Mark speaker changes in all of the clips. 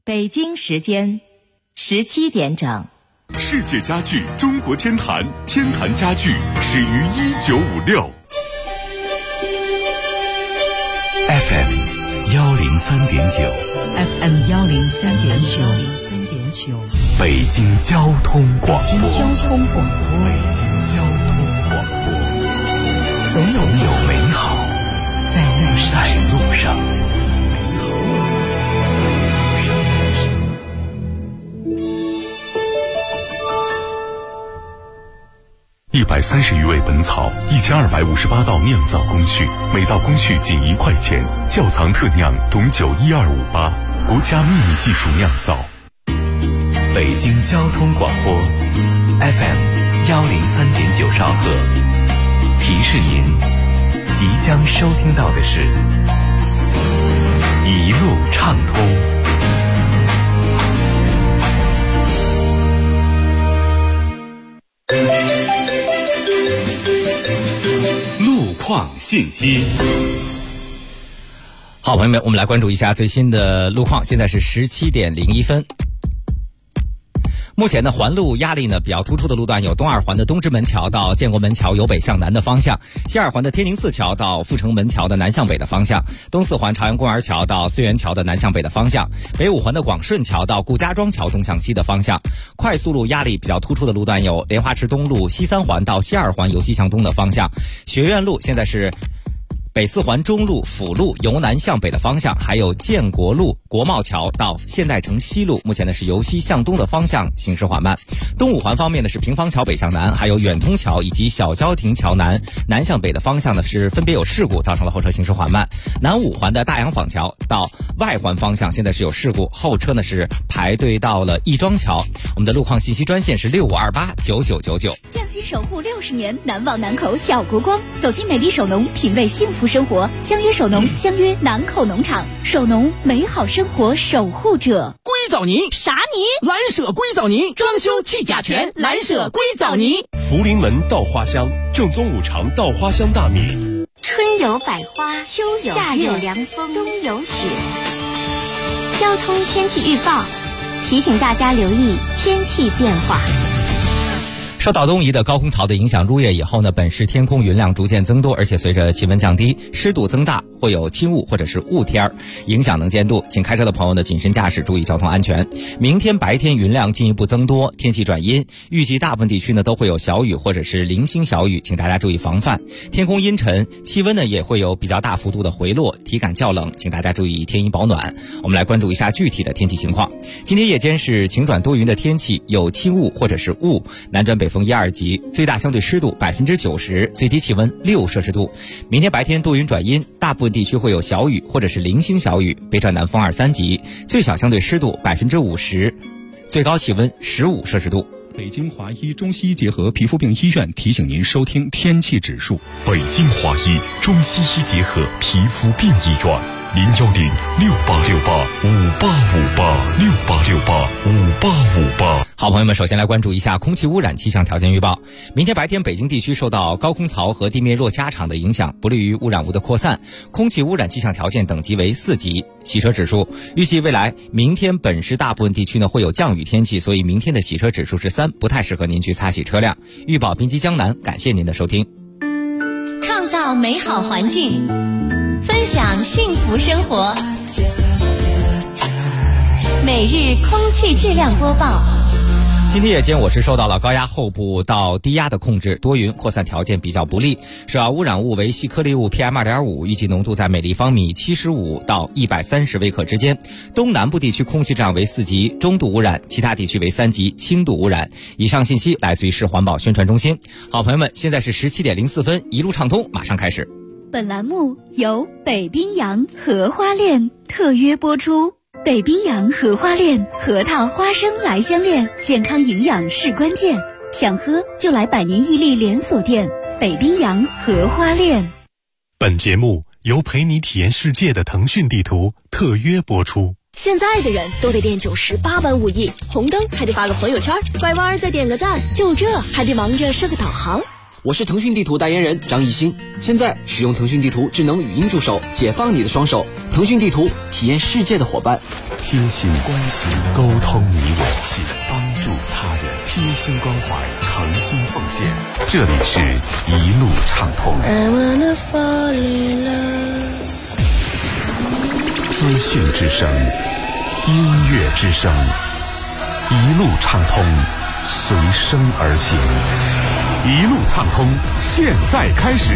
Speaker 1: 北京时间17点整。
Speaker 2: 世界家具中国天坛，天坛家具始于1956。
Speaker 3: FM 103.9
Speaker 4: FM 103.9
Speaker 3: 北京交通广播。
Speaker 4: 北京交通广播，总有美好在路上。
Speaker 2: 130余味本草，1258道酿造工序，每道工序仅1块钱。窖藏特酿董酒12588，国家秘密技术酿造。
Speaker 3: 北京交通广播 FM 103.9兆赫，提示您即将收听到的是一路畅通。
Speaker 2: 路况信息。
Speaker 5: 好，朋友们，我们来关注一下最新的路况。现在是17点01分。目前呢，环路压力呢比较突出的路段有东二环的东直门桥到建国门桥由北向南的方向，西二环的天宁寺桥到阜成门桥的南向北的方向，东四环朝阳公园桥到思源桥的南向北的方向，北五环的广顺桥到顾家庄桥东向西的方向。快速路压力比较突出的路段有莲花池东路西三环到西二环由西向东的方向，学院路现在是北四环中路辅路由南向北的方向，还有建国路国贸桥到现代城西路，目前呢是由西向东的方向行驶缓慢。东五环方面呢是平方桥北向南，还有远通桥以及小郊亭桥南向北的方向呢是分别有事故，造成了后车行驶缓慢。南五环的大洋坊桥到外环方向现在是有事故，后车呢是排队到了亦庄桥。我们的路况信息专线是65289999。
Speaker 6: 匠心守护60年，难忘南口小国光。走进美丽首农，品味幸福生活。相约首农，相约南口农场。首农，美好生活守护者。
Speaker 7: 硅藻泥
Speaker 6: 啥泥？
Speaker 7: 蓝舍硅藻泥，装修去甲醛，蓝舍硅藻泥。
Speaker 2: 福临门稻花香，正宗五常稻花香大米。
Speaker 8: 春有百花，秋有夏有凉风，冬有雪。交通天气预报提醒大家留意天气变化。
Speaker 5: 受到东移的高空槽的影响，入夜以后呢，本市天空云量逐渐增多，而且随着气温降低，湿度增大，会有轻雾或者是雾天影响能见度，请开车的朋友呢谨慎驾驶，注意交通安全。明天白天云量进一步增多，天气转阴，预计大部分地区呢都会有小雨或者是零星小雨，请大家注意防范。天空阴沉，气温呢也会有比较大幅度的回落，体感较冷，请大家注意添衣保暖。我们来关注一下具体的天气情况。今天夜间是晴转多云的天气，有轻雾或者是雾，南转北风1、2级，最大相对湿度90%，最低气温6摄氏度。明天白天多云转阴，大部分地区会有小雨或者是零星小雨，北转南风2、3级，最小相对湿度50%，最高气温15摄氏度。
Speaker 9: 北京华医中西医结合皮肤病医院提醒您收听天气指数。
Speaker 2: 北京华医中西医结合皮肤病医院，0106868585858，68685858。
Speaker 5: 好，朋友们，首先来关注一下空气污染气象条件预报。明天白天北京地区受到高空槽和地面弱加场的影响，不利于污染物的扩散，空气污染气象条件等级为4级。洗车指数预计未来明天本市大部分地区呢会有降雨天气，所以明天的洗车指数是3，不太适合您去擦洗车辆。预报滨基江南，感谢您的收听。
Speaker 6: 创造美好环境，分享幸福生活。每日空气质量播报。
Speaker 5: 今天夜间我市受到了高压后部到低压的控制，多云，扩散条件比较不利，首要污染物为细颗粒物 PM2.5， 预计浓度在每立方米75到130微克之间。东南部地区空气质量为4级，中度污染，其他地区为3级，轻度污染。以上信息来自于市环保宣传中心。好，朋友们，现在是17点04分，一路畅通马上开始。
Speaker 6: 本栏目由北冰洋荷花恋特约播出。北冰洋荷花恋，核桃花生来相恋，健康营养是关键，想喝就来百年屹立连锁店北冰洋荷花恋。
Speaker 2: 本节目由陪你体验世界的腾讯地图特约播出。
Speaker 10: 现在的人都得练98般武艺，红灯还得发个朋友圈，拐弯再点个赞，就这还得忙着设个导航。
Speaker 11: 我是腾讯地图代言人张艺兴。现在使用腾讯地图智能语音助手，解放你的双手。腾讯地图，体验世界的伙伴。
Speaker 2: 贴心关心，沟通你我心，帮助他人，贴心关怀，诚心奉献。这里是一路畅通。资讯之声，音乐之声，一路畅通，随声而行。一路畅通，现在开始。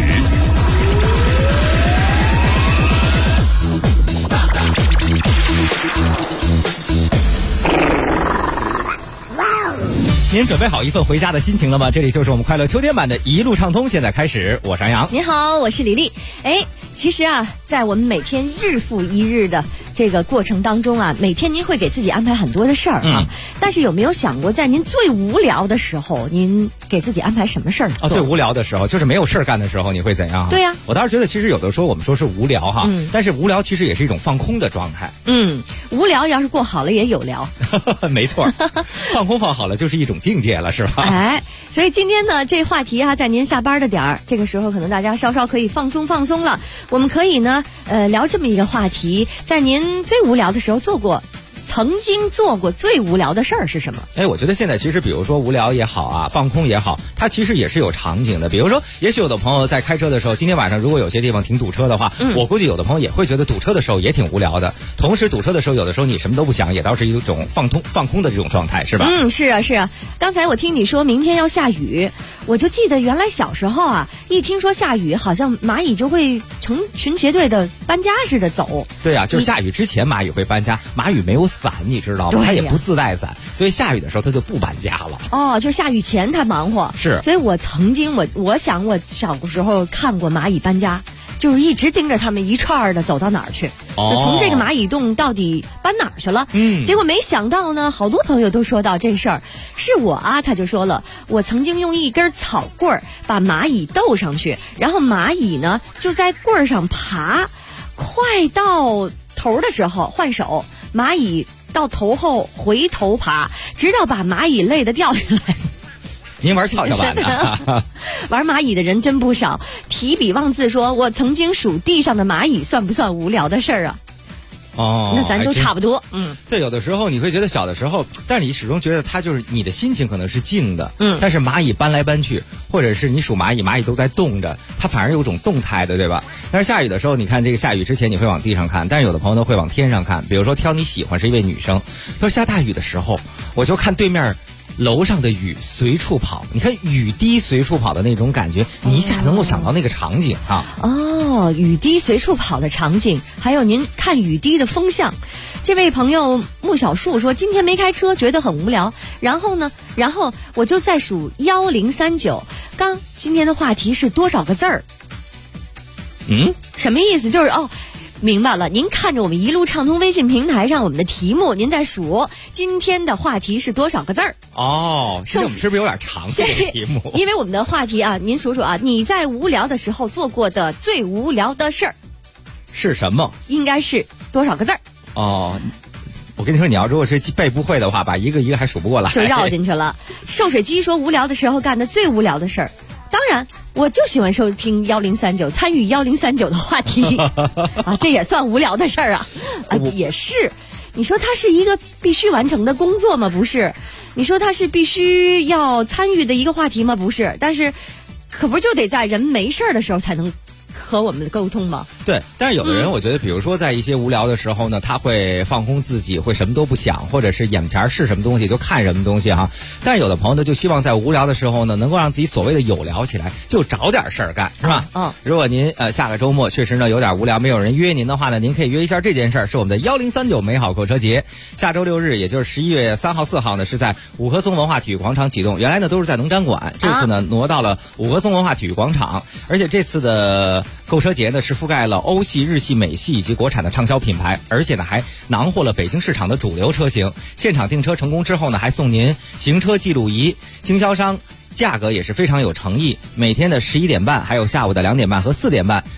Speaker 5: 您准备好一份回家的心情了吗？这里就是我们快乐秋天版的一路畅通，现在开始。我是杨洋。
Speaker 12: 你好，我是李丽。其实啊，在我们每天日复一日的这个过程当中啊，每天您会给自己安排很多的事儿啊。但是有没有想过，在您最无聊的时候，您给自己安排什么事儿？
Speaker 5: 最无聊的时候就是没有事儿干的时候，你会怎样？
Speaker 12: 对呀，
Speaker 5: 我倒是觉得，其实有的时候我们说是无聊哈，但是无聊其实也是一种放空的状态。
Speaker 12: 无聊要是过好了也有聊。
Speaker 5: 没错，放空放好了就是一种境界了，是吧？
Speaker 12: 所以今天呢，这话题啊，在您下班的点儿，这个时候可能大家稍稍可以放松放松了。我们可以呢，聊这么一个话题，在您最无聊的时候曾经做过最无聊的事儿是什么？
Speaker 5: 我觉得现在其实比如说无聊也好啊，放空也好，它其实也是有场景的。比如说，也许有的朋友在开车的时候，今天晚上如果有些地方挺堵车的话，我估计有的朋友也会觉得堵车的时候也挺无聊的。同时堵车的时候，有的时候你什么都不想，也倒是一种放空的这种状态，是吧？
Speaker 12: 是啊。刚才我听你说明天要下雨，我就记得原来小时候啊，一听说下雨，好像蚂蚁就会成群结队的搬家似的走。
Speaker 5: 对啊，就是下雨之前蚂蚁会搬家，蚂蚁没有伞，你知道吗？它也不自带伞，所以下雨的时候它就不搬家了。
Speaker 12: 就是下雨前它忙活。
Speaker 5: 是，
Speaker 12: 所以我曾经我想我小时候看过蚂蚁搬家，就是一直盯着他们一串的走到哪儿去，就从这个蚂蚁洞到底搬哪儿去了。结果没想到呢，好多朋友都说到这事儿，是我啊，他就说了，我曾经用一根草棍儿把蚂蚁逗上去，然后蚂蚁呢就在棍儿上爬，快到头的时候换手，蚂蚁到头后回头爬，直到把蚂蚁累得掉下来。
Speaker 5: 您玩跷跷板的？
Speaker 12: 玩蚂蚁的人真不少。提笔忘字说，我曾经数地上的蚂蚁，算不算无聊的事儿啊？那咱都差不多。
Speaker 5: 对，有的时候你会觉得小的时候，但是你始终觉得它就是你的心情可能是静的，但是蚂蚁搬来搬去，或者是你数蚂蚁，蚂蚁都在动着，它反而有种动态的，对吧？但是下雨的时候，你看这个下雨之前你会往地上看，但是有的朋友呢会往天上看，比如说挑你喜欢是一位女生，要下大雨的时候，我就看对面楼上的雨随处跑，你看雨滴随处跑的那种感觉，你一下能够想到那个场景啊。
Speaker 12: 雨滴随处跑的场景，还有您看雨滴的风向。这位朋友穆小树说，今天没开车，觉得很无聊，然后我就在数1039。今天的话题是多少个字儿？什么意思？就是明白了，您看着我们一路畅通微信平台上我们的题目，您在数今天的话题是多少个字儿？
Speaker 5: 今天我们是不是有点长这个题目？
Speaker 12: 因为我们的话题啊，您数数啊，你在无聊的时候做过的最无聊的事儿
Speaker 5: 是什么？
Speaker 12: 应该是多少个字儿？
Speaker 5: 我跟你说，你要如果是背不会的话，把一个一个还数不过来，
Speaker 12: 就绕进去了。瘦水鸡说，无聊的时候干的最无聊的事儿，当然我就喜欢收听1039，参与1039的话题这也算无聊的事儿啊。也是。你说它是一个必须完成的工作吗？不是。你说它是必须要参与的一个话题吗？不是。但是可不就得在人没事儿的时候才能和我们沟通吗？
Speaker 5: 对，但是有的人我觉得比如说在一些无聊的时候呢，他会放空自己，会什么都不想，或者是眼前是什么东西就看什么东西哈。但是有的朋友呢就希望在无聊的时候呢能够让自己所谓的有聊起来，就找点事儿干，是吧？如果您下个周末确实呢有点无聊，没有人约您的话呢，您可以约一下这件事儿，是我们的1039美好购车节，下周6日也就是11月3号4号呢是在五棵松文化体育广场启动，原来呢都是在农展馆，这次呢挪到了五棵松文化体育广场，而且这次的购车节呢是覆盖了欧系、日系、美系以及国产的畅销品牌，而且呢还囊获了北京市场的主流车型。现场订车成功之后呢，还送您行车记录仪，经销商价格也是非常有诚意，每天的11点半，还有下午的2点半和4点半，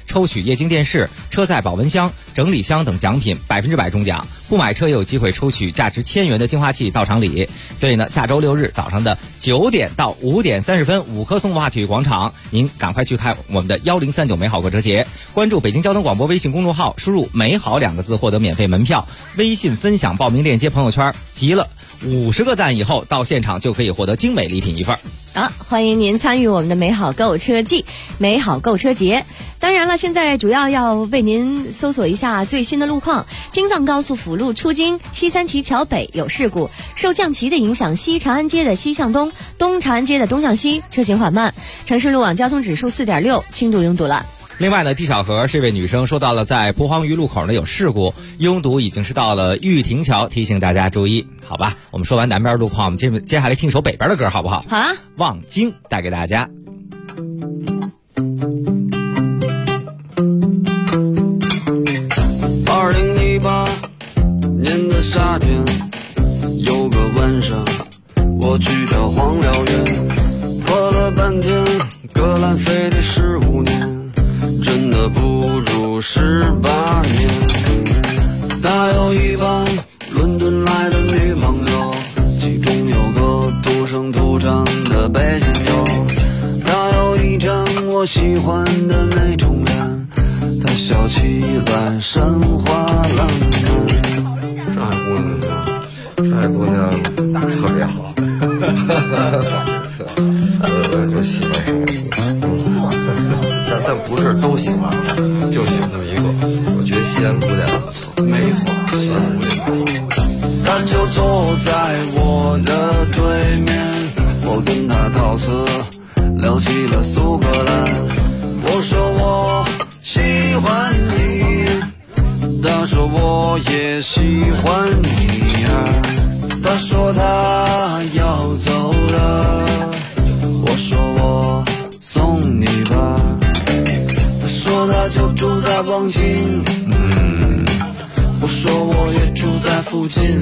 Speaker 5: 抽取液晶电视、车载保温箱、整理箱等奖品100%中奖，不买车也有机会抽取价值1000元的净化器到场礼。所以呢，下周6日早上的9点到5点30分，5棵松文化体育广场，您赶快去看我们的1039美好购车节，关注北京交通广播微信公众号，输入美好2个字获得免费门票，微信分享报名链接朋友圈，集了50个赞以后，到现场就可以获得精美礼品1份。
Speaker 12: 欢迎您参与我们的美好购车季、美好购车节。当然了，现在主要为您搜索一下最新的路况。京藏高速辅路出京西三旗桥北有事故，受降旗的影响，西长安街的西向东、东长安街的东向西车行缓慢。城市路网交通指数4.6，轻度拥堵了。
Speaker 5: 另外呢，地小河是一位女生说到了在蒲黄榆路口呢有事故，拥堵已经是到了玉亭桥，提醒大家注意。好吧，我们说完南边路况，我们接下来听首北边的歌好不好？
Speaker 12: 好啊，
Speaker 5: 望京带给大家。
Speaker 13: 2018年的夏天，有个晚上，我去到黄辽源，喝了半天格兰菲迪15年，真的不如18年。他有一帮伦敦来的女朋友，其中有个土生土长的北京友。他有一张我喜欢的那种脸，他笑起来山花浪漫。
Speaker 14: 上海姑娘，上海姑娘特别好，我喜欢上海姑娘，但不是都喜欢，就喜欢那么一个。我觉得西安姑娘不错，没错，西安姑娘。
Speaker 13: 他就坐在我的对面，我跟他套词聊起了苏格兰。我说我喜欢你，他说我也喜欢你啊。他说他要走了，我说我送你吧。他说他就住在望京，我说我也住在附近，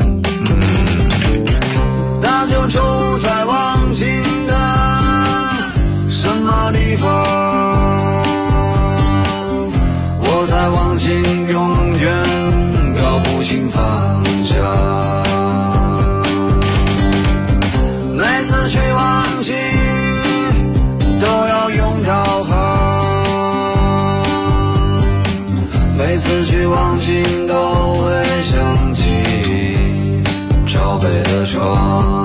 Speaker 13: 他就住在望京的什么地方？我在望京永远搞不清方向。每次去望京都要用导航，每次去望京都会想起朝北的窗。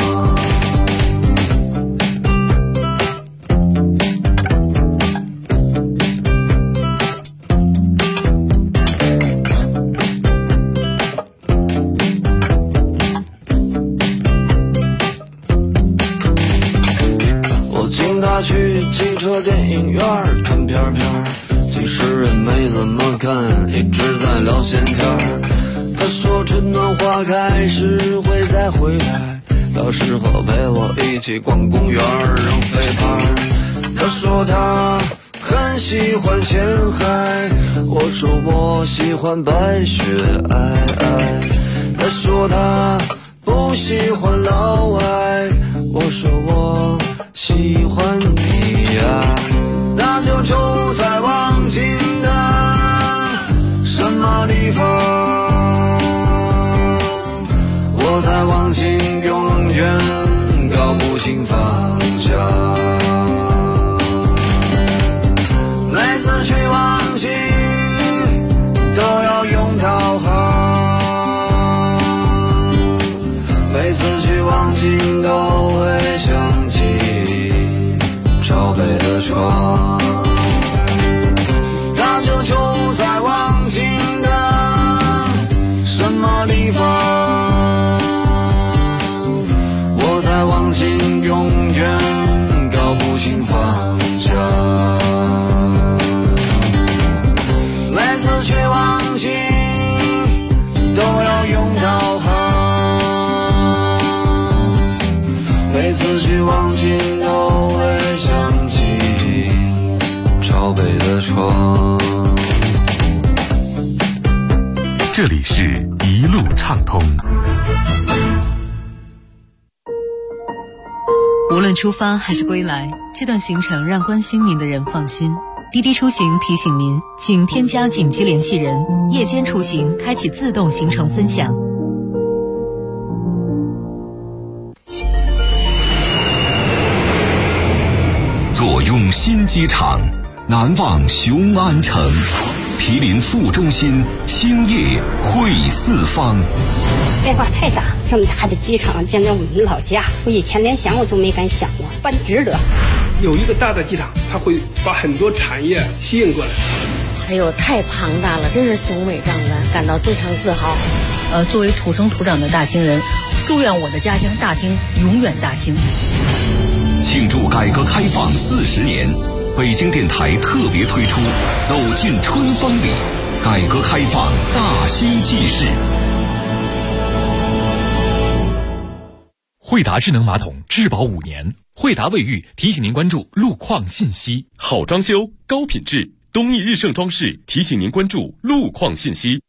Speaker 13: 我请他去汽车电影院看片片，其实也没怎么看，一直在聊闲天。他说春暖花开时会再回来，到时候陪我一起逛公园扔飞盘。他说他很喜欢前海，我说我喜欢白雪皑皑。他说他不喜欢老外，我说我喜欢你呀。他就住在望京的什么地方？我在望京永远搞不清方向。每次去望京都要用导航，每次去望京都会想起朝北的窗。他就住在望京的什么地方？我在望京永远搞不清方向。每次去望京都要用导航，每次去望京都会想起朝北的窗。
Speaker 2: 这里是一路畅通。
Speaker 15: 无论出发还是归来，这段行程让关心您的人放心。 滴滴出行提醒您，请添加紧急联系人，夜间出行开启自动行程分享。
Speaker 2: 坐拥新机场，难忘雄安城，毗邻副中心，兴业汇四方。
Speaker 16: 变化太大，这么大的机场建在我们老家，我以前连想我都没敢想过，办值得。
Speaker 17: 有一个大的机场，它会把很多产业吸引过来。
Speaker 18: 还有太庞大了，真是雄伟壮观，感到非常自豪。
Speaker 19: 作为土生土长的大兴人，祝愿我的家乡大兴永远大兴。
Speaker 2: 庆祝改革开放40年，北京电台特别推出《走进春风里》，改革开放大兴纪事。
Speaker 20: 惠达智能马桶质保5年，惠达卫浴提醒您关注路况信息。
Speaker 21: 好装修，高品质，东益日盛装饰提醒您关注路况信息。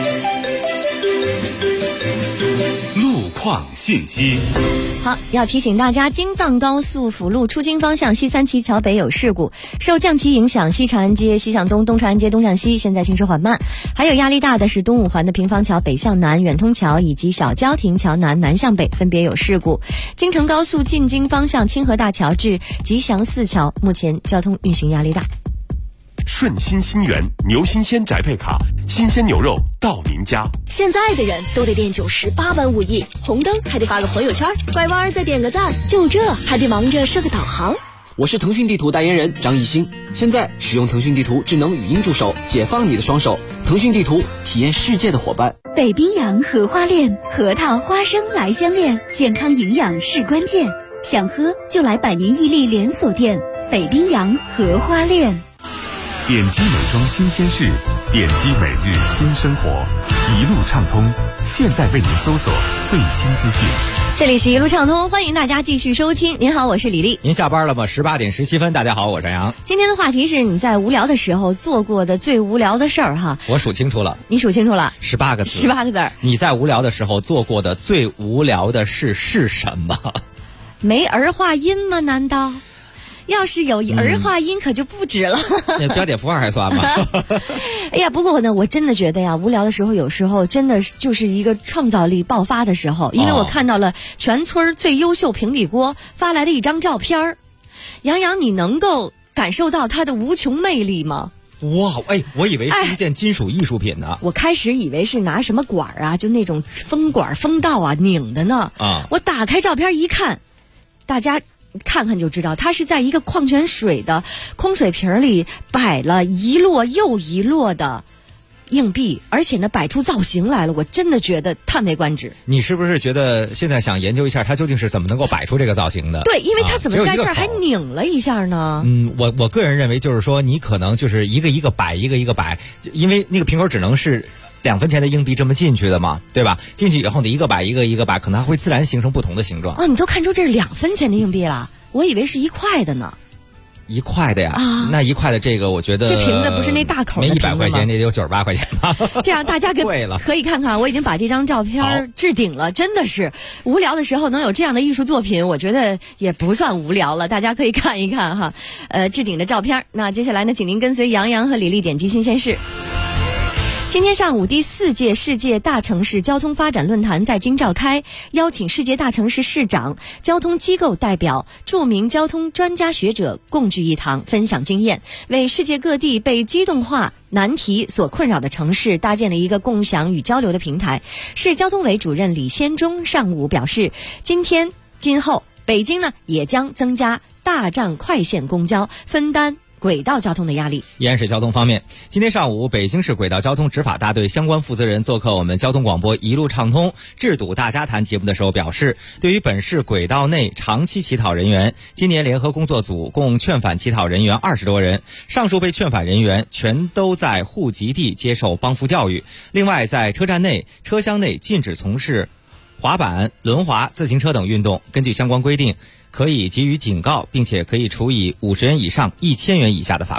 Speaker 21: 路况信息。
Speaker 12: 好，要提醒大家，京藏高速辅路出京方向西三旗桥北有事故，受降旗影响，西长安街西向东、东长安街东向西现在行驶缓慢。还有压力大的是东五环的平房桥北向南、远通桥以及小郊亭桥南南向北分别有事故。京承高速进京方向清河大桥至吉祥寺桥目前交通运行压力大。
Speaker 21: 顺心新源牛新鲜宅配卡，新鲜牛肉到您家。
Speaker 10: 现在的人都得练98般武艺，红灯还得发个朋友圈，拐弯再点个赞，就这还得忙着设个导航。
Speaker 11: 我是腾讯地图代言人张艺兴，现在使用腾讯地图智能语音助手，解放你的双手。腾讯地图，体验世界的伙伴。
Speaker 6: 北冰洋荷花恋，核桃花生来相恋，健康营养是关键。想喝就来百年屹立连锁店北冰洋荷花恋。
Speaker 2: 点击美妆新鲜事，点击每日新生活，一路畅通，现在为您搜索最新资讯。
Speaker 12: 这里是一路畅通，欢迎大家继续收听。您好，我是李丽。
Speaker 5: 您下班了吗？18点17分，大家好，我是杨。
Speaker 12: 今天的话题是你在无聊的时候做过的最无聊的事儿哈。
Speaker 5: 我数清楚了。
Speaker 12: 你数清楚了
Speaker 5: ？18个字。
Speaker 12: 18个字。
Speaker 5: 你在无聊的时候做过的最无聊的事是什么？
Speaker 12: 没儿化音吗？难道？要是有儿化音可就不止了。
Speaker 5: 那标点符号还算吗？
Speaker 12: 哎呀，不过呢，我真的觉得呀，无聊的时候有时候真的就是一个创造力爆发的时候，因为我看到了全村最优秀平底锅发来的一张照片。杨洋，你能够感受到它的无穷魅力吗？
Speaker 5: 哇，哎，我以为是一件金属艺术品呢。
Speaker 12: 我开始以为是拿什么管啊，就那种风管风道啊拧的呢。我打开照片一看，大家看看就知道，它是在一个矿泉水的空水瓶里摆了一摞又一摞的硬币，而且呢摆出造型来了，我真的觉得叹为观止。
Speaker 5: 你是不是觉得现在想研究一下它究竟是怎么能够摆出这个造型的？
Speaker 12: 对，因为它怎么在这儿还拧了一下呢？
Speaker 5: 我个人认为就是说，你可能就是一个一个摆，一个一个摆，因为那个瓶口只能是2分钱的硬币这么进去的嘛，对吧？进去以后你一个摆一个一个摆，可能还会自然形成不同的形状。
Speaker 12: 你都看出这是2分钱的硬币了，我以为是1块的呢。
Speaker 5: 1块的呀？那1块的这个，我觉得
Speaker 12: 这瓶子不是那大口的瓶子吗？
Speaker 5: 没100块钱，那得有98块钱吧？
Speaker 12: 这样大家可以看看，我已经把这张照片置顶了。真的是无聊的时候能有这样的艺术作品，我觉得也不算无聊了。大家可以看一看哈，置顶的照片。那接下来呢，请您跟随杨洋和李丽点击新鲜事。今天上午，第4届世界大城市交通发展论坛在京召开，邀请世界大城市市长、交通机构代表、著名交通专家学者共聚一堂，分享经验，为世界各地被机动化难题所困扰的城市搭建了一个共享与交流的平台。市交通委主任李先忠上午表示，今后北京呢也将增加大站快线公交，分担轨道交通的压力。
Speaker 5: 依然是交通方面，今天上午，北京市轨道交通执法大队相关负责人做客我们交通广播一路畅通制堵大家谈节目的时候表示，对于本市轨道内长期乞讨人员，今年联合工作组共劝返乞讨人员20多人，上述被劝返人员全都在户籍地接受帮扶教育。另外，在车站内、车厢内禁止从事滑板、轮滑、自行车等运动，根据相关规定，可以给予警告，并且可以处以50元以上1000元以下的罚款。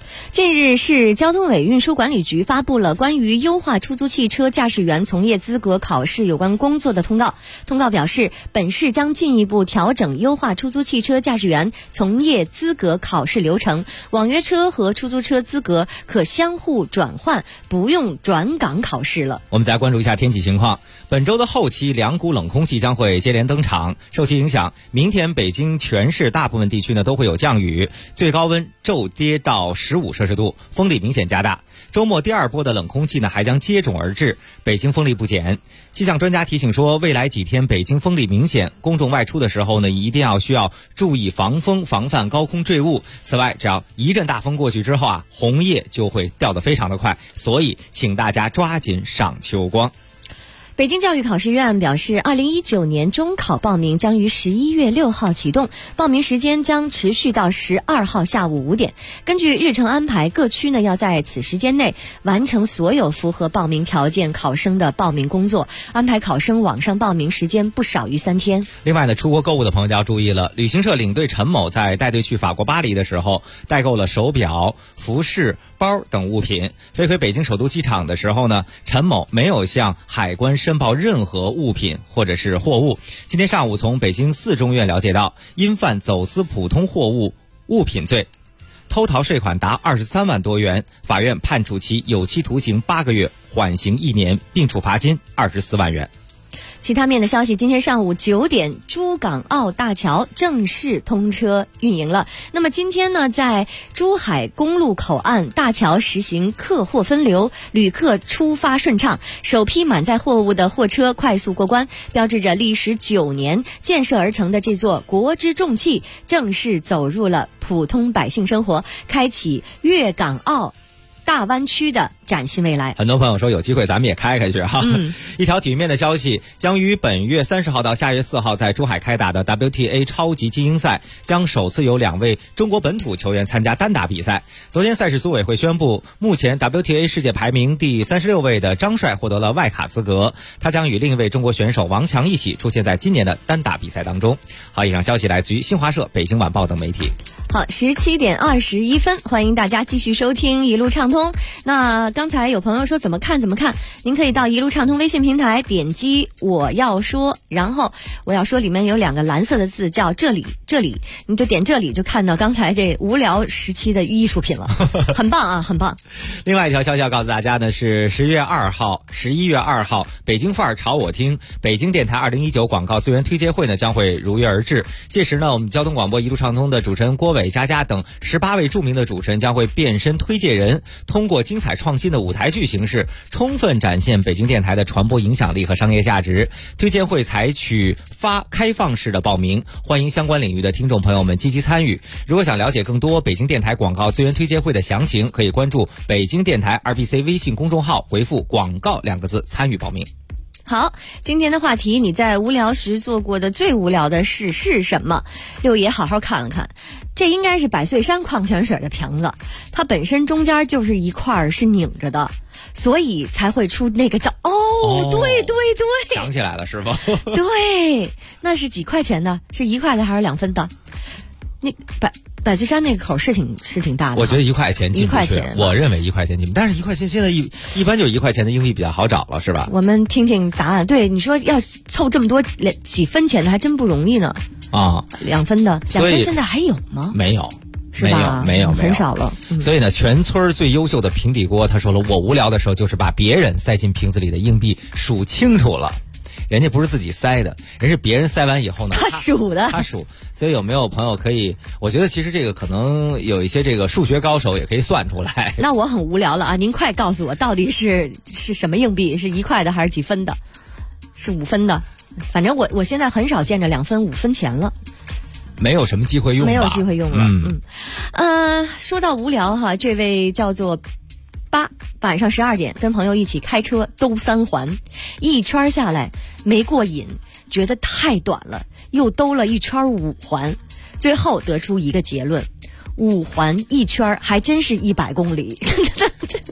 Speaker 12: 近日，市交通委运输管理局发布了关于优化出租汽车驾驶员从业资格考试有关工作的通告。通告表示，本市将进一步调整优化出租汽车驾驶员从业资格考试流程，网约车和出租车资格可相互转换，不用转岗考试了。
Speaker 5: 我们再关注一下天气情况。本周的后期，两股冷空气将会接连登场，受其影响，明天北京全市大部分地区呢都会有降雨，最高温骤跌到15摄氏度，风力明显加大。周末第二波的冷空气呢还将接踵而至，北京风力不减。气象专家提醒说，未来几天北京风力明显，公众外出的时候呢一定需要注意防风，防范高空坠物。此外，只要一阵大风过去之后红叶就会掉得非常的快，所以请大家抓紧赏秋光。
Speaker 12: 北京教育考试院表示，2019年中考报名将于11月6号启动，报名时间将持续到12号下午5点。根据日程安排，各区呢要在此时间内完成所有符合报名条件考生的报名工作，安排考生网上报名时间不少于3天。
Speaker 5: 另外呢，出国购物的朋友就要注意了，旅行社领队陈某在带队去法国巴黎的时候，代购了手表、服饰、包等物品。飞回北京首都机场的时候呢，陈某没有向海关申报任何物品或者是货物。今天上午从北京4中院了解到，因犯走私普通货物物品罪，偷逃税款达23万多元，法院判处其有期徒刑8个月，缓刑1年，并处罚金24万元。
Speaker 12: 其他面的消息，今天上午9点，珠港澳大桥正式通车运营了。那么今天呢，在珠海公路口岸大桥实行客货分流，旅客出发顺畅，首批满载货物的货车快速过关，标志着历时9年建设而成的这座国之重器正式走入了普通百姓生活，开启粤港澳大湾区的崭新未来。
Speaker 5: 很多朋友说有机会咱们也开去哈。一条体育面的消息，将于本月30号到下月4号在珠海开打的 WTA 超级精英赛将首次有2位中国本土球员参加单打比赛。昨天赛事组委会宣布，目前 WTA 世界排名第36位的张帅获得了外卡资格，他将与另一位中国选手王强一起出现在今年的单打比赛当中。好，以上消息来自于新华社、北京晚报等媒体。
Speaker 12: 好，17点21分，欢迎大家继续收听一路畅通。那刚才有朋友说怎么看，您可以到一路畅通微信平台点击我要说，然后我要说里面有2个蓝色的字叫这里，你就点这里就看到刚才这无聊时期的艺术品了，很棒啊，很棒。
Speaker 5: 另外一条消息要告诉大家呢，是11月2号北京范儿朝我听北京电台2019广告资源推介会呢将会如约而至。届时呢，我们交通广播一路畅通的主持人郭伟、佳佳等18位著名的主持人将会变身推介人，通过精彩创新的舞台剧形式，充分展现北京电台的传播影响力和商业价值。推荐会采取开放式的报名，欢迎相关领域的听众朋友们积极参与。如果想了解更多北京电台广告资源推介会的详情，可以关注北京电台 RBC 微信公众号，回复广告2个字参与报名。
Speaker 12: 好，今天的话题，你在无聊时做过的最无聊的事是什么？六爷好好看了看，这应该是百岁山矿泉水的瓶子，它本身中间就是一块是拧着的，所以才会出那个字。对，
Speaker 5: 想起来了是吧？
Speaker 12: 对，那是几块钱的？是1块的还是2分的？那百岁山那个口是挺大的。
Speaker 5: 我觉得1块钱进不去，我认为1块钱进不去，但是1块钱现在一般就是1块钱的硬币比较好找了，是吧？
Speaker 12: 我们听听答案。对，你说要凑这么多几分钱的还真不容易呢。啊，2分的，2分现在还有吗？
Speaker 5: 没有。
Speaker 12: 是吧？
Speaker 5: 没有，
Speaker 12: 很少了。
Speaker 5: 所以呢，全村最优秀的平底锅，他说了，我无聊的时候就是把别人塞进瓶子里的硬币数清楚了。人家不是自己塞的，人是别人塞完以后呢，
Speaker 12: 他数的，
Speaker 5: 他数。所以有没有朋友可以？我觉得其实这个可能有一些这个数学高手也可以算出来。
Speaker 12: 那我很无聊了啊！您快告诉我，到底是什么硬币？是1块的还是几分的？是5分的？反正我现在很少见着2分、5分钱了。
Speaker 5: 没有什么机会用吧，
Speaker 12: 没有机会用了。说到无聊哈，这位叫做晚上12点跟朋友一起开车兜3环，一圈下来没过瘾，觉得太短了，又兜了一圈5环，最后得出一个结论：5环1圈还真是100公里。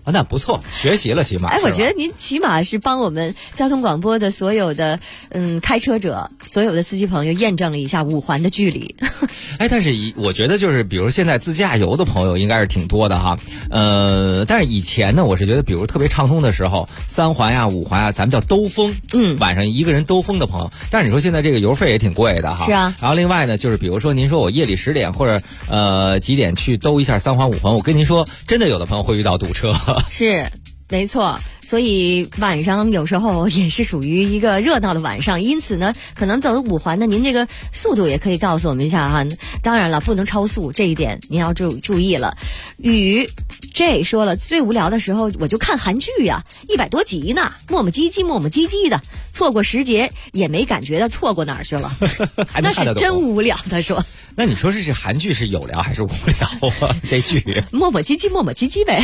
Speaker 5: 那不错，学习了起码。
Speaker 12: 我觉得您起码是帮我们交通广播的所有的开车者、所有的司机朋友验证了一下5环的距离。
Speaker 5: 但是我觉得就是比如现在自驾游的朋友应该是挺多的哈。但是以前呢，我是觉得比如特别畅通的时候，3环呀、5环呀，咱们叫兜风，晚上一个人兜风的朋友。但是你说现在这个油费也挺贵的哈。
Speaker 12: 是啊。
Speaker 5: 然后另外呢，就是比如说您说我夜里10点或者几点去兜一下3环5环，我跟您说，真的有的朋友会遇到堵车。
Speaker 12: 是，没错。所以晚上有时候也是属于一个热闹的晚上，因此呢，可能走5环呢，您这个速度也可以告诉我们一下哈。当然了，不能超速，这一点您要注意了。雨 J 说了，最无聊的时候我就看韩剧呀，100多集呢，磨磨唧唧的，错过10节也没感觉到错过哪儿去了，那是真无聊。他说，
Speaker 5: 那你说这韩剧是有聊还是无聊啊？这剧
Speaker 12: 磨磨唧唧呗。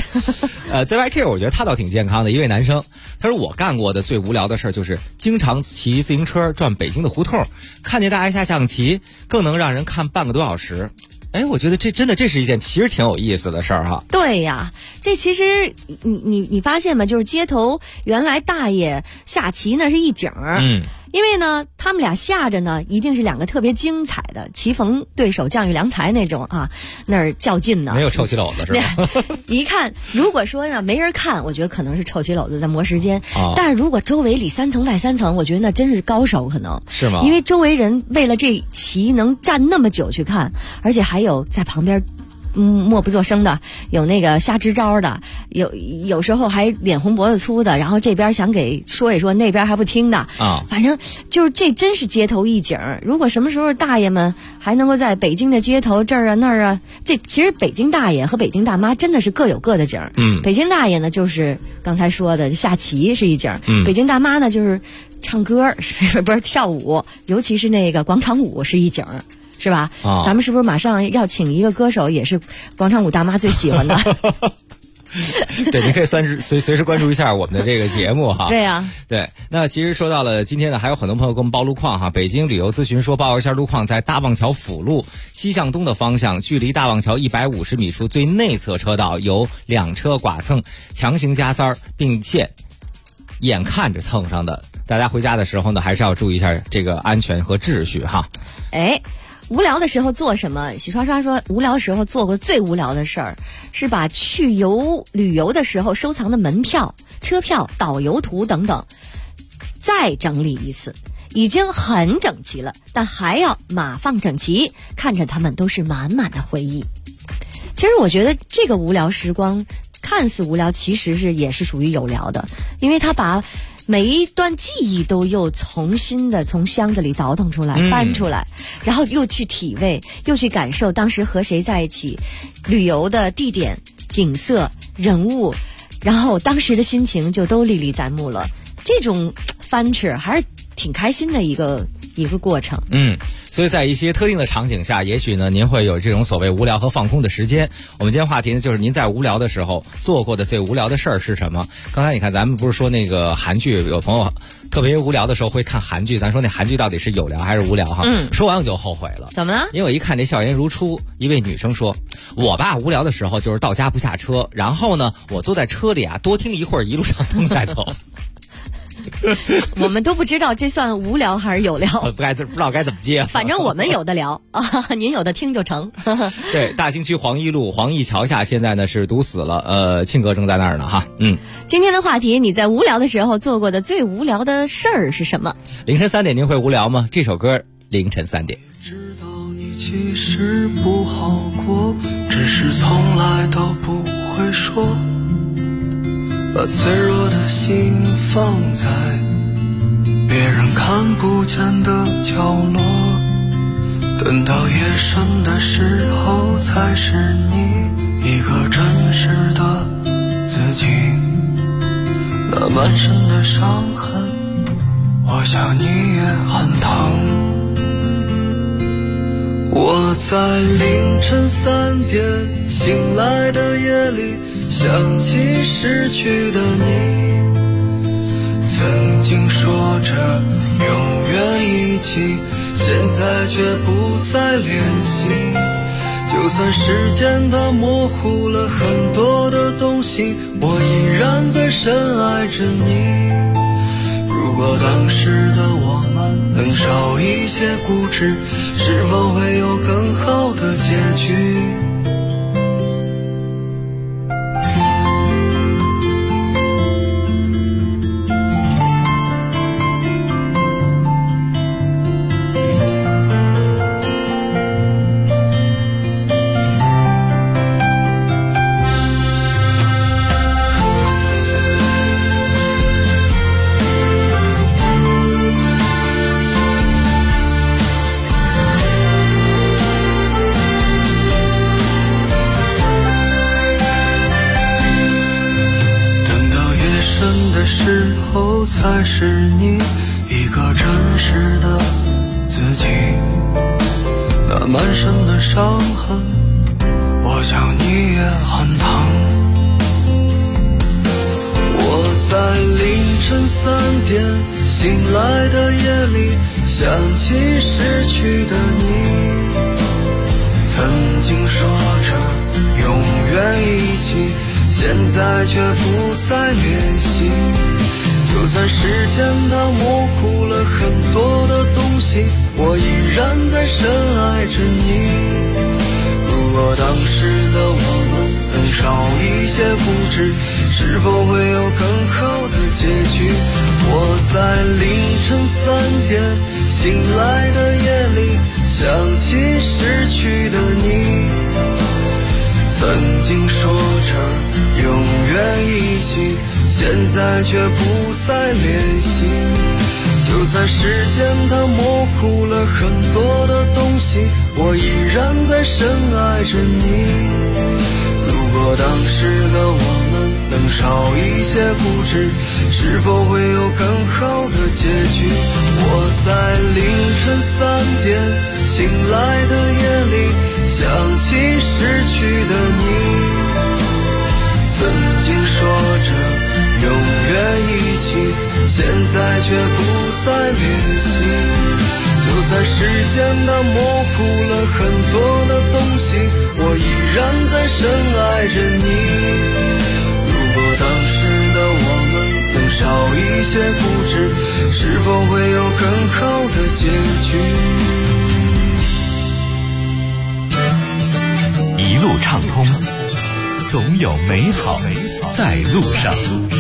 Speaker 5: ZYK 我觉得他倒挺健康的一位男生，他说我干过的最无聊的事就是经常骑自行车转北京的胡同，看见大家下象棋，更能让人看半个多小时。我觉得这是一件其实挺有意思的事儿哈。
Speaker 12: 对呀，这其实你发现吗？就是街头原来大爷下棋呢是一景儿，因为呢他们俩下着呢，一定是2个特别精彩的棋逢对手将遇良才那种啊，那儿较劲呢。
Speaker 5: 没有臭棋篓子是吧？
Speaker 12: 一看，如果说呢没人看，我觉得可能是臭棋篓子在磨时间。但是如果周围里3层外3层，我觉得那真是高手可能。
Speaker 5: 是吗？
Speaker 12: 因为周围人为了这棋能站那么久去看，而且还有在旁边默不作声的，有那个瞎支招的，有时候还脸红脖子粗的，然后这边想给说一说，那边还不听的啊。反正就是这真是街头一景。如果什么时候大爷们还能够在北京的街头这儿啊那儿啊，这其实北京大爷和北京大妈真的是各有各的景。北京大爷呢就是刚才说的下棋是一景，北京大妈呢就是唱歌不是跳舞，尤其是那个广场舞是一景。是吧？咱们是不是马上要请一个歌手，也是广场舞大妈最喜欢的？
Speaker 5: 对，您可以随时关注一下我们的这个节目哈。
Speaker 12: 对呀，
Speaker 5: 对。那其实说到了今天呢，还有很多朋友给我们报路况哈。北京旅游咨询说报一下路况，在大望桥辅路西向东的方向，距离大望桥150米处最内侧车道有2车剐蹭，强行加塞儿，并且眼看着蹭上的，大家回家的时候呢，还是要注意一下这个安全和秩序哈。
Speaker 12: 无聊的时候做什么？洗刷刷说，无聊时候做过最无聊的事儿，是把去旅游的时候收藏的门票、车票、导游图等等，再整理一次。已经很整齐了，但还要码放整齐，看着他们都是满满的回忆。其实我觉得这个无聊时光看似无聊，其实也是属于有聊的，因为他把每一段记忆都又重新的从箱子里倒腾出来，翻出来，然后又去体味，又去感受当时和谁在一起，旅游的地点、景色、人物，然后当时的心情就都历历在目了。这种翻吃还是挺开心的一个过程。
Speaker 5: 所以在一些特定的场景下，也许呢您会有这种所谓无聊和放空的时间。我们今天话题呢就是您在无聊的时候做过的最无聊的事儿是什么？刚才你看咱们不是说那个韩剧，有朋友特别无聊的时候会看韩剧，咱说那韩剧到底是有聊还是无聊哈？说完我就后悔了。
Speaker 12: 怎么了？
Speaker 5: 因为我一看这笑颜如初，一位女生说，我吧无聊的时候就是到家不下车，然后呢我坐在车里啊多听一会儿一路上通再走。
Speaker 12: 我们都不知道这算无聊还是有聊，
Speaker 5: 不知道该怎么接。
Speaker 12: 反正我们有的聊啊，您有的听就成。
Speaker 5: 对，大兴区黄一路黄义桥下现在呢是堵死了，庆哥正在那儿呢哈。
Speaker 12: 今天的话题，你在无聊的时候做过的最无聊的事儿是什么？
Speaker 5: 凌晨3点您会无聊吗？这首歌凌晨3点。
Speaker 13: 知道你其实不好过，只是从来都不会说，把脆弱的心放在别人看不见的角落，等到夜深的时候才是你一个真实的自己。那满身的伤痕，我想你也很疼。我在凌晨3点醒来的夜里，想起逝去的你，曾经说着永远一起，现在却不再联系。 就算时间它模糊了很多的东西，我依然在深爱着你。如果当时的我们能少一些固执，是否会有更好的结局？才是你一个真实的自己，那满身的伤痕，我想你也很疼。我在凌晨3点醒来的夜里，想起失去的你，曾经说着永远一起，现在却不再联系。就算时间它模糊了很多的东西，我依然在深爱着你。如果当时的我们能少一些固执，是否会有更好的结局？我在凌晨3点醒来的夜里，想起失去的你，曾经说着永远一起，现在却不再联系。就算时间它模糊了很多的东西，我依然在深爱着你。如果当时的我们能少一些固执，是否会有更好的结局？我在凌晨3点醒来的夜里，想起失去的你，曾经说着永远一起，现在却不再联系。就算时间它模糊了很多的东西，我依然在深爱着你。如果当时的我们能少一些固执，是否会有更好的结
Speaker 3: 局？一路畅通，总有美好在路上。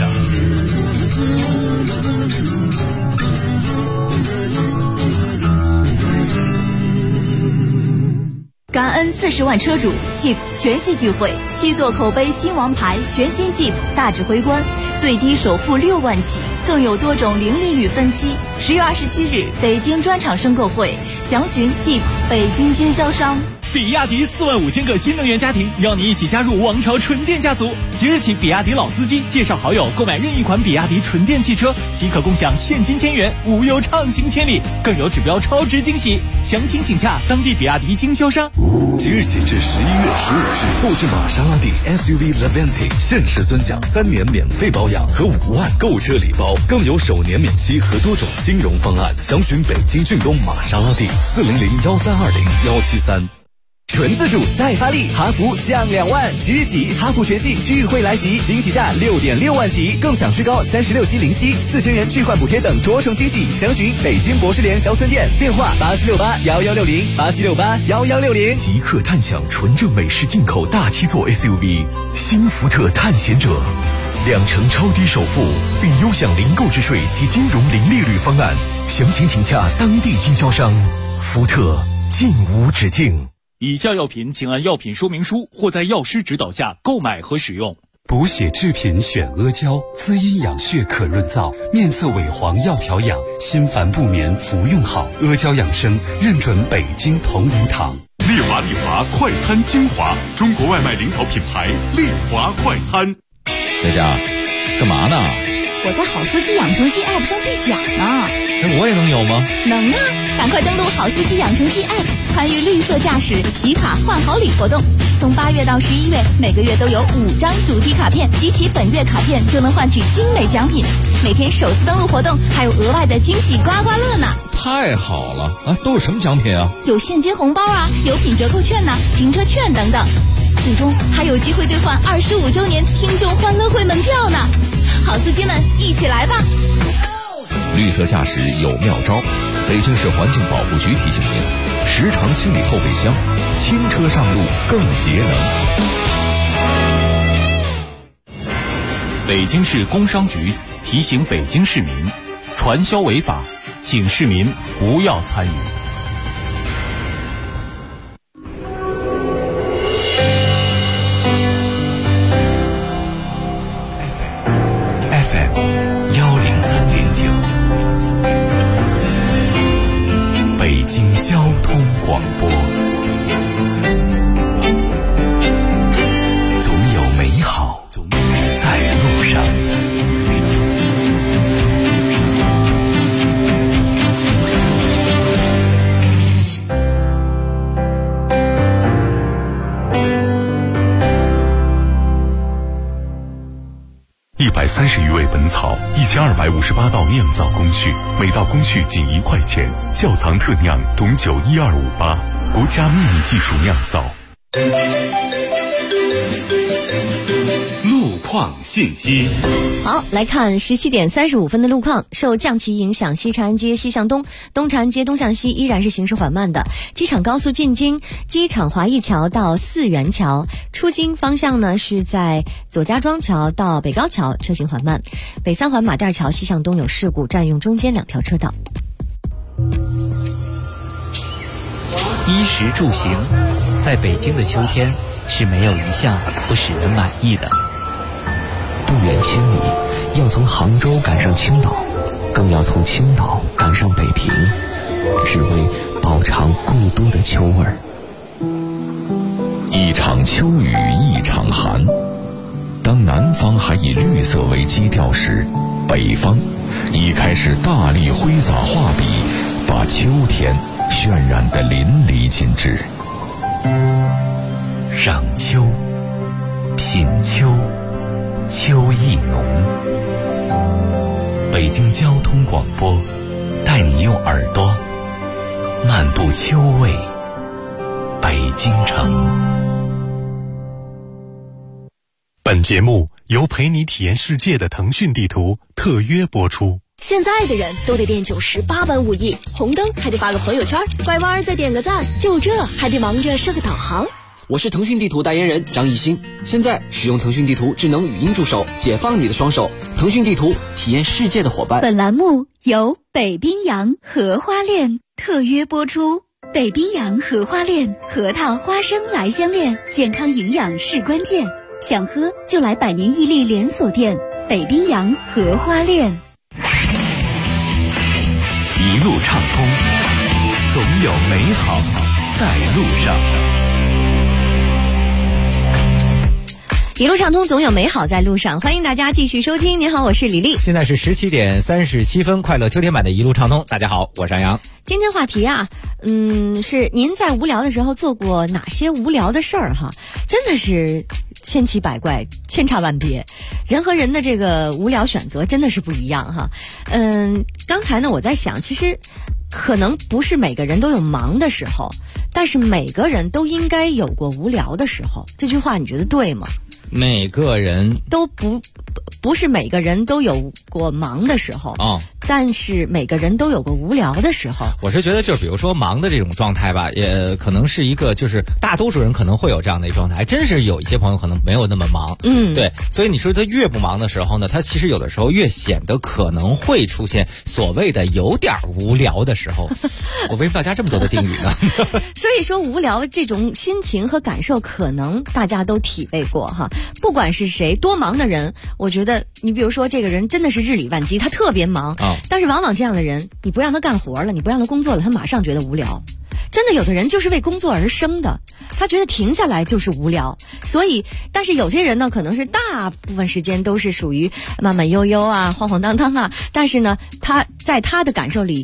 Speaker 6: 感恩40万车主 Jeep 全系聚会，7座口碑新王牌全新 Jeep 大指挥官，最低首付6万起，更有多种零利率分期。10月27日，北京专场申购会，详询 Jeep 北京经销商。
Speaker 20: 比亚迪45000个新能源家庭，让你一起加入王朝纯电家族。即日起，比亚迪老司机介绍好友购买任意款比亚迪纯电汽车，即可共享现金1000元，无忧畅行千里，更有指标超值惊喜。详情请洽当地比亚迪经销商。
Speaker 1: 即日起至11月15日，购置玛莎拉蒂 SUV Levante 限时尊奖3年免费保养和5万购车礼包，更有首年免息和多种金融方案。详询北京骏东玛莎拉蒂400-1320-173。
Speaker 22: 纯自主再发力，哈弗降2万，即日起哈弗全系聚会来袭，惊喜价6.6万起，更享至高36期零息，4000元置换补贴等多重惊喜。详询北京博士联小村店，电话87681160，87681160。
Speaker 20: 即刻探享纯正美式进口大7座 SUV 新福特探险者，2成超低首付，并优享零购置税及金融零利率方案。详情请洽当地经销商。福特尽无止境。
Speaker 23: 以下药品请按药品说明书或在药师指导下购买和使用。
Speaker 24: 补血制品选阿胶，滋阴养血可润燥，面色萎黄要调养，心烦不眠服用好。阿胶养生认准北京同仁堂。
Speaker 21: 丽华快餐精华，中国外卖领导品牌丽华快餐。
Speaker 5: 佳佳，干嘛呢？
Speaker 25: 我在好司机养成记 App 上兑奖呢。
Speaker 5: 那我也能有吗？
Speaker 25: 能啊！赶快登录好司机养成记 App， 参与绿色驾驶集卡换好礼活动， 从8月到11月，每个月都有5张主题卡片，集齐本月卡片就能换取精美奖品。每天首次登录活动还有额外的惊喜刮刮乐呢！
Speaker 4: 太好了啊！都有什么奖品啊？
Speaker 25: 有现金红包啊，有品折扣券呐、停车券等等。最终还有机会兑换25周年听众欢乐会门票呢！好司机们，一起来吧！
Speaker 1: 绿色驾驶有妙招，北京市环境保护局提醒您：时常清理后备箱，轻车上路更节能。
Speaker 23: 北京市工商局提醒北京市民，传销违法，请市民不要参与。
Speaker 3: FM 103.9，北京交通广播。总有美好在路上。
Speaker 21: 130余味本草，1258道酿造工序，每道工序仅1块钱。窖藏特酿董酒12588，国家秘密技术酿造。
Speaker 1: 路况信息。
Speaker 12: 好，来看17点35分的路况。受降旗影响，西长安街西向东、东长安街东向西依然是行驶缓慢的。机场高速进京，机场华谊桥到四元桥，出京方向呢是在左家庄桥到北高桥，车行缓慢。北三环马甸桥西向东有事故，占用中间2条车道。
Speaker 7: 衣食住行，在北京的秋天是没有一项不使人满意的。
Speaker 8: 不远千里，要从杭州赶上青岛，更要从青岛赶上北平，只为饱尝故都的秋味儿。
Speaker 1: 一场秋雨一场寒，当南方还以绿色为基调时，北方已开始大力挥洒画笔，把秋天渲染得淋漓尽致。
Speaker 3: 赏秋，品秋，秋意浓。北京交通广播带你用耳朵漫步秋味北京城。
Speaker 21: 本节目由陪你体验世界的腾讯地图特约播出。
Speaker 10: 现在的人都得练98般武艺，红灯还得发个朋友圈，拐弯再点个赞，就这还得忙着设个导航。
Speaker 11: 我是腾讯地图代言人张艺兴，现在使用腾讯地图智能语音助手，解放你的双手。腾讯地图，体验世界的伙伴。
Speaker 6: 本栏目由北冰洋荷花恋特约播出。北冰洋荷花恋，核桃花生来相恋，健康营养是关键。想喝就来百年屹立连锁店北冰洋荷花恋。
Speaker 3: 一路畅通，总有美好在路上。
Speaker 12: 一路畅通，总有美好在路上。欢迎大家继续收听。您好，我是李丽。
Speaker 5: 现在是17点37分，快乐秋天版的一路畅通。大家好，我是杨洋。
Speaker 12: 今天话题啊，是您在无聊的时候做过哪些无聊的事儿哈？真的是千奇百怪，千差万别。人和人的这个无聊选择真的是不一样哈。刚才呢我在想，其实可能不是每个人都有忙的时候，但是每个人都应该有过无聊的时候。这句话你觉得对吗？
Speaker 5: 每个人
Speaker 12: 都不是每个人都有过忙的时候但是每个人都有过无聊的时候。
Speaker 5: 我是觉得就是比如说忙的这种状态吧，也可能是一个就是大多数人可能会有这样的一状态，还真是有一些朋友可能没有那么忙。对，所以你说他越不忙的时候呢，他其实有的时候越显得可能会出现所谓的有点无聊的时候。我为什么要加这么多的定语呢？
Speaker 12: 所以说无聊这种心情和感受可能大家都体味过哈。不管是谁多忙的人，我觉得你比如说这个人真的是日理万机，他特别忙但是往往这样的人，你不让他干活了，你不让他工作了，他马上觉得无聊。真的有的人就是为工作而生的，他觉得停下来就是无聊。所以但是有些人呢，可能是大部分时间都是属于慢慢悠悠啊，晃晃荡荡啊，但是呢他在他的感受里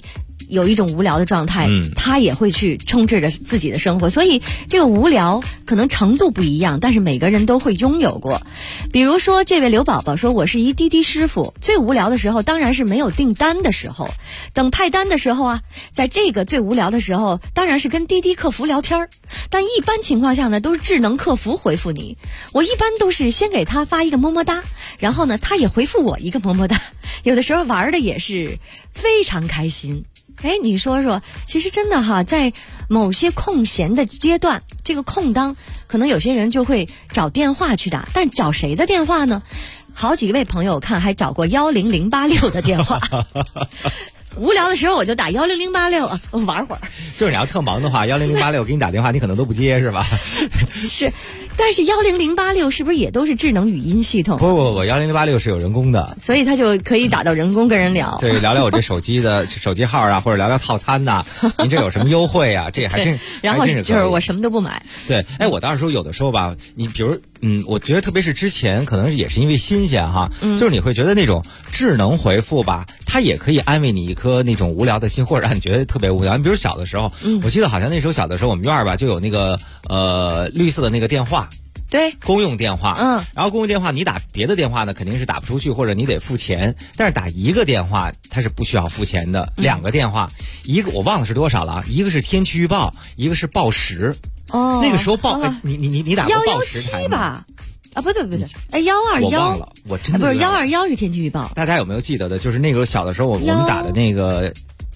Speaker 12: 有一种无聊的状态，他也会去充斥着自己的生活。所以这个无聊可能程度不一样，但是每个人都会拥有过。比如说这位刘宝宝说，我是一滴滴师傅，最无聊的时候当然是没有订单的时候，等派单的时候啊，在这个最无聊的时候当然是跟滴滴客服聊天，但一般情况下呢都是智能客服回复你。我一般都是先给他发一个么么哒，然后呢他也回复我一个么么哒，有的时候玩的也是非常开心。你说说，其实真的哈，在某些空闲的阶段，这个空当可能有些人就会找电话去打，但找谁的电话呢？好几位朋友看还找过10086的电话无聊的时候我就打10086我玩会儿。
Speaker 5: 就是你要特忙的话，10086给你打电话，你可能都不接是吧？
Speaker 12: 是，但是10086是不是也都是智能语音系统？
Speaker 5: 不，10086是有人工的，
Speaker 12: 所以他就可以打到人工跟人聊。
Speaker 5: 对，聊聊我这手机的手机号啊，或者聊聊套餐呐，您这有什么优惠啊？这还真，
Speaker 12: 然后就是我什么都不买。
Speaker 5: 对，我当时说有的时候吧，你比如我觉得特别是之前可能也是因为新鲜哈，就是你会觉得那种智能回复吧，它也可以安慰你一颗那种无聊的心，或者让你觉得特别无聊。你比如小的时候，我记得好像那时候小的时候，我们院儿吧就有那个绿色的那个电话。
Speaker 12: 对，
Speaker 5: 公用电话，然后公用电话你打别的电话呢，肯定是打不出去，或者你得付钱。但是打一个电话，它是不需要付钱的。两个电话，一个我忘了是多少了，一个是天气预报，一个是报时。哦，那个时候报，你打过报时台吗？
Speaker 12: 啊，不对，121，
Speaker 5: 我忘了，我真的
Speaker 12: 不是121是天气预报。
Speaker 5: 大家有没有记得的？就是那个小的时候，我们打的那个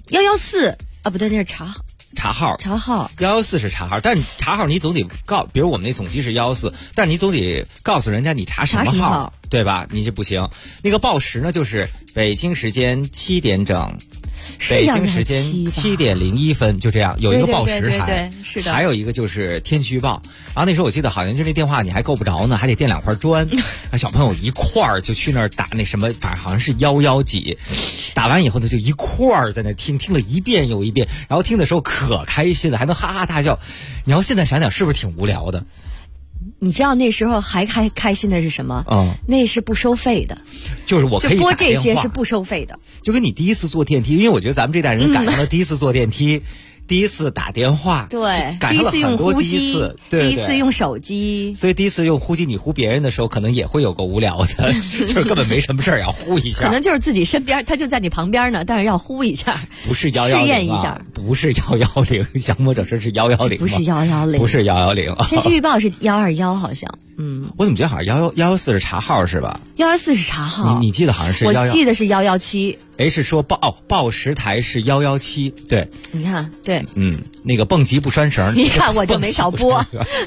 Speaker 12: 114啊，不对，那是查号
Speaker 5: 114是查号，但是查号你总得比如我们那总机是114，但是你总得告诉人家你查什么号，对吧？你这不行。那个报时呢，就是北京时间7点整，北京时间7点01分，就这样有一个报时台，
Speaker 12: 对，是的。
Speaker 5: 还有一个就是天气预报。然后那时候我记得好像就那电话你还够不着呢，还得垫2块砖，小朋友一块儿就去那儿打那什么，反正好像是11几，打完以后呢就一块儿在那听了一遍又一遍，然后听的时候可开心了，还能哈哈大笑。你要现在想想是不是挺无聊的？
Speaker 12: 你知道那时候还开心的是什么？那是不收费的，
Speaker 5: 就是我可以
Speaker 12: 就播这些是不收费的，
Speaker 5: 就跟你第一次坐电梯，因为我觉得咱们这代人赶上了第一次坐电梯。第一次打电话，
Speaker 12: 对，第一次用呼机，
Speaker 5: 第
Speaker 12: 一次用手机，
Speaker 5: 所以第一次用呼机你呼别人的时候，可能也会有个无聊的，就是根本没什么事儿要呼一下，
Speaker 12: 可能就是自己身边，他就在你旁边呢，但是要呼一下，
Speaker 5: 不是110，试
Speaker 12: 验一下，
Speaker 5: 不是110，降魔者是110，
Speaker 12: 不是110，
Speaker 5: 不是110，
Speaker 12: 天气预报是121，好像，
Speaker 5: 我怎么觉得好像114是查号是吧
Speaker 12: ？114是查号，
Speaker 5: 你记得好像是
Speaker 12: 我记得是117。
Speaker 5: 是说报时台是117，对，
Speaker 12: 你看，对，
Speaker 5: 那个蹦极不拴绳，
Speaker 12: 你看我就没少播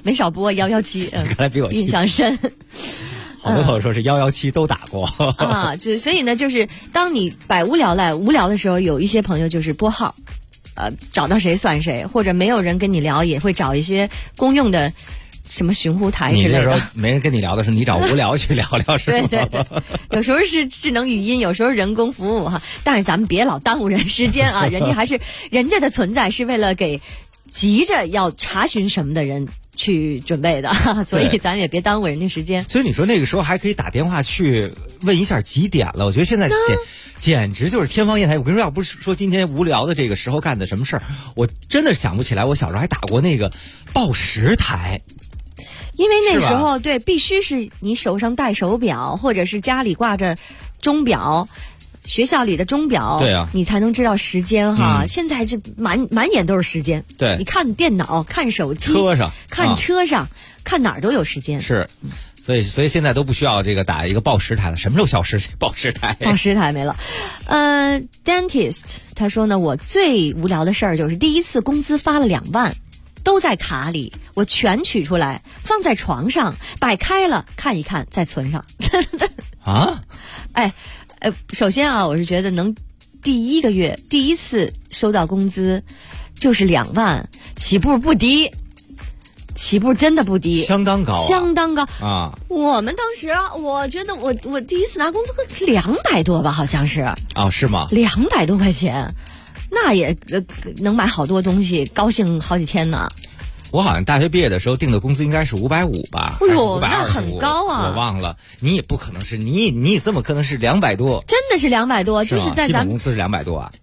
Speaker 12: 117，
Speaker 5: 看来比我
Speaker 12: 印象深。
Speaker 5: 好多朋友说是117都打过
Speaker 12: 啊，所以呢，就是当你百无聊赖无聊的时候，有一些朋友就是拨号，找到谁算谁，或者没有人跟你聊，也会找一些公用的。什么寻呼台之类的，
Speaker 5: 你那时候没人跟你聊的时候，你找无聊去聊聊是吗？
Speaker 12: 对，有时候是智能语音，有时候人工服务哈。但是咱们别老耽误人时间啊，人家的存在是为了给急着要查询什么的人去准备的，所以咱也别耽误人家时间。
Speaker 5: 所以你说那个时候还可以打电话去问一下几点了，我觉得现在简直就是天方夜谭。我跟你说，要不是说今天无聊的这个时候干的什么事儿，我真的想不起来我小时候还打过那个报时台。
Speaker 12: 因为那时候对，必须是你手上戴手表，或者是家里挂着钟表，学校里的钟表，
Speaker 5: 对啊，
Speaker 12: 你才能知道时间哈。现在这满眼都是时间，
Speaker 5: 对，
Speaker 12: 你看电脑、看手机、看车上、看哪儿都有时间。
Speaker 5: 是，所以现在都不需要这个打一个报时台了。什么时候消失？报时台
Speaker 12: 没了。Dentist 他说呢，我最无聊的事儿就是第一次工资发了2万。都在卡里，我全取出来放在床上摆开了看一看再存上
Speaker 5: 啊。
Speaker 12: 首先啊，我是觉得能第一个月第一次收到工资就是2万，起步不低，起步真的不低，
Speaker 5: 相当高啊。
Speaker 12: 我们当时我觉得我第一次拿工资200多吧，好像是
Speaker 5: 是吗
Speaker 12: ？200多块钱。那也能买好多东西，高兴好几天呢。
Speaker 5: 我好像大学毕业的时候定的工资应该是550吧，
Speaker 12: 哎呦，那很高啊！
Speaker 5: 我忘了，你也不可能是你怎么可能是200多？
Speaker 12: 真的是200多，就是在咱们
Speaker 5: 基本工资是200多啊。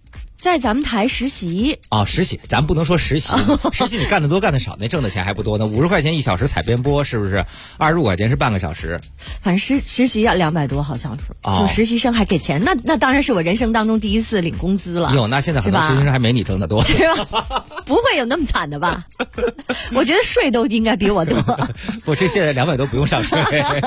Speaker 12: 在咱们台实习
Speaker 5: 哦，实习咱不能说实习，实习你干得多干得少，那挣的钱还不多呢。50块钱1小时采编播，是不是？25块钱是半个小时。
Speaker 12: 反正实习要200多，好像是。就实习生还给钱，那当然是我人生当中第一次领工资了。
Speaker 5: 哟，那现在很多实习生还没你挣得多，
Speaker 12: 是吧？不会有那么惨的吧？我觉得税都应该比我多。
Speaker 5: 不，这现在200多不用上税。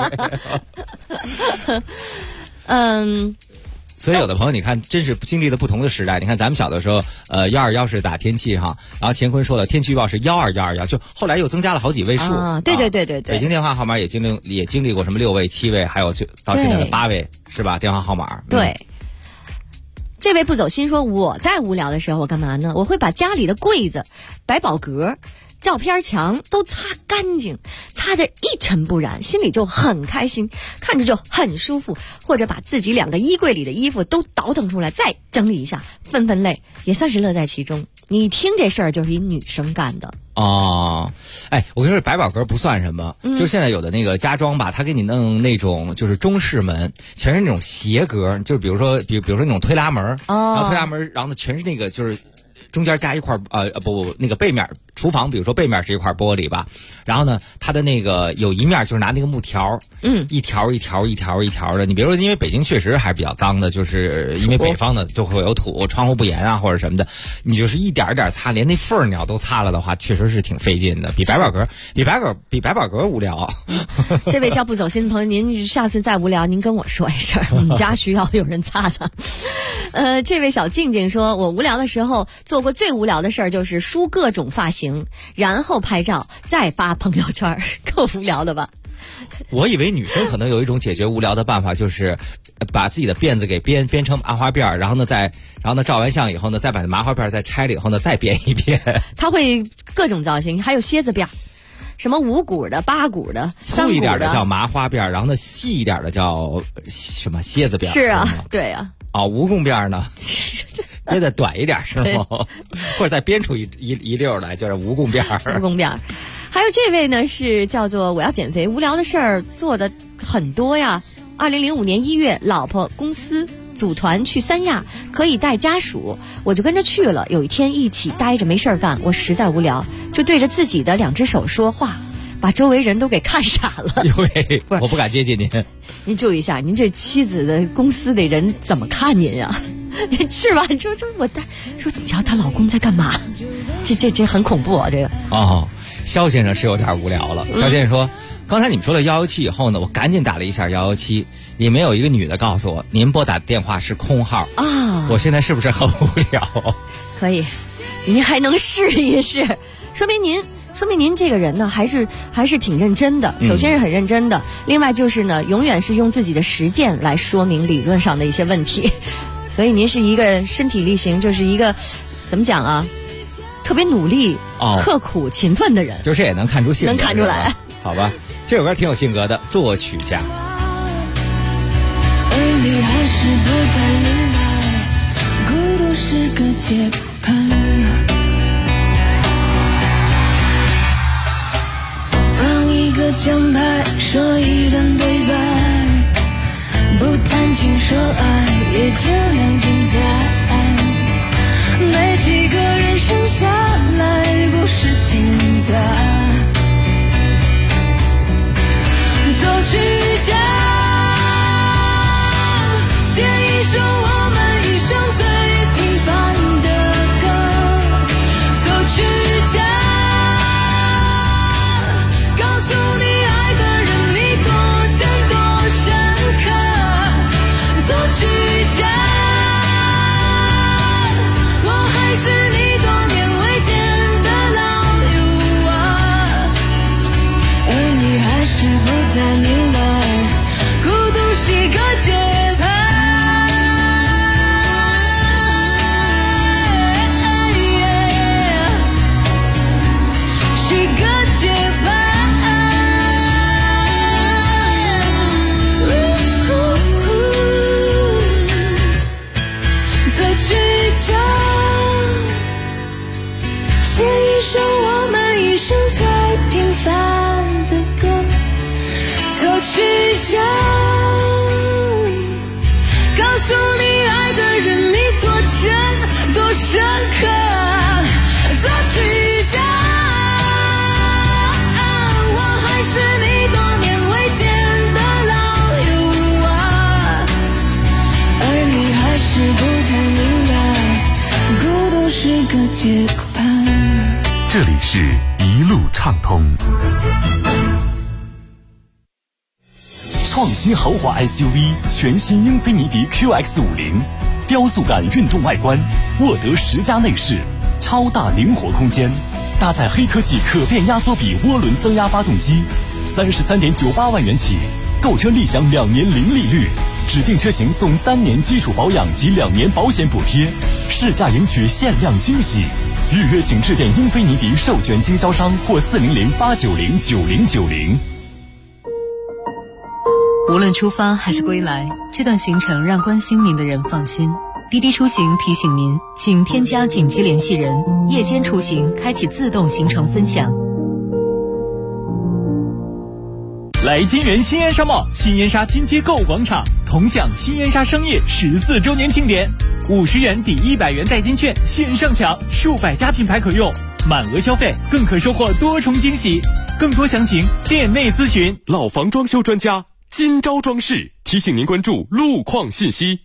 Speaker 5: 所以有的朋友你看真是经历了不同的时代。你看咱们小的时候121是打天气哈，然后乾坤说了天气预报是12121，就后来又增加了好几位数。
Speaker 12: 对。
Speaker 5: 北京电话号码也经历过什么6位7位，还有就到现在的8位，是吧？电话号码。
Speaker 12: 对。这位不走心说，我在无聊的时候我干嘛呢？我会把家里的柜子、百宝格、照片墙都擦干净，擦得一尘不染，心里就很开心，看着就很舒服。或者把自己2个衣柜里的衣服都倒腾出来，再整理一下，分类，也算是乐在其中。你听这事儿就是一女生干的。
Speaker 5: 哦，哎，我跟你说，百宝格不算什么，就是现在有的那个家装吧，他给你弄那种就是中式门，全是那种斜格，就是比如说那种推拉门，然后推拉门，然后呢全是那个就是中间加一块那个背面厨房，比如说背面是一块玻璃吧，然后呢它的那个有一面就是拿那个木条，一条的。你别说，因为北京确实还是比较脏的，就是因为北方的就会有土，窗户不严啊或者什么的，你就是一点一点擦，连那缝儿你要都擦了的话，确实是挺费劲的，比百宝格无聊。
Speaker 12: 这位叫不走心的朋友，您下次再无聊您跟我说一声，我们家需要有人擦擦。这位小静静说，我无聊的时候做过最无聊的事儿就是梳各种发型，然后拍照再发朋友圈，够无聊的吧？
Speaker 5: 我以为女生可能有一种解决无聊的办法，就是把自己的辫子给编成麻花辫，然后呢照完相以后呢，再把麻花辫再拆了以后呢，再编一遍。
Speaker 12: 他会各种造型，还有蝎子辫，什么5股的、8股的、3股的，
Speaker 5: 粗一点的叫麻花辫，然后呢细一点的叫什么蝎子辫？
Speaker 12: 是啊，对啊。
Speaker 5: 蜈蚣辫呢？也得短一点是吗？或者再编出一溜来，就是蜈蚣辫。
Speaker 12: 蜈蚣辫。还有这位呢是叫做我要减肥，无聊的事儿做的很多呀。2005年1月，老婆公司组团去三亚，可以带家属，我就跟着去了。有一天一起待着没事干，我实在无聊，就对着自己的2只手说话，把周围人都给看傻了。
Speaker 5: 我不敢接近您。
Speaker 12: 您注意一下，您这妻子的公司的人怎么看您呀？是吧？说你瞧她老公在干嘛？这很恐怖啊！这个
Speaker 5: 肖先生是有点无聊了。肖先生说，刚才你们说了117以后呢，我赶紧打了一下117，里面有一个女的告诉我，您拨打的电话是空号啊。我现在是不是很无聊？
Speaker 12: 可以，您还能试一试，说明您这个人呢还是挺认真的。首先是很认真的，另外就是呢，永远是用自己的实践来说明理论上的一些问题。所以您是一个身体力行，就是一个怎么讲啊，特别努力、刻苦、勤奋的人。
Speaker 5: 就这也能看出性格，
Speaker 12: 能看出来。
Speaker 5: 好吧，这首歌挺有性格的，作曲家。
Speaker 9: 而你还是不太明白，孤独是个节拍。放一个奖牌，说一段对白，不谈情说爱，也尽量精彩。没几个人生下来不是天才。作曲家写一首我们一生最平凡的结伴。
Speaker 21: 这里是一路畅通。
Speaker 14: 创新豪华 SUV 全新英菲尼迪 QX50， 雕塑感运动外观，沃德10加内饰，超大灵活空间，搭载黑科技可变压缩比涡轮增压发动机，33.98万元起，购车立享2年零利率，指定车型送3年基础保养及2年保险补贴，试驾赢取限量惊喜。预约请致电英菲尼迪授权经销商或400-890-9090。
Speaker 15: 无论出发还是归来，这段行程让关心您的人放心。滴滴出行提醒您，请添加紧急联系人，夜间出行开启自动行程分享。
Speaker 20: 来金源新燕莎贸新燕莎金街购物广场，同享新燕莎商业14周年庆典，50元抵100元代金券线上抢，数百家品牌可用，满额消费更可收获多重惊喜。更多详情店内咨询。
Speaker 21: 老房装修专家金招装饰提醒您关注路况信息。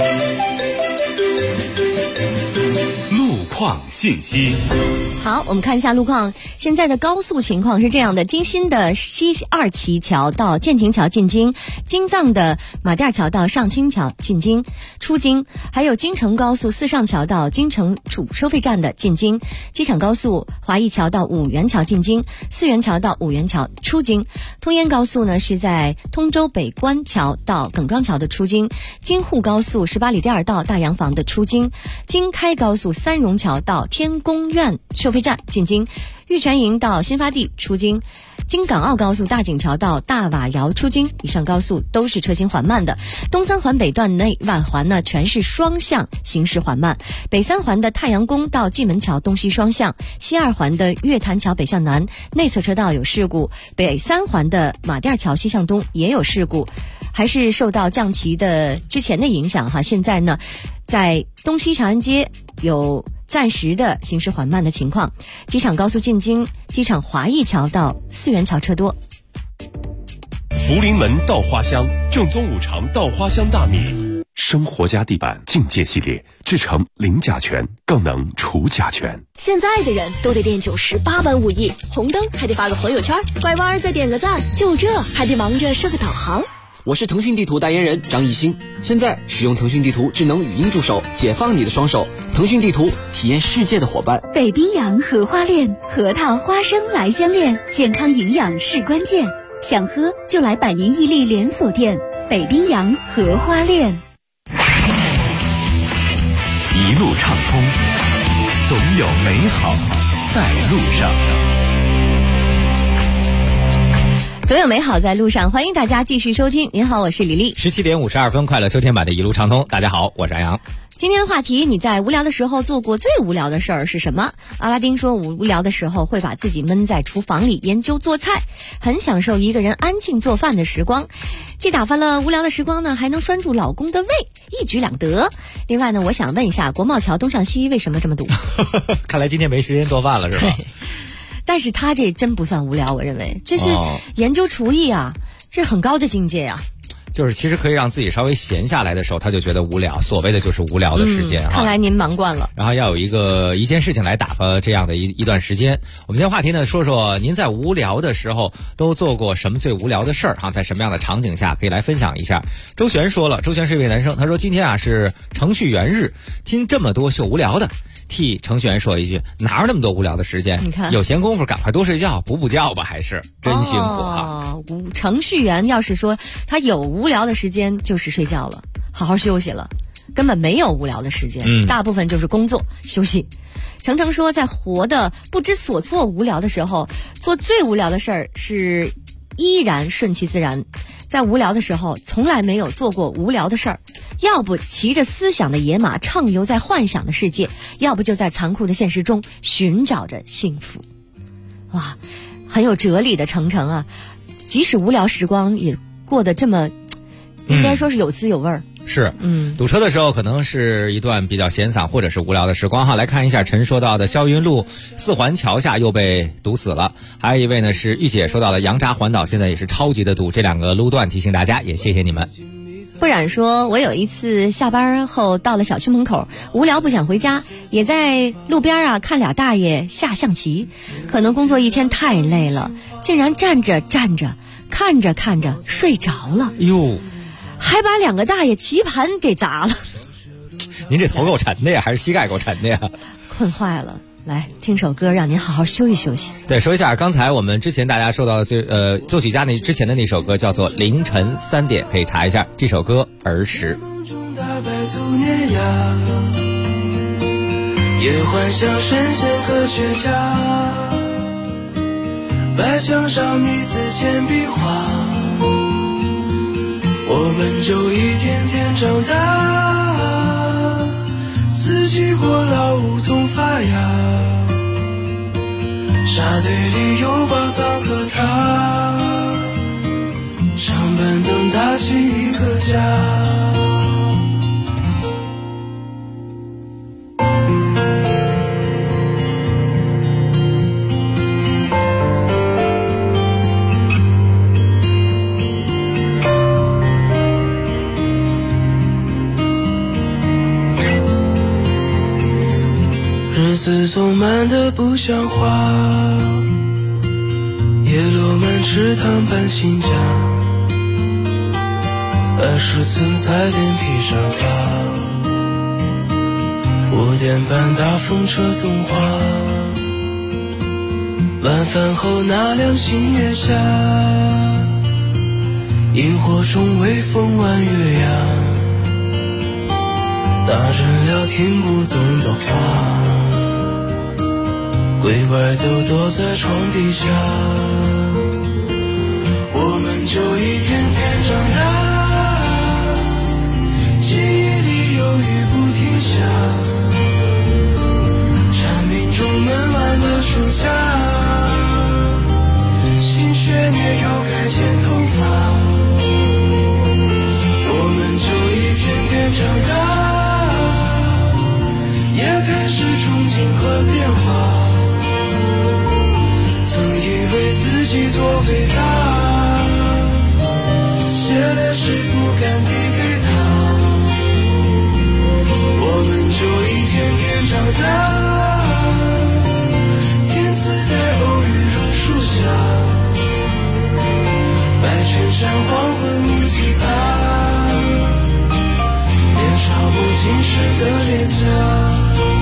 Speaker 21: 路况信息。
Speaker 12: 好，我们看一下路况。现在的高速情况是这样的：京新的西二旗桥到建亭桥进京，京藏的马甸桥到上清桥进京出京，还有京承高速四上桥到京承主收费站的进京，机场高速华谊桥到五原桥进京，四原桥到五原桥出京。通燕高速呢是在通州北关桥到耿庄桥的出京，京沪高速18里店到大洋房的出京，京开高速三榕桥到天宫苑收费站进京，玉泉营到新发地出京，京港澳高速大井桥到大瓦窑出京，以上高速都是车行缓慢的。东三环北段内外环呢全是双向行驶缓慢，北三环的太阳宫到蓟门桥东西双向，西二环的月坛桥北向南内侧车道有事故，北三环的马甸桥西向东也有事故，还是受到降旗的之前的影响哈。现在呢在东西长安街有暂时的行驶缓慢的情况，机场高速进京，机场华谊桥到四元桥车多。
Speaker 21: 福临门稻花香，正宗五常稻花香大米，生活家地板境界系列，制成零甲醛，更能除甲醛。
Speaker 10: 现在的人都得练98般武艺，红灯还得发个朋友圈，拐弯再点个赞，就这还得忙着设个导航。
Speaker 11: 我是腾讯地图代言人张艺兴，现在使用腾讯地图智能语音助手，解放你的双手。腾讯地图，体验世界的伙伴。
Speaker 6: 北冰洋荷花恋，核桃花生来相恋，健康营养是关键。想喝就来百年屹立连锁店北冰洋荷花恋。
Speaker 3: 一路畅通，总有美好在路上。
Speaker 12: 总有美好在路上，欢迎大家继续收听。您好，我是李丽。
Speaker 5: 17点52分，快乐秋天版的一路畅通。大家好，我是安阳。
Speaker 12: 今天的话题，你在无聊的时候做过最无聊的事儿是什么？阿拉丁说，无聊的时候会把自己闷在厨房里研究做菜，很享受一个人安静做饭的时光，既打发了无聊的时光呢，还能拴住老公的胃，一举两得。另外呢，我想问一下，国贸桥东向西为什么这么堵？
Speaker 5: 看来今天没时间做饭了，是吧？
Speaker 12: 但是他这真不算无聊，我认为这是研究厨艺啊，这是很高的境界啊。
Speaker 5: 就是其实可以让自己稍微闲下来的时候，他就觉得无聊，所谓的就是无聊的时间
Speaker 12: 看来您忙惯了。
Speaker 5: 然后要有一件事情来打发这样的一段时间。我们今天话题呢，说说您在无聊的时候都做过什么最无聊的事儿哈，在什么样的场景下可以来分享一下。周璇说了，周璇是一位男生，他说今天啊是程序员日，听这么多秀无聊的。替程序员说一句，哪有那么多无聊的时间？
Speaker 12: 你看，
Speaker 5: 有闲工夫赶快多睡觉，补觉吧，还是真辛苦哈。
Speaker 12: 程序员要是说他有无聊的时间，就是睡觉了，好好休息了，根本没有无聊的时间，大部分就是工作休息。程程说，在活得不知所措、无聊的时候，做最无聊的事儿是依然顺其自然。在无聊的时候，从来没有做过无聊的事儿，要不骑着思想的野马畅游在幻想的世界，要不就在残酷的现实中寻找着幸福。哇，很有哲理的程程啊，即使无聊时光也过得这么，应该说是有滋有味儿。
Speaker 5: 是，堵车的时候可能是一段比较闲散或者是无聊的时光哈。来看一下陈说到的霄云路4环桥下又被堵死了，还有一位呢是玉姐说到的杨闸环岛现在也是超级的堵，这两个路段提醒大家，也谢谢你们。
Speaker 12: 不染说，我有一次下班后到了小区门口，无聊不想回家，也在路边看俩大爷下象棋。可能工作一天太累了，竟然站着看着睡着了。哟，还把2个大爷棋盘给砸了。
Speaker 5: 您这头够沉的呀，还是膝盖够沉的呀？
Speaker 12: 困坏了。来听首歌，让您好好休息休息。
Speaker 5: 对，说一下，刚才我们之前大家说到的作曲家之前的那首歌叫做《凌晨3点》，可以查一下这首歌《儿时》。
Speaker 13: 也幻想神仙科学家，白墙上你字铅笔画，我们就一天天长大，四季过老梧桐发芽，沙堆里有宝藏和他，长板凳搭起一个家。日子总慢得不像话，叶落满池塘搬新家，20寸彩电披上发，5点半大风车动画，晚饭后那凉星月下，萤火虫微风弯月牙，大人聊听不懂的话，鬼怪都躲在床底下，我们就一天天长大，记忆里有雨不停下，蝉鸣中闷完的暑假，新学年又该剪头发，我们就一天天长大，也开始憧憬和变化，曾以为自己多伟大，写的诗不敢递给他，我们就一天天长大，天自带偶遇榕树下，白衬衫黄昏木吉他，年少不经事的脸颊。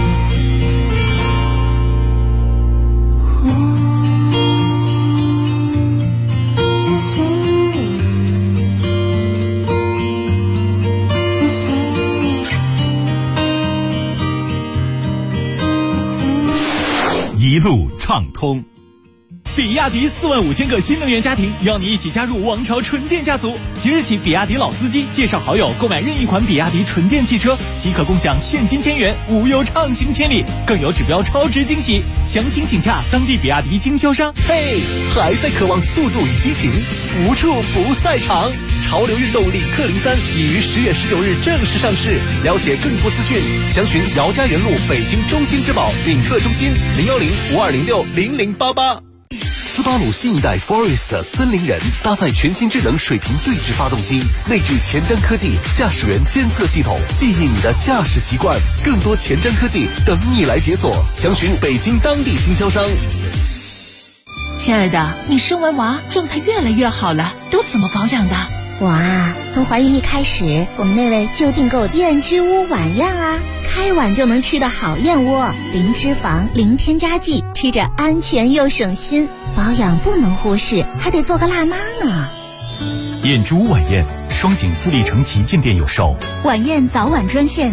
Speaker 14: 一路畅通。
Speaker 20: 比亚迪45000个新能源家庭邀你一起加入王朝纯电家族。即日起，比亚迪老司机介绍好友购买任意款比亚迪纯电汽车，即可共享现金1000元，无忧畅行千里，更有指标超值惊喜。详情请洽当地比亚迪经销商。
Speaker 22: 嘿，还在渴望速度与激情？无处不赛场。潮流运动领克03已于10月19日正式上市。了解更多资讯，详询姚家园路北京中心之宝领克中心010-5206-0088。斯巴鲁新一代 Forest 森林人搭载全新智能水平对置发动机，内置前瞻科技驾驶员监测系统，记忆你的驾驶习惯。更多前瞻科技等你来解锁，详询北京当地经销商。
Speaker 2: 亲爱的，你生完娃状态越来越好了，都怎么保养的？
Speaker 16: 我啊，从怀孕一开始，我们那位就订购燕之屋晚宴啊，开碗就能吃的好燕窝，零脂肪，零添加剂，吃着安全又省心。保养不能忽视，还得做个辣妈呢。
Speaker 23: 燕之屋晚宴，双井富力城旗舰店有售。
Speaker 6: 晚宴早晚专线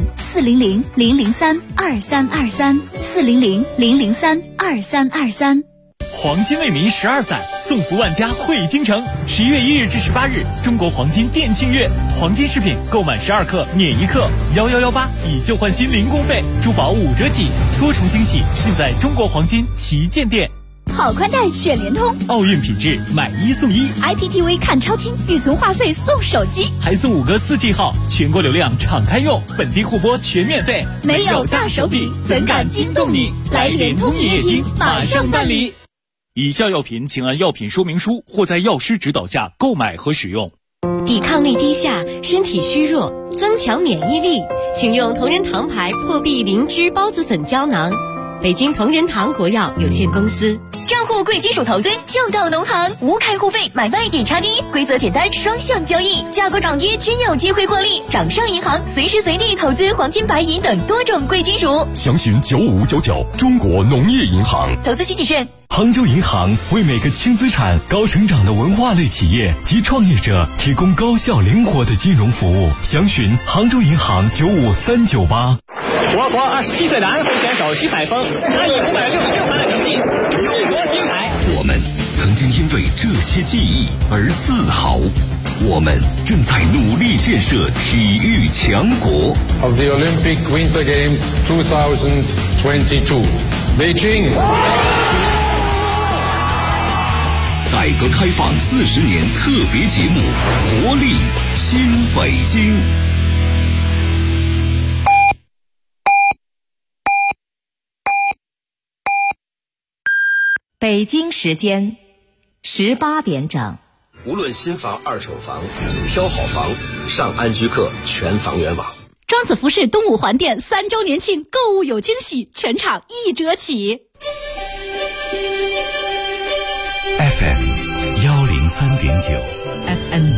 Speaker 6: 400-003-2323，400-003-2323。
Speaker 20: 黄金为民12载，送福万家汇京城。11月1日至18日，中国黄金店庆月，黄金饰品购满12克免1克，1118以旧换新零工费，珠宝5折起，多重惊喜尽在中国黄金旗舰店。
Speaker 6: 好宽带选联通，
Speaker 20: 奥运品质买1送1
Speaker 6: ，IPTV 看超清，预存话费送手机，
Speaker 20: 还送5个4G 号，全国流量敞开用，本地互播全免费。
Speaker 6: 没有大手笔，怎敢惊动你？来联通营业厅马上办理。
Speaker 20: 以下药品请按药品说明书或在药师指导下购买和使用。
Speaker 15: 抵抗力低下，身体虚弱，增强免疫力，请用同仁堂牌破壁灵芝孢子粉胶囊。北京同仁堂国药有限公司。
Speaker 4: 账户贵金属投资就到农行，无开户费，买卖点差低，规则简单，双向交易，价格涨跌均有机会获利。掌上银行随时随地投资黄金、白银等多种贵金属。
Speaker 17: 详询9599中国农业银行。
Speaker 4: 投资需谨慎。
Speaker 17: 杭州银行为每个轻资产、高成长的文化类企业及创业者提供高效灵活的金融服务。详询杭州银行95398。
Speaker 18: 我国27岁男会选手徐海峰，他以566分的成绩勇夺金牌。
Speaker 1: 我们曾经因为这些记忆而自豪，我们正在努力建设体育强国。
Speaker 19: Of the Olympic Winter Games 2022, Beijing。
Speaker 1: 改革开放40年特别节目，活力新北京。
Speaker 2: 北京时间18点整。
Speaker 24: 无论新房、二手房，挑好房，上安居客全房源网。
Speaker 25: 庄子服饰东五环店3周年庆，购物有惊喜，全场1折起。
Speaker 3: FM 103.9
Speaker 15: FM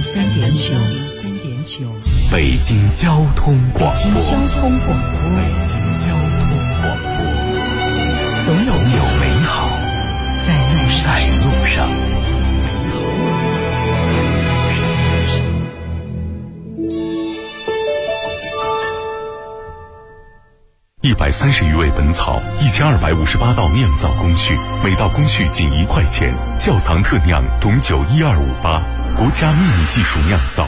Speaker 15: 103.9
Speaker 3: 北京交通广播。
Speaker 15: 北京交通广播，总有美好在路上。
Speaker 21: 130余味本草，1258道酿造工序，每道工序仅1块钱。窖藏特酿董酒12588，国家秘密技术酿造。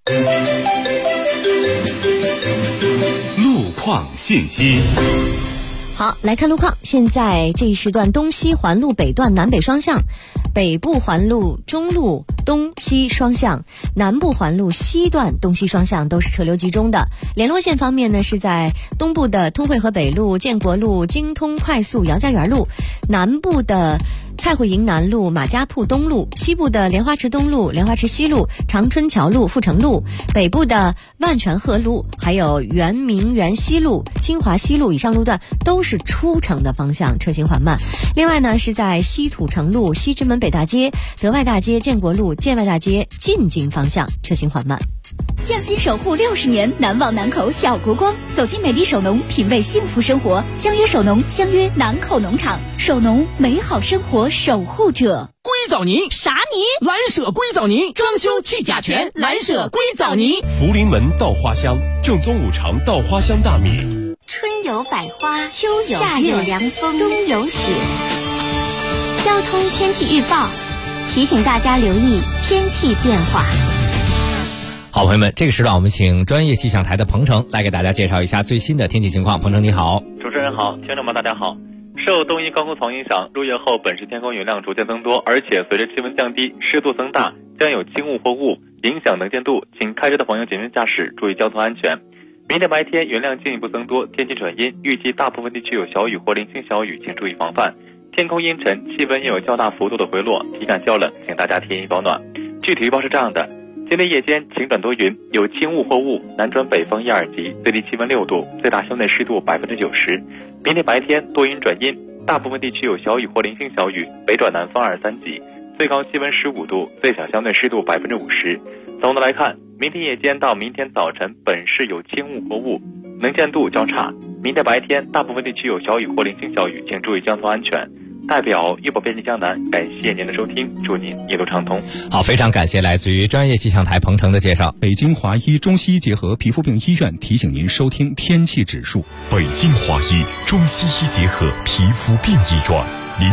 Speaker 1: 路况信息。
Speaker 12: 好，来看路况。现在这一时段东西环路北段南北双向，北部环路中路东西双向，南部环路西段东西双向都是车流集中的。联络线方面呢，是在东部的通惠河北路、建国路、京通快速姚家园路，南部的蔡慧营南路、马家铺东路，西部的莲花池东路、莲花池西路、长春桥路、阜成路，北部的万泉河路，还有圆明园西路、清华西路以上路段都是出城的方向车行缓慢。另外呢，是在西土城路、西直门北大街、德外大街、建国路、建外大街进京方向车行缓慢。
Speaker 6: 匠心守护60年，难忘南口小国光。走进美丽首农，品味幸福生活。相约首农，相约南口农场。首农，美好生活守护者。
Speaker 26: 硅藻泥
Speaker 25: 啥泥？
Speaker 26: 蓝舍硅藻泥，装修去甲醛，蓝舍硅藻泥。
Speaker 21: 福临门稻花香，正宗5常稻花香大米。
Speaker 6: 春有百花，秋有夏有凉风，冬有雪。交通天气预报提醒大家留意天气变化。
Speaker 5: 好，朋友们，这个时段我们请专业气象台的彭程来给大家介绍一下最新的天气情况。彭程你好。
Speaker 27: 主持人好，听众们大家好。受东移高空槽影响，入夜后本市天空云量逐渐增多，而且随着气温降低，湿度增大，将有轻雾或雾影响能见度，请开车的朋友谨慎驾驶，注意交通安全。明天白天云量进一步增多，天气转阴，预计大部分地区有小雨或零星小雨，请注意防范。天空阴沉，气温也有较大幅度的回落，体感较冷，请大家添衣保暖。具体预报是这样的：今天夜间晴转多云，有轻雾或雾，南转北风1、2级，最低气温6度，最大相对湿度90%。明天白天多云转阴，大部分地区有小雨或零星小雨，北转南风2、3级，最高气温15度，最小相对湿度50%。总的来看，明天夜间到明天早晨本市有轻雾或雾，能见度较差。明天白天大部分地区有小雨或零星小雨，请注意交通安全。代表预报编辑江南，感谢您的收听，祝您一路畅通。
Speaker 5: 好，非常感谢来自于专业气象台彭程的介绍。
Speaker 28: 北京华医中西医结合皮肤病医院提醒您收听天气指数。
Speaker 21: 北京华医中西医结合皮肤病医院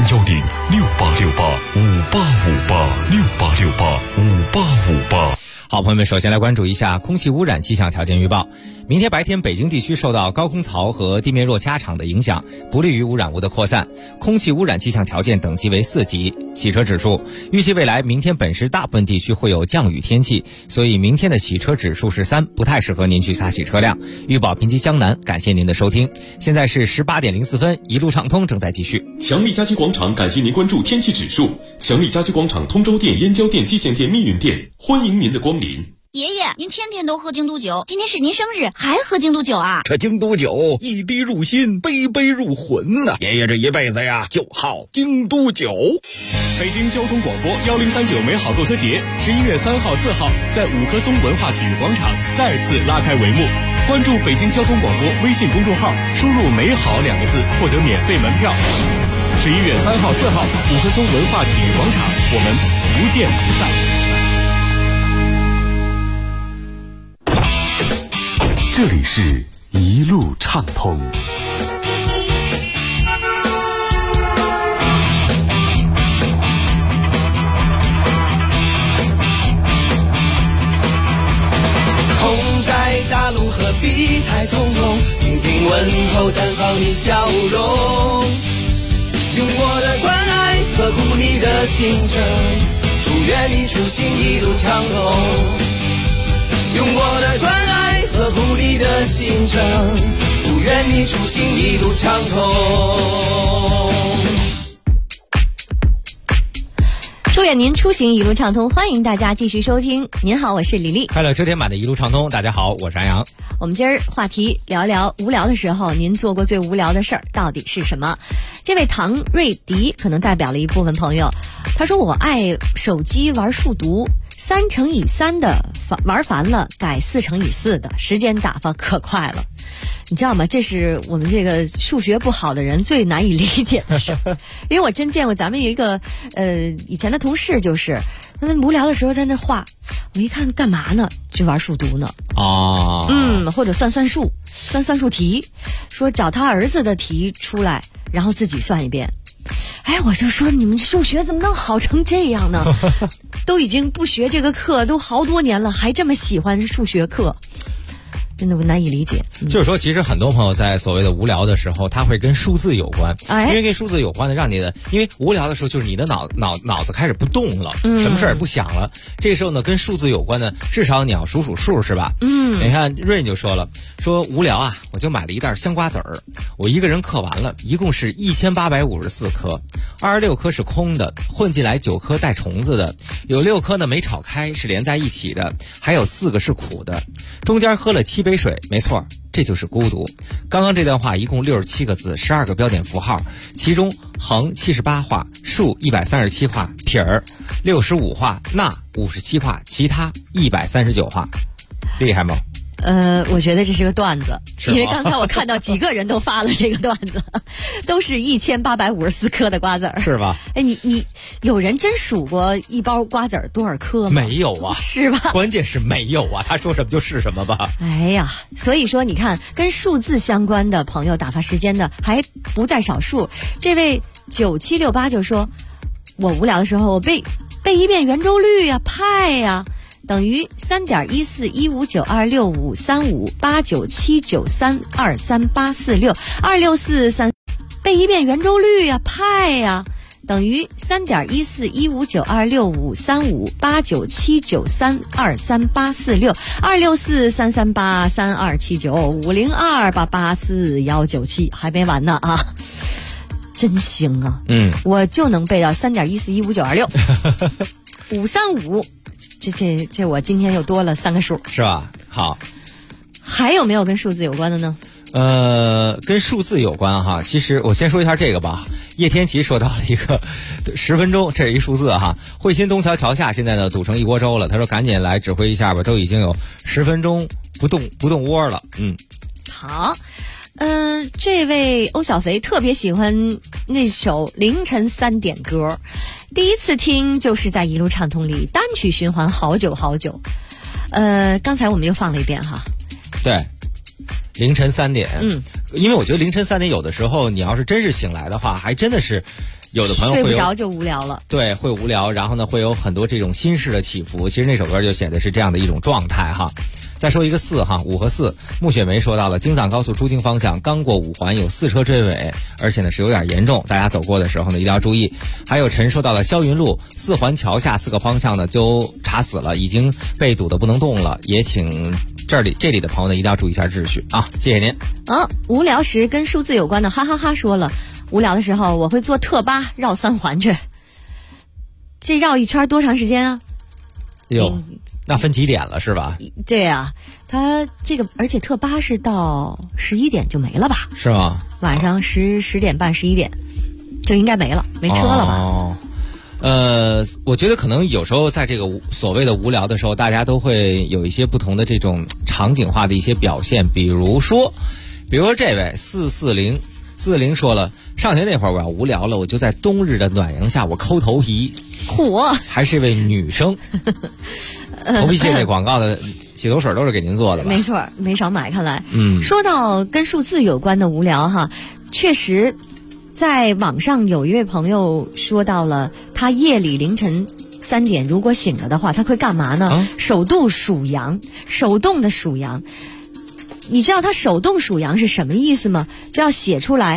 Speaker 21: ，01068685858，68685858。
Speaker 5: 好，朋友们，首先来关注一下空气污染气象条件预报。明天白天，北京地区受到高空槽和地面弱掐场的影响，不利于污染物的扩散。空气污染气象条件等级为4级。洗车指数，预计未来明天本市大部分地区会有降雨天气，所以明天的洗车指数是3，不太适合您去擦洗车辆。预报评级江南，感谢您的收听。现在是18点04分，一路畅通正在继续。
Speaker 21: 强力家居广场感谢您关注天气指数。强力家居广场通州店、燕郊店、蓟县店、密云店，欢迎您的光临。
Speaker 25: 爷爷，您天天都喝京都酒，今天是您生日，还喝京都酒啊？
Speaker 7: 这京都酒一滴入心，杯杯入魂呐！爷爷这一辈子呀，就好京都酒。
Speaker 20: 北京交通广播1039美好购车节11月3号、4号在五棵松文化体育广场再次拉开帷幕。关注北京交通广播微信公众号，输入“美好”2个字，获得免费门票。11月3号、4号，五棵松文化体育广场，我们不见不散。
Speaker 21: 这里是一路畅通。
Speaker 8: 风在大路何必太匆匆，听听问候绽放你笑容，用我的关爱呵护你的行程，祝愿你出行一路畅通。用我的关爱呵护你的行程，祝愿你出行一路畅通。
Speaker 12: 祝愿您出行一路畅通，欢迎大家继续收听。您好，我是李丽。
Speaker 5: 快乐秋天版的一路畅通，大家好，我是安阳。
Speaker 12: 我们今儿话题聊聊无聊的时候，您做过最无聊的事儿到底是什么？这位唐瑞迪可能代表了一部分朋友，他说我爱手机玩数独，3×3的玩烦了，改4×4的，时间打发可快了。你知道吗？这是我们这个数学不好的人最难以理解的事，因为我真见过咱们有一个以前的同事，就是他们无聊的时候在那画，我一看干嘛呢？就玩数独呢。
Speaker 5: 哦，
Speaker 12: 或者算数题，说找他儿子的题出来，然后自己算一遍。哎，我就说你们数学怎么能好成这样呢？都已经不学这个课都好多年了，还这么喜欢数学课。真的难以理解。
Speaker 5: 就是说，其实很多朋友在所谓的无聊的时候，他会跟数字有关，因为跟数字有关的，让你的，因为无聊的时候，就是你的脑子开始不动了，什么事儿也不想了。这个时候呢，跟数字有关的，至少你要数数，是吧？你看瑞就说了，说无聊啊，我就买了一袋香瓜子儿，我一个人嗑完了，一共是1854颗，26颗是空的，混进来9颗带虫子的，有6颗呢没炒开，是连在一起的，还有4个是苦的，中间喝了7杯水，没错，这就是孤独。刚刚这段话一共67个字，12个标点符号，其中横78画，竖137画，撇儿65画，捺57画，其他139画，厉害吗？
Speaker 12: 我觉得这是个段子，因为刚才我看到几个人都发了这个段子，都是1854颗的瓜子儿，
Speaker 5: 是吧？
Speaker 12: 哎，你有人真数过一包瓜子儿多少颗吗？
Speaker 5: 没有啊，
Speaker 12: 是吧？
Speaker 5: 关键是没有啊，他说什么就是什么吧。
Speaker 12: 哎呀，所以说你看，跟数字相关的朋友打发时间的还不在少数。这位9768就说，我无聊的时候我背一遍圆周率呀、派呀。等于3.1415926535897932384626443，背一遍圆周率呀、派呀，等于3.14159265358979323846264338382795028841997，还没完呢啊！真行啊！我就能背到3.1415926。535，这我今天又多了3个数，
Speaker 5: 是吧？好，
Speaker 12: 还有没有跟数字有关的呢？
Speaker 5: 跟数字有关哈。其实我先说一下这个吧。叶天琪说到了一个10分钟，这是一数字哈。汇新东桥桥下现在呢堵成一锅粥了，他说赶紧来指挥一下吧，都已经有10分钟不动窝了。
Speaker 12: 好。这位欧小肥特别喜欢那首凌晨3点歌，第一次听就是在一路畅通里单曲循环好久好久。刚才我们又放了一遍哈。
Speaker 5: 对，凌晨3点。因为我觉得凌晨3点有的时候你要是真是醒来的话，还真的是有的朋友会
Speaker 12: 睡不着就无聊了，
Speaker 5: 对，会无聊，然后呢会有很多这种心事的起伏。其实那首歌就显得是这样的一种状态哈。再说一个4哈，5和4，穆雪梅说到了京藏高速出京方向刚过5环有4车追尾，而且呢是有点严重，大家走过的时候呢一定要注意。还有陈说到了霄云路4环桥下4个方向呢就查死了，已经被堵得不能动了，也请这里的朋友呢一定要注意一下秩序啊，谢谢您。
Speaker 12: 无聊时跟数字有关的哈哈哈说了，无聊的时候我会坐特8绕3环去，这绕一圈多长时间啊？
Speaker 5: 那分几点了是吧？
Speaker 12: 对啊，它这个而且特8是到11点就没了吧？
Speaker 5: 是吗？
Speaker 12: 晚上10点半11点就应该没了，没车了吧？
Speaker 5: 我觉得可能有时候在这个所谓的无聊的时候，大家都会有一些不同的这种场景化的一些表现，比如说这位440说了，上学那会儿我要无聊了，我就在冬日的暖阳下我抠头皮。
Speaker 12: 嚯，
Speaker 5: 还是一位女生。头皮屑这广告的洗头水都是给您做的吧？
Speaker 12: 没错，没少买。看来，说到跟数字有关的无聊哈，确实，在网上有一位朋友说到了，他夜里凌晨3点如果醒了的话，他会干嘛呢？手动数羊，手动的数羊。你知道他手动数羊是什么意思吗？就要写出来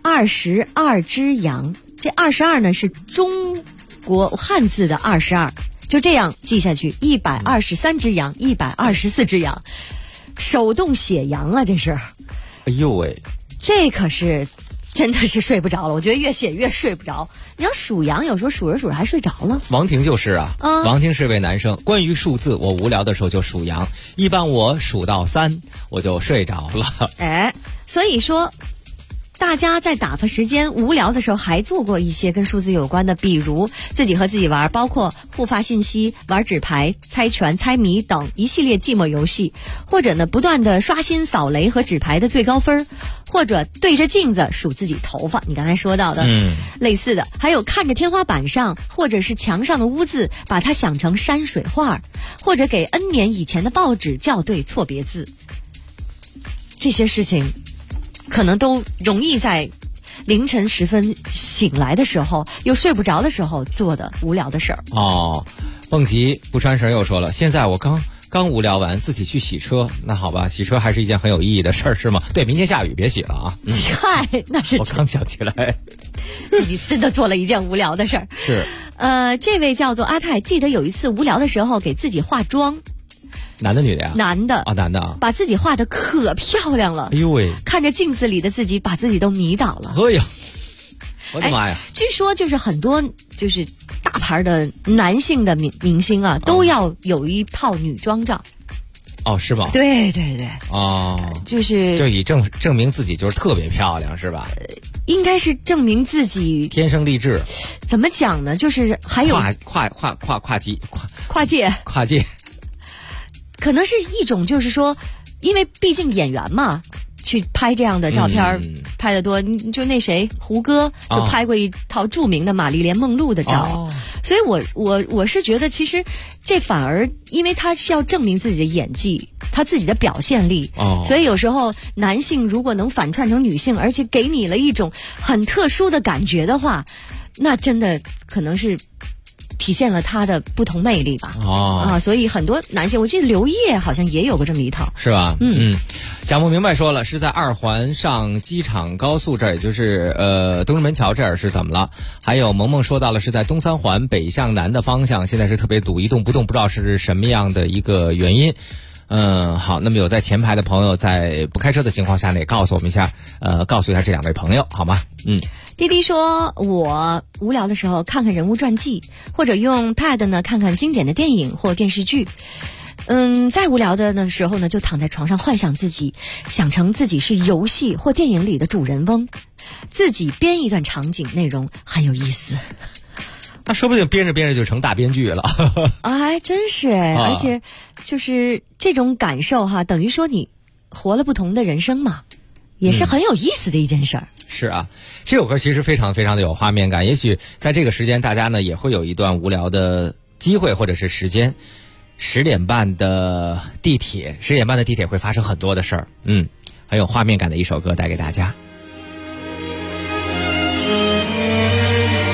Speaker 12: 22只羊，这22呢是中国汉字的22，就这样记下去，123只羊，124只羊，手动写羊啊，这是。
Speaker 5: 哎呦喂，
Speaker 12: 这可是真的是睡不着了，我觉得越写越睡不着。你要数羊，有时候数着数着还睡着了。
Speaker 5: 王婷就是啊，王婷是位男生。关于数字，我无聊的时候就数羊，一般我数到3我就睡着了。
Speaker 12: 所以说大家在打发时间无聊的时候还做过一些跟数字有关的，比如自己和自己玩，包括互发信息、玩纸牌、猜拳、猜谜等一系列寂寞游戏，或者呢不断的刷新扫雷和纸牌的最高分，或者对着镜子数自己头发，你刚才说到的类似的，还有看着天花板上或者是墙上的污渍，把它想成山水画，或者给 N 年以前的报纸校对错别字。这些事情可能都容易在凌晨时分醒来的时候又睡不着的时候做的无聊的事儿。
Speaker 5: 蹦极不穿绳又说了，现在我刚无聊完，自己去洗车。那好吧，洗车还是一件很有意义的事儿，是吗？对，明天下雨别洗了啊。
Speaker 12: 嗨，那是
Speaker 5: 我刚想起来，
Speaker 12: 你真的做了一件无聊的事儿。
Speaker 5: 是，
Speaker 12: 这位叫做阿泰，记得有一次无聊的时候给自己化妆。
Speaker 5: 男的女的呀？
Speaker 12: 男的
Speaker 5: 啊，男的啊，
Speaker 12: 把自己画得可漂亮了。
Speaker 5: 哎呦喂，
Speaker 12: 看着镜子里的自己，把自己都迷倒了。
Speaker 5: 哎呀，我的妈呀！
Speaker 12: 据说就是很多就是大牌的男性的明星啊，都要有一套女装照。
Speaker 5: 是吗？
Speaker 12: 对对对。就
Speaker 5: 以证明自己就是特别漂亮，是吧？
Speaker 12: 应该是证明自己
Speaker 5: 天生丽质。
Speaker 12: 怎么讲呢？就是还有跨界。可能是一种就是说，因为毕竟演员嘛，去拍这样的照片拍得多，就那谁胡歌就拍过一套著名的玛丽莲梦露的照，所以我是觉得其实这反而因为他是要证明自己的演技，他自己的表现力，所以有时候男性如果能反串成女性，而且给你了一种很特殊的感觉的话，那真的可能是体现了他的不同魅力吧。所以很多男性，我记得刘烨好像也有过这么一套，
Speaker 5: 是吧？想不明白说了，是在2环上机场高速这儿，也就是东直门桥这儿是怎么了？还有萌萌说到了是在东3环北向南的方向，现在是特别堵，一动不动，不知道是什么样的一个原因。好，那么有在前排的朋友在不开车的情况下呢，也告诉我们一下，告诉一下这2位朋友好吗？
Speaker 12: 滴滴说，我无聊的时候看看人物传记，或者用 Pad 呢看看经典的电影或电视剧。再无聊的时候呢，就躺在床上幻想自己，想成自己是游戏或电影里的主人翁，自己编一段场景，内容很有意思。
Speaker 5: 他说不定编着编着就成大编剧了。
Speaker 12: 还真是而且就是这种感受哈，等于说你活了不同的人生嘛，也是很有意思的一件事儿。
Speaker 5: 是啊，这首歌其实非常非常的有画面感，也许在这个时间大家呢也会有一段无聊的机会或者是时间。10点半的地铁会发生很多的事儿，很有画面感的一首歌带给大家。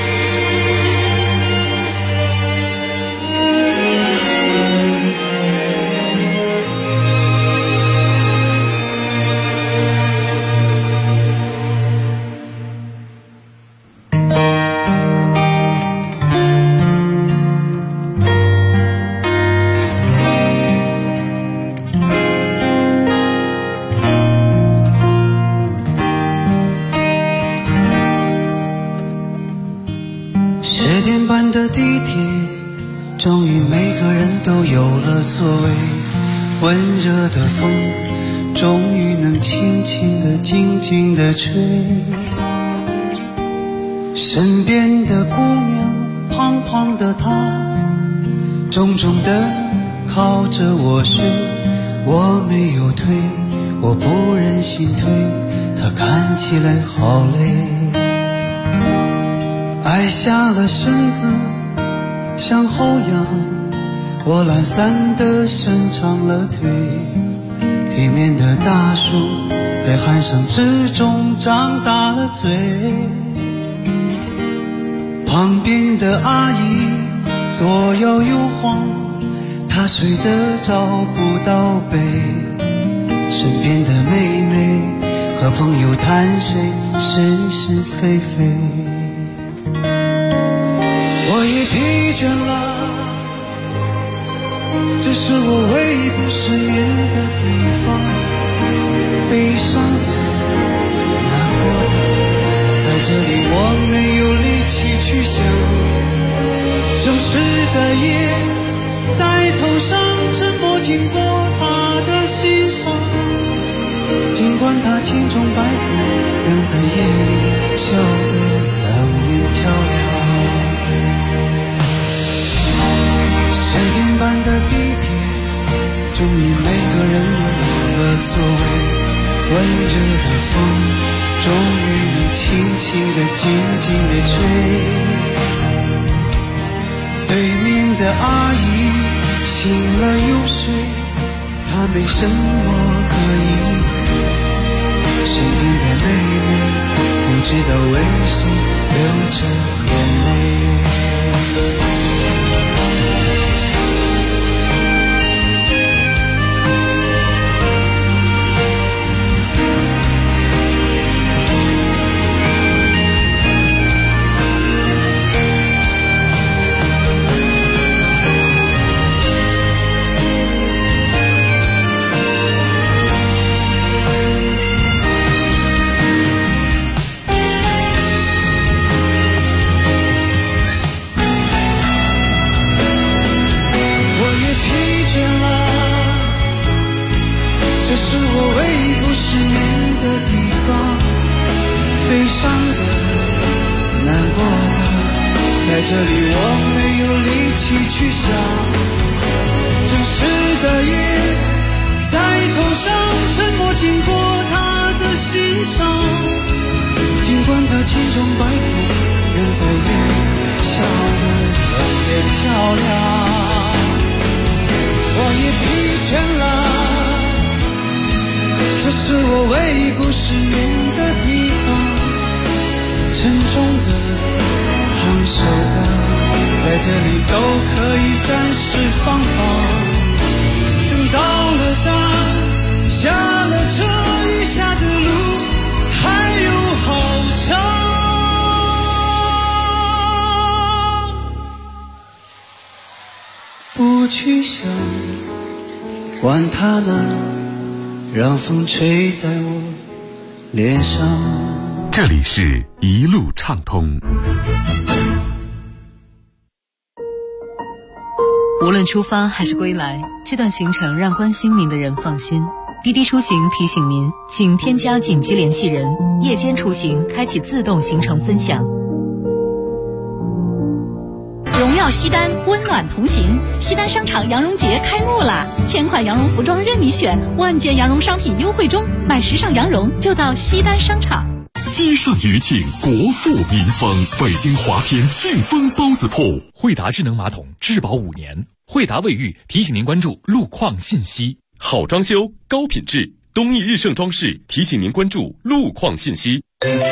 Speaker 9: 终于能轻轻地静静地吹。身边的姑娘胖胖的她，重重地靠着我睡，我没有推，我不忍心推，她看起来好累。矮下了身子向后仰，我懒散地伸长了腿，体面的大树在鼾声之中张大了嘴。旁边的阿姨左摇右晃，她睡得找不到北。身边的妹妹和朋友谈谁是是非非。我也疲倦了，这是我唯不失眠的地方。悲伤的，难过的，在这里我没有力气去想。正式的夜在头上沉默经过他的心上，尽管他青葱白头，仍在夜里笑得冷艳漂亮。10点半的地铁，终于每个人有了座位。温热的风终于能轻轻地静静地吹。对面的阿姨醒了又睡，她没什么可以为。身边的妹妹不知道为谁流着眼泪。在这里我没有力气去想，正式的夜在头上沉默经过他的心上，尽管他青葱白头，仍在夜里笑得冷艳漂亮。我也疲倦了，这是我唯不失眠的地方。沉重的烫手的，在这里都可以暂时放放。等到了站，下了车，余下的路还有好长。不去想，管它呢，让风吹在我脸上。
Speaker 21: 这里是一路畅通。
Speaker 15: 无论出发还是归来，这段行程让关心您的人放心。滴滴出行提醒您，请添加紧急联系人，夜间出行开启自动行程分享。
Speaker 26: 荣耀西单，温暖同行。西单商场羊绒节开幕啦！1000款羊绒服装任你选，万件羊绒商品优惠中，买时尚羊绒就到西单商场。
Speaker 21: 街上余庆，国富民丰，北京华天庆丰包子铺。
Speaker 10: 惠达智能马桶质保5年。惠达卫浴提醒您关注路况信息。
Speaker 21: 好装修，高品质，东义日盛装饰提醒您关注路况信息。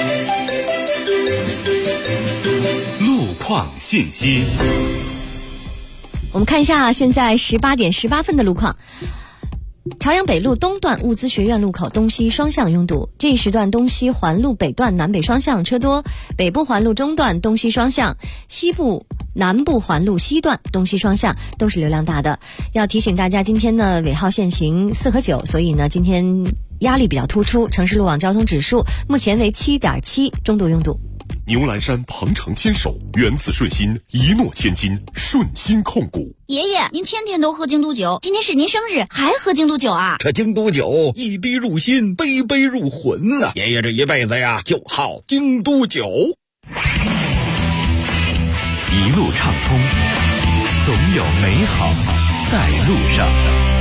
Speaker 21: 路况信息。
Speaker 12: 我们看一下现在18点18分的路况。朝阳北路东段物资学院路口东西双向拥堵，这一时段东西环路北段南北双向车多，北部环路中段东西双向，西部南部环路西段东西双向都是流量大的。要提醒大家，今天呢尾号限行4和9，所以呢今天压力比较突出，城市路网交通指数目前为7.7，中度拥堵。
Speaker 4: 牛栏山鹏程牵手，源自顺心，一诺千金，顺心控股。
Speaker 11: 爷爷，您天天都喝京都酒，今天是您生日，还喝京都酒啊？
Speaker 7: 这京都酒一滴入心，杯杯入魂呐！爷爷这一辈子呀，就好京都酒。
Speaker 3: 一路畅通，总有美好在路上。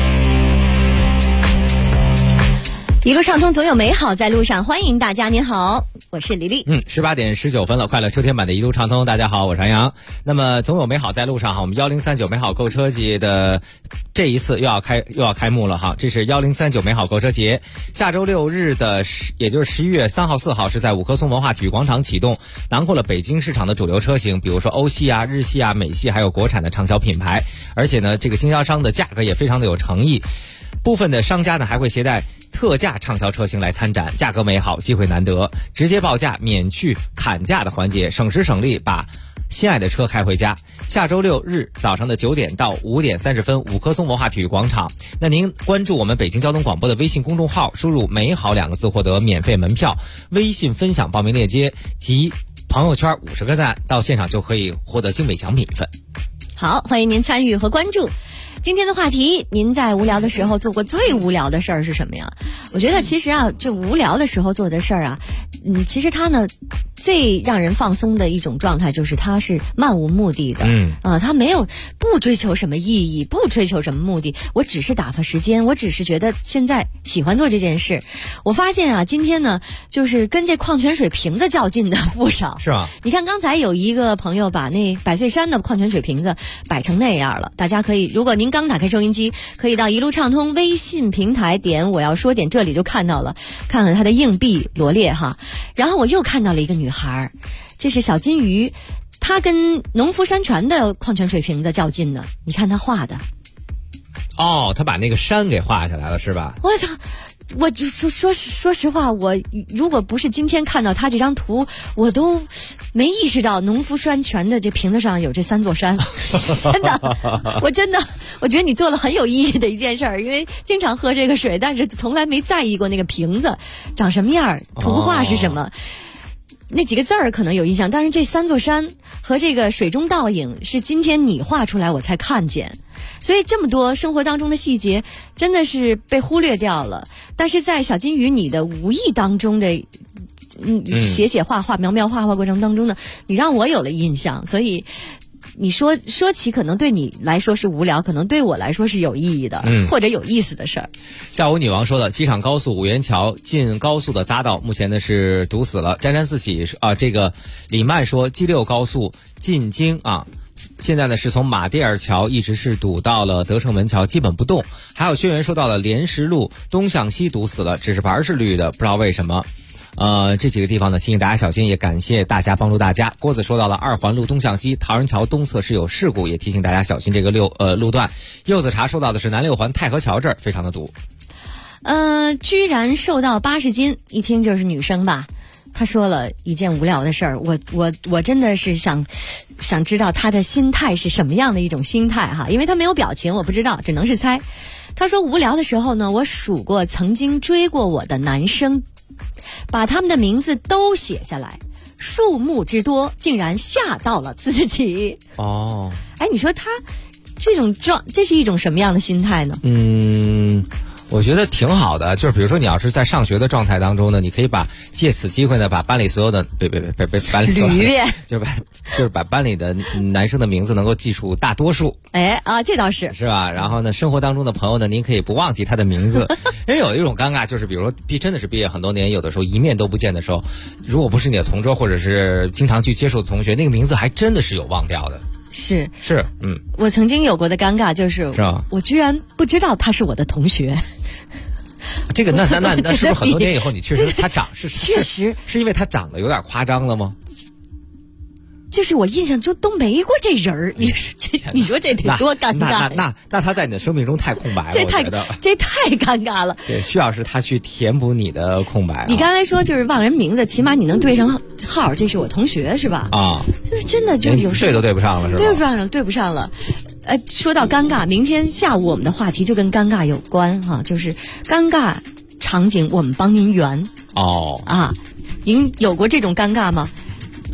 Speaker 12: 一路畅通，总有美好在路上。欢迎大家，您好，我是李丽。
Speaker 5: 18点19分了，快乐秋天版的一路畅通。大家好，我是杨洋。那么总有美好在路上哈，我们1039美好购车节的这一次又要开幕了哈。这是1039美好购车节，下周6日的也就是11月3号4号是在五棵松文化体育广场启动，囊括了北京市场的主流车型，比如说欧系啊、日系啊、美系，还有国产的畅销品牌。而且呢，这个经销商的价格也非常的有诚意，部分的商家呢还会携带特价畅销车型来参展，价格美好，机会难得，直接报价免去砍价的环节，省时省力，把心爱的车开回家。下周6日早上的9点到5点30分，五棵松文化体育广场。那您关注我们北京交通广播的微信公众号，输入美好2个字获得免费门票，微信分享报名链接及朋友圈50个赞，到现场就可以获得精美奖品一份。
Speaker 12: 好，欢迎您参与和关注。今天的话题，您在无聊的时候做过最无聊的事儿是什么呀？我觉得其实啊，就无聊的时候做的事儿啊，其实它呢最让人放松的一种状态就是它是漫无目的的，它没有不追求什么意义，不追求什么目的，我只是打发时间，我只是觉得现在喜欢做这件事。我发现啊，今天呢就是跟这矿泉水瓶子较劲的不少，
Speaker 5: 是吗？
Speaker 12: 你看刚才有一个朋友把那百岁山的矿泉水瓶子摆成那样了，大家可以，如果您刚打开收音机，可以到一路畅通微信平台点我要说点这里就看到了，看看它的硬币罗列哈。然后我又看到了一个女孩，这是小金鱼，她跟农夫山泉的矿泉水瓶子较劲呢。你看她画的，
Speaker 5: 她把那个山给画下来了是吧？
Speaker 12: 我操！我就说实话，我如果不是今天看到他这张图，我都没意识到农夫山泉的这瓶子上有这3座山。真的，我觉得你做了很有意义的一件事儿，因为经常喝这个水，但是从来没在意过那个瓶子长什么样，图画是什么。那几个字儿可能有印象，但是这3座山和这个水中倒影是今天你画出来我才看见。所以这么多生活当中的细节真的是被忽略掉了，但是在小金鱼你的无意当中的写画画描画过程当中呢，你让我有了印象。所以你说起可能对你来说是无聊，可能对我来说是有意义的，或者有意思的事儿。
Speaker 5: 下午女王说了，机场高速五元桥进高速的匝道目前呢是堵死了。沾沾自喜这个李曼说 G6 高速进京现在呢是从马甸尔桥一直是堵到了德胜门桥，基本不动。还有轩辕说到了莲石路东向西堵死了，指示牌是绿的，不知道为什么。这几个地方呢，提醒大家小心，也感谢大家帮助大家。郭子说到了2环路东向西陶人桥东侧是有事故，也提醒大家小心这个路段。柚子茶说到的是南6环太和桥这儿非常的堵。
Speaker 12: 居然瘦到80斤，一听就是女生吧。他说了一件无聊的事儿，我真的是想知道他的心态是什么样的一种心态哈，因为他没有表情，我不知道，只能是猜。他说无聊的时候呢，我数过曾经追过我的男生，把他们的名字都写下来，数目之多，竟然吓到了自己。你说他这是一种什么样的心态呢？
Speaker 5: 我觉得挺好的，就是比如说你要是在上学的状态当中呢，你可以借此机会呢，把班里所有的班里所有的就是把班里的男生的名字能够记住大多数。
Speaker 12: 这倒是
Speaker 5: 吧？然后呢，生活当中的朋友呢，您可以不忘记他的名字。因为有一种尴尬，就是比如说真的是毕业很多年，有的时候一面都不见的时候，如果不是你的同桌或者是经常去接触的同学，那个名字还真的是有忘掉的。
Speaker 12: 是，
Speaker 5: 我
Speaker 12: 曾经有过的尴尬就是我居然不知道他是我的同学。
Speaker 5: 这个那是不是很多年以后你确实他长是
Speaker 12: 确实
Speaker 5: 是因为他长得有点夸张了吗？
Speaker 12: 就是我印象中都没过这人儿，你说这得多尴尬？
Speaker 5: 那他在你的生命中太空白了，
Speaker 12: 这太尴尬了。
Speaker 5: 对，需要是他去填补你的空白。
Speaker 12: 你刚才说就是忘人名字，起码你能对上号，这是我同学是吧？就是真的就有时候
Speaker 5: 对都对不上了是吧？
Speaker 12: 对不上了。说到尴尬，明天下午我们的话题就跟尴尬有关哈，就是尴尬场景，我们帮您圆。您有过这种尴尬吗？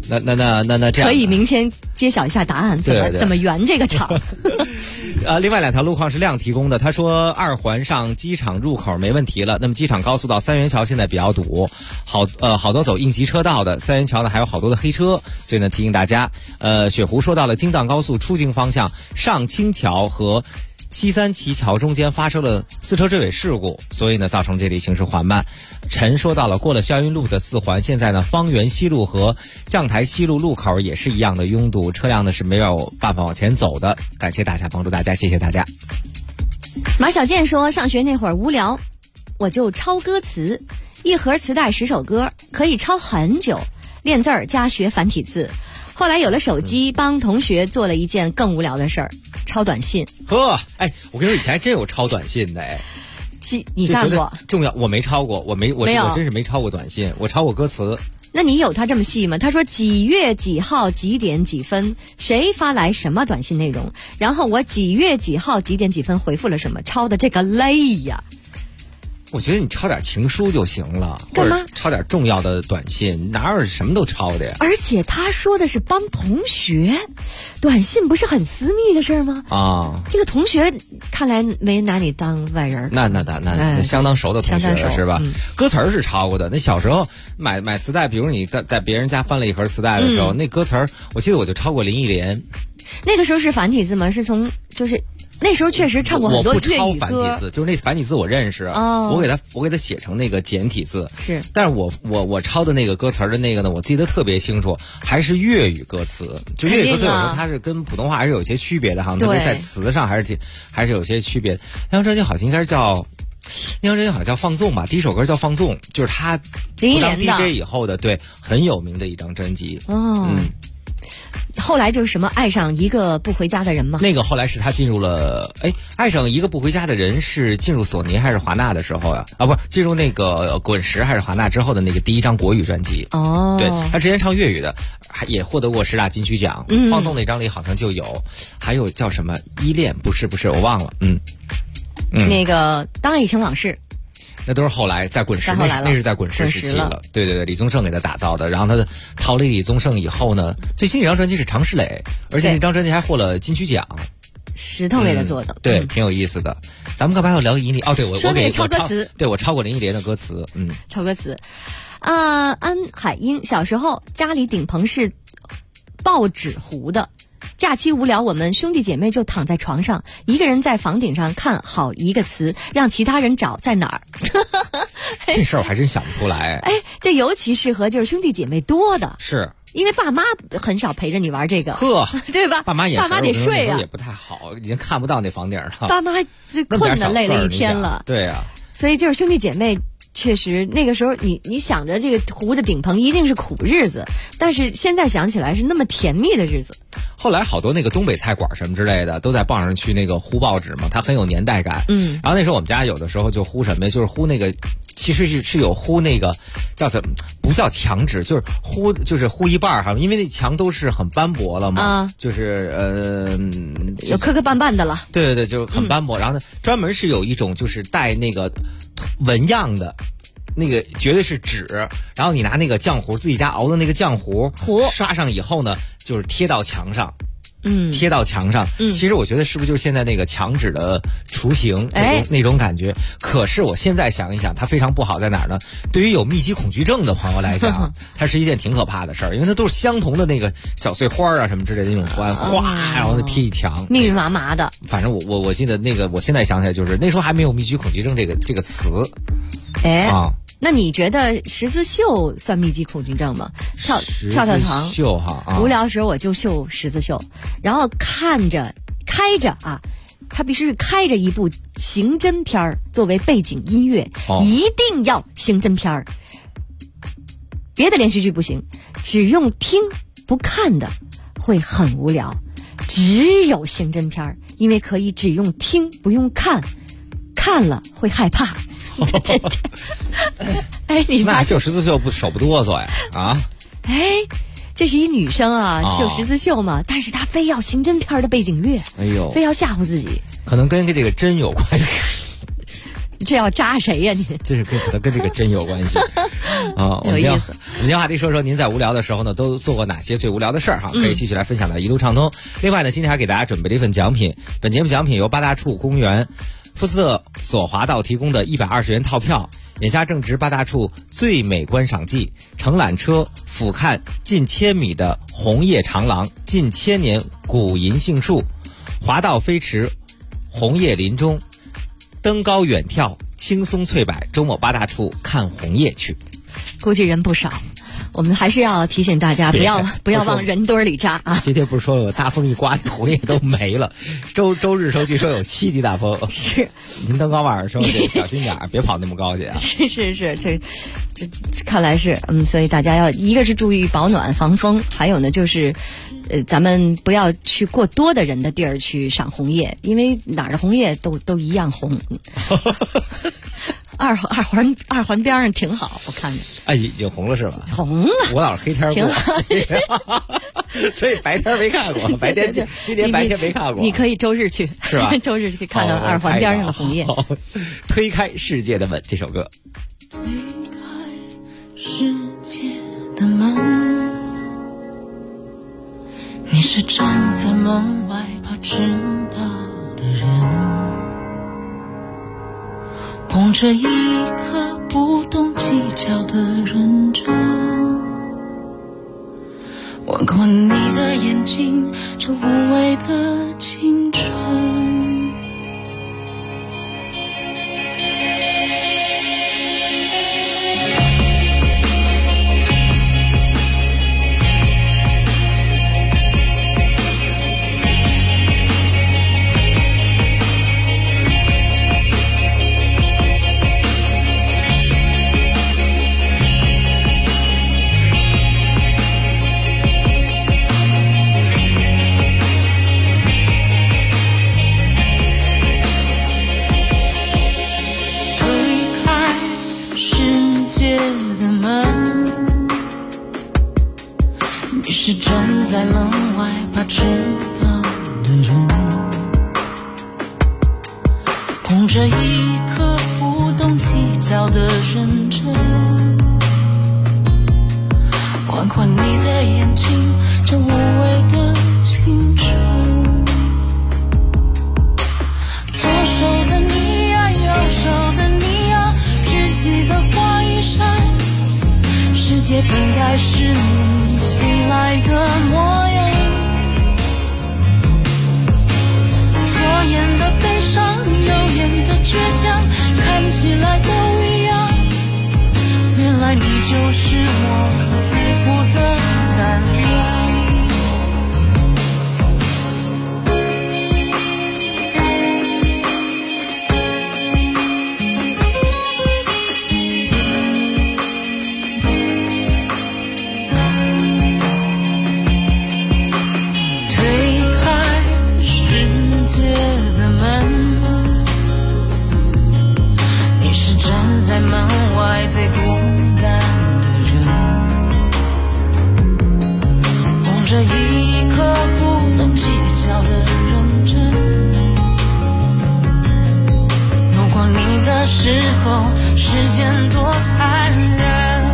Speaker 5: 那这样
Speaker 12: 可以明天揭晓一下答案，怎么圆这个场？
Speaker 5: 另外2条路况是亮提供的，他说2环上机场入口没问题了，那么机场高速道三元桥现在比较堵，好多走应急车道的，三元桥呢还有好多的黑车，所以呢提醒大家。雪湖说到了京藏高速出京方向上清桥和西三旗桥中间发生了4车追尾事故，所以呢造成这里行驶缓慢。陈说到了过了霄云路的4环，现在呢方圆西路和将台西路路口也是一样的拥堵，车辆呢是没有办法往前走的。感谢大家帮助大家，谢谢大家。
Speaker 12: 马小健说上学那会儿无聊，我就抄歌词，1盒磁带10首歌，可以抄很久，练字儿加学繁体字。后来有了手机，帮同学做了一件更无聊的事儿，抄短信。
Speaker 5: 我跟你说，以前真有抄短信的
Speaker 12: 你干过？
Speaker 5: 重要，我没抄过，我真是没抄过短信，我抄过歌词。
Speaker 12: 那你有他这么细吗？他说几月几号几点几分谁发来什么短信内容，然后我几月几号几点几分回复了什么，抄的这个累呀。
Speaker 5: 我觉得你抄点情书就行了，
Speaker 12: 干嘛？
Speaker 5: 或者抄点重要的短信，哪有什么都抄的呀？
Speaker 12: 而且他说的是帮同学，短信不是很私密的事儿吗？这个同学看来没拿你当外人。
Speaker 5: 那相当熟的同学了是吧？歌词是抄过的。那小时候买磁带，比如你在别人家翻了一盒磁带的时候，那歌词我记得我就抄过林忆莲。
Speaker 12: 那个时候是繁体字吗？是从那时候确实唱过很多粤语歌。
Speaker 5: 我不抄繁体字，就是那繁体字我认识，我给它写成那个简体字。
Speaker 12: 是，
Speaker 5: 但是我抄的那个歌词的那个呢，我记得特别清楚，还是粤语歌词。就粤语歌词有时候它是跟普通话还是有些区别的哈，特别在词上还是有些区别。那张专辑好像应该是叫放纵吧，第一首歌叫放纵，就是他不当 DJ 以后的，对，很有名的一张专辑。
Speaker 12: 后来就是什么爱上一个不回家的人吗？
Speaker 5: 那个后来是他进入了爱上一个不回家的人是进入索尼还是华纳的时候呀？不是进入那个滚石还是华纳之后的那个第一张国语专辑。对，他之前唱粤语的，也获得过10大金曲奖。放纵那张里好像就有，还有叫什么依恋？不是我忘了。
Speaker 12: 那个当爱已成往事。
Speaker 5: 那都是后来在滚石，那是在滚石时期了。对，李宗盛给他打造的。然后他逃离李宗盛以后呢，最新一张专辑是常石磊，而且那张专辑还获了金曲奖。
Speaker 12: 石头给他做的，
Speaker 5: 对，挺有意思的。咱们干嘛要聊林忆莲？对，我给
Speaker 12: 抄歌词，
Speaker 5: 对我抄过林忆莲的歌词。
Speaker 12: 抄歌词。安海英小时候家里顶棚是报纸糊的。假期无聊，我们兄弟姐妹就躺在床上，一个人在房顶上看好一个词，让其他人找在哪儿。
Speaker 5: 这事儿我还真想不出来。
Speaker 12: 这尤其适合就是兄弟姐妹多的，
Speaker 5: 是
Speaker 12: 因为爸妈很少陪着你玩这个，对吧？
Speaker 5: 爸妈
Speaker 12: 得睡啊，
Speaker 5: 也不太好，已经看不到那房顶了。
Speaker 12: 爸妈这困的累了一天了，
Speaker 5: 对啊。
Speaker 12: 所以就是兄弟姐妹。确实，那个时候你想着这个糊的顶棚一定是苦日子，但是现在想起来是那么甜蜜的日子。
Speaker 5: 后来好多那个东北菜馆什么之类的都在报上去那个糊报纸嘛，它很有年代感。然后那时候我们家有的时候就糊什么呀，就是糊那个，其实是有糊那个叫什么，不叫墙纸，就是糊一半哈，因为那墙都是很斑驳了嘛，就是
Speaker 12: 有磕磕绊绊的了。
Speaker 5: 对，就很斑驳。然后呢，专门是有一种就是带那个纹样的。那个绝对是纸，然后你拿那个浆糊，自己家熬的那个浆糊刷上以后呢，就是贴到墙上。贴到墙上。其实我觉得是不是就是现在那个墙纸的雏形那种感觉？可是我现在想一想，它非常不好在哪儿呢？对于有密集恐惧症的朋友来讲，它是一件挺可怕的事儿，因为它都是相同的那个小碎花啊什么之类的那种图案，哗，然后贴一墙，
Speaker 12: 密密麻麻的。
Speaker 5: 反正我记得那个，我现在想起来就是那时候还没有密集恐惧症这个词。
Speaker 12: 那你觉得十字绣算密集恐惧症吗？跳床
Speaker 5: 绣哈，
Speaker 12: 无聊的时候我就绣十字绣，然后开着啊，它必须是开着一部刑侦片作为背景音乐，一定要刑侦片，别的连续剧不行，只用听不看的会很无聊，只有刑侦片，因为可以只用听不用看，看了会害怕。
Speaker 5: 你那绣十字绣手不哆嗦呀？
Speaker 12: 这是一女生啊，绣十字绣嘛，但是她非要刑侦片的背景乐，非要吓唬自己，
Speaker 5: 可能跟这个针有关系。
Speaker 12: 这要扎谁呀你？
Speaker 5: 这是可能跟这个针有关系啊。
Speaker 12: 有意思。
Speaker 5: 我们今天话题说您在无聊的时候呢，都做过哪些最无聊的事儿哈？可以继续来分享到一路畅通。另外呢，今天还给大家准备了一份奖品，本节目奖品由八大处公园福斯特索华道提供的120元套票。眼下正值八大处最美观赏季，乘缆车俯瞰近1000米的红叶长廊，近1000年古银杏树，滑道飞驰，红叶林中，登高远眺，青松翠柏。周末八大处看红叶去，
Speaker 12: 估计人不少。我们还是要提醒大家，不要往人堆里扎啊！
Speaker 5: 今天不是说有大风一刮，红叶都没了。周日据说有7级大风，
Speaker 12: 是。
Speaker 5: 您登高晚上时候得小心点别跑那么高去啊！
Speaker 12: 是，这看来是所以大家要一个是注意保暖防风，还有呢就是咱们不要去过多的人的地儿去赏红叶，因为哪儿的红叶都一样红。二环边上挺好，我看着。
Speaker 5: 哎，已经红了是吧？
Speaker 12: 红了。
Speaker 5: 我老是黑天过，所以白天没看过。白天今年白天没看过。
Speaker 12: 你可以周日去，
Speaker 5: 是吧？
Speaker 12: 周日可以看到二环边上的红叶。
Speaker 5: 推开世界的门，这首歌。
Speaker 13: 推开世界的门，你是站在门外怕迟到的人。捧着一颗不懂计较的认真，吻过你的眼睛，这无畏的青春。是站在门外怕迟到的人，捧着一颗不懂计较的认真，吻过你的眼睛，这无畏的青春。左手的你呀，右手的你呀，只记得花一扇，世界本该是你醒来的模样，左眼的悲伤，右眼的倔强，看起来都一样，原来你就是我自负的胆量。在门外最孤单的人，捧着一颗不懂计较的认真，路过你的时候，时间多残忍。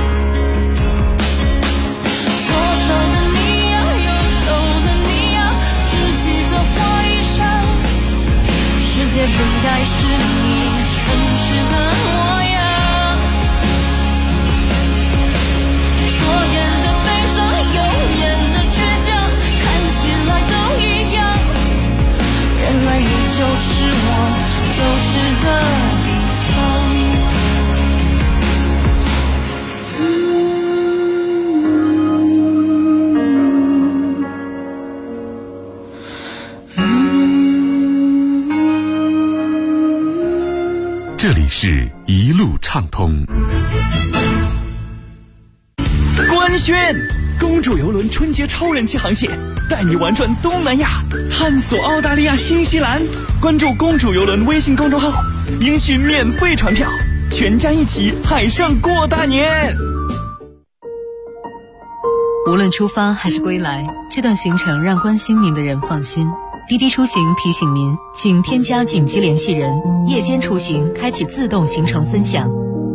Speaker 13: 左手的你呀，右手的你呀，只记得花一扇，世界本该是你真实的模样。左眼的悲伤，右眼的倔强，看起来都一样，原来你就是我走失的地方。
Speaker 21: 这里是一路畅通。
Speaker 20: 官宣，公主邮轮春节超人气航线，带你玩转东南亚，探索澳大利亚、新西兰。关注公主邮轮微信公众号，应许免费传票，全家一起海上过大年。
Speaker 15: 无论出发还是归来，这段行程让关心您的人放心。 滴滴出行提醒您，请添加紧急联系人，夜间出行开启自动行程分享。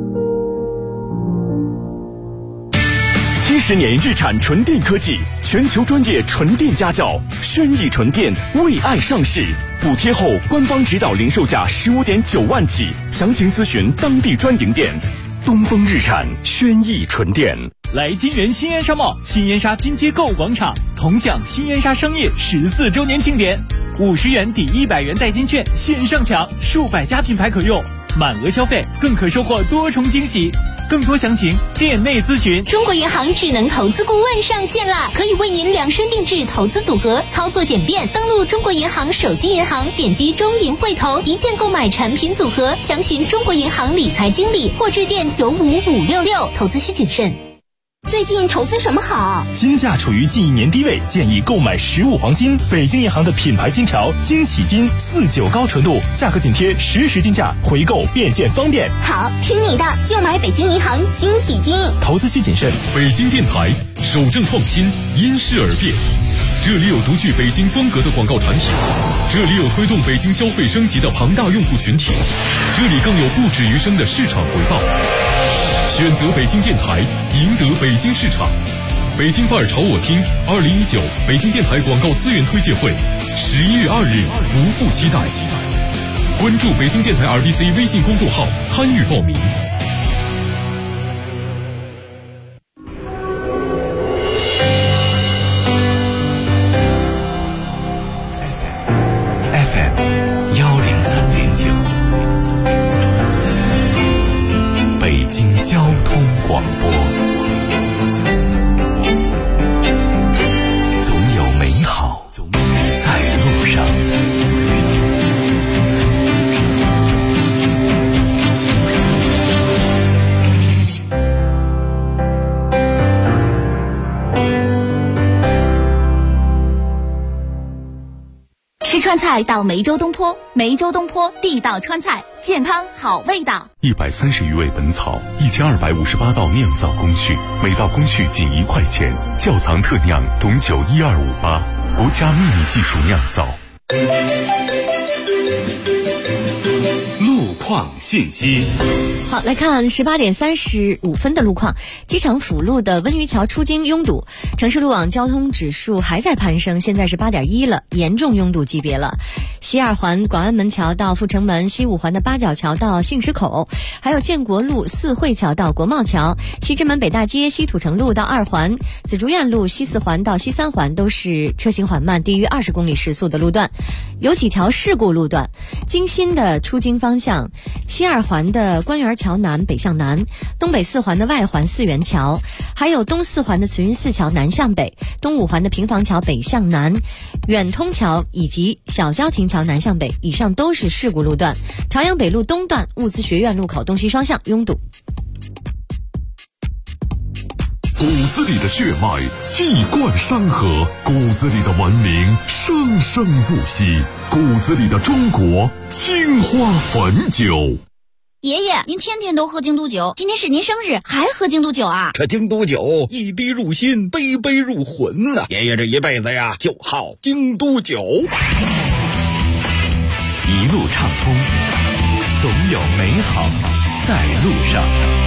Speaker 2: 70年日产纯电科技，全球专业纯电家教，轩逸纯电为爱上市，补贴后官方指导零售价15.9万起，详情咨询当地专营店。东风日产轩逸纯电。
Speaker 20: 来金源新燕莎贸新燕莎金街购物广场，同享新燕莎商业14周年庆典，50元抵100元代金券线上抢，数百家品牌可用，满额消费更可收获多重惊喜。更多详情店内咨询。
Speaker 25: 中国银行智能投资顾问上线啦，可以为您量身定制投资组合，操作简便。登录中国银行手机银行，点击中银汇投，一键购买产品组合，详询中国银行理财经理或致电95566。投资需谨慎。
Speaker 11: 最近投资什么好？
Speaker 2: 金价处于近1年低位，建议购买实物黄金。北京银行的品牌金条惊喜金49高纯度，价格紧贴实时金价，回购变现方便。
Speaker 11: 好，听你的，就买北京银行惊喜金。
Speaker 2: 投资需谨慎。
Speaker 1: 北京电台守正创新，因势而变。这里有独具北京风格的广告产品，这里有推动北京消费升级的庞大用户群体，这里更有不止于生的市场回报。选择北京电台，赢得北京市场。北京范儿炒我听2019北京电台广告资源推介会，11月2日不负期待。关注北京电台 RBC 微信公众号参与报名。
Speaker 3: FM 103.9。北京交通广播，总有美好在路上。
Speaker 25: 吃川菜到梅州东坡，梅州东坡地道川菜，健康好味道。
Speaker 21: 130余味本草，1258道酿造工序，每道工序仅1块钱。窖藏特酿董酒12588，国家秘密技术酿造。
Speaker 1: 路况信息。
Speaker 12: 好，来看18点35分的路况。机场辅路的温榆桥出京拥堵，城市路网交通指数还在攀升，现在是8.1了，严重拥堵级别了。西2环广安门桥到阜成门，西5环的八角桥到信石口，还有建国路四惠桥到国贸桥，西直门北大街西土城路到2环，紫竹院路西4环到西3环都是车行缓慢，低于20公里时速的路段。有几条事故路段，京新的出京方向，西2环的官园桥南北向南，东北4环的外环四元桥，还有东4环的慈云寺桥南向北，东5环的平房桥北向南，远通桥以及小交亭桥南向北，以上都是事故路段。朝阳北路东段物资学院路口东西双向拥堵。
Speaker 1: 骨子里的血脉气贯山河，骨子里的文明生生不息，骨子里的中国青花汾酒。
Speaker 11: 爷爷，您天天都喝京都酒，今天是您生日还喝京都酒啊？
Speaker 7: 这京都酒一滴入心，杯杯入魂呐！爷爷这一辈子呀，就好京都酒。
Speaker 3: 一路畅通，总有美好在路上。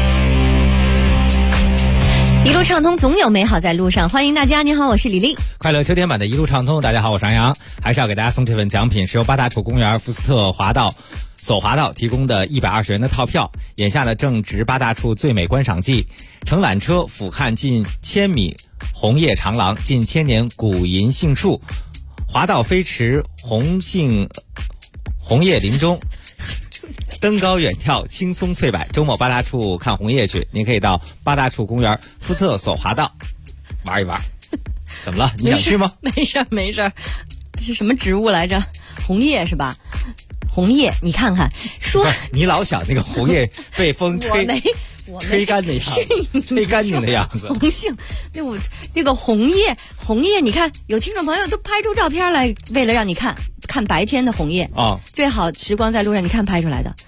Speaker 12: 一路畅通，总有美好在路上。欢迎大家，你好，我是李丽。
Speaker 5: 快乐秋天版的一路畅通，大家好，我是杨洋。还是要给大家送这份奖品，是由八大处公园福斯特滑道走滑道提供的120元的套票。眼下呢正值八大处最美观赏季，乘缆车俯瞰近1000米红叶长廊，近1000年古银杏树，滑道飞驰红叶林中，登高远眺青松翠柏。周末八大处看红叶去，您可以到八大处公园福斯特走滑道玩一玩。怎么了？你想去吗？
Speaker 12: 没事，这是什么植物来着？红叶是吧？红叶，你看看，说
Speaker 5: 你老想那个红叶被风吹吹干的样子，吹干净的样子。
Speaker 12: 红杏，那个红叶，你看，有听众朋友都拍出照片来，为了让你看白天的红叶
Speaker 5: 啊，
Speaker 12: 最好时光在路上，你看拍出来的。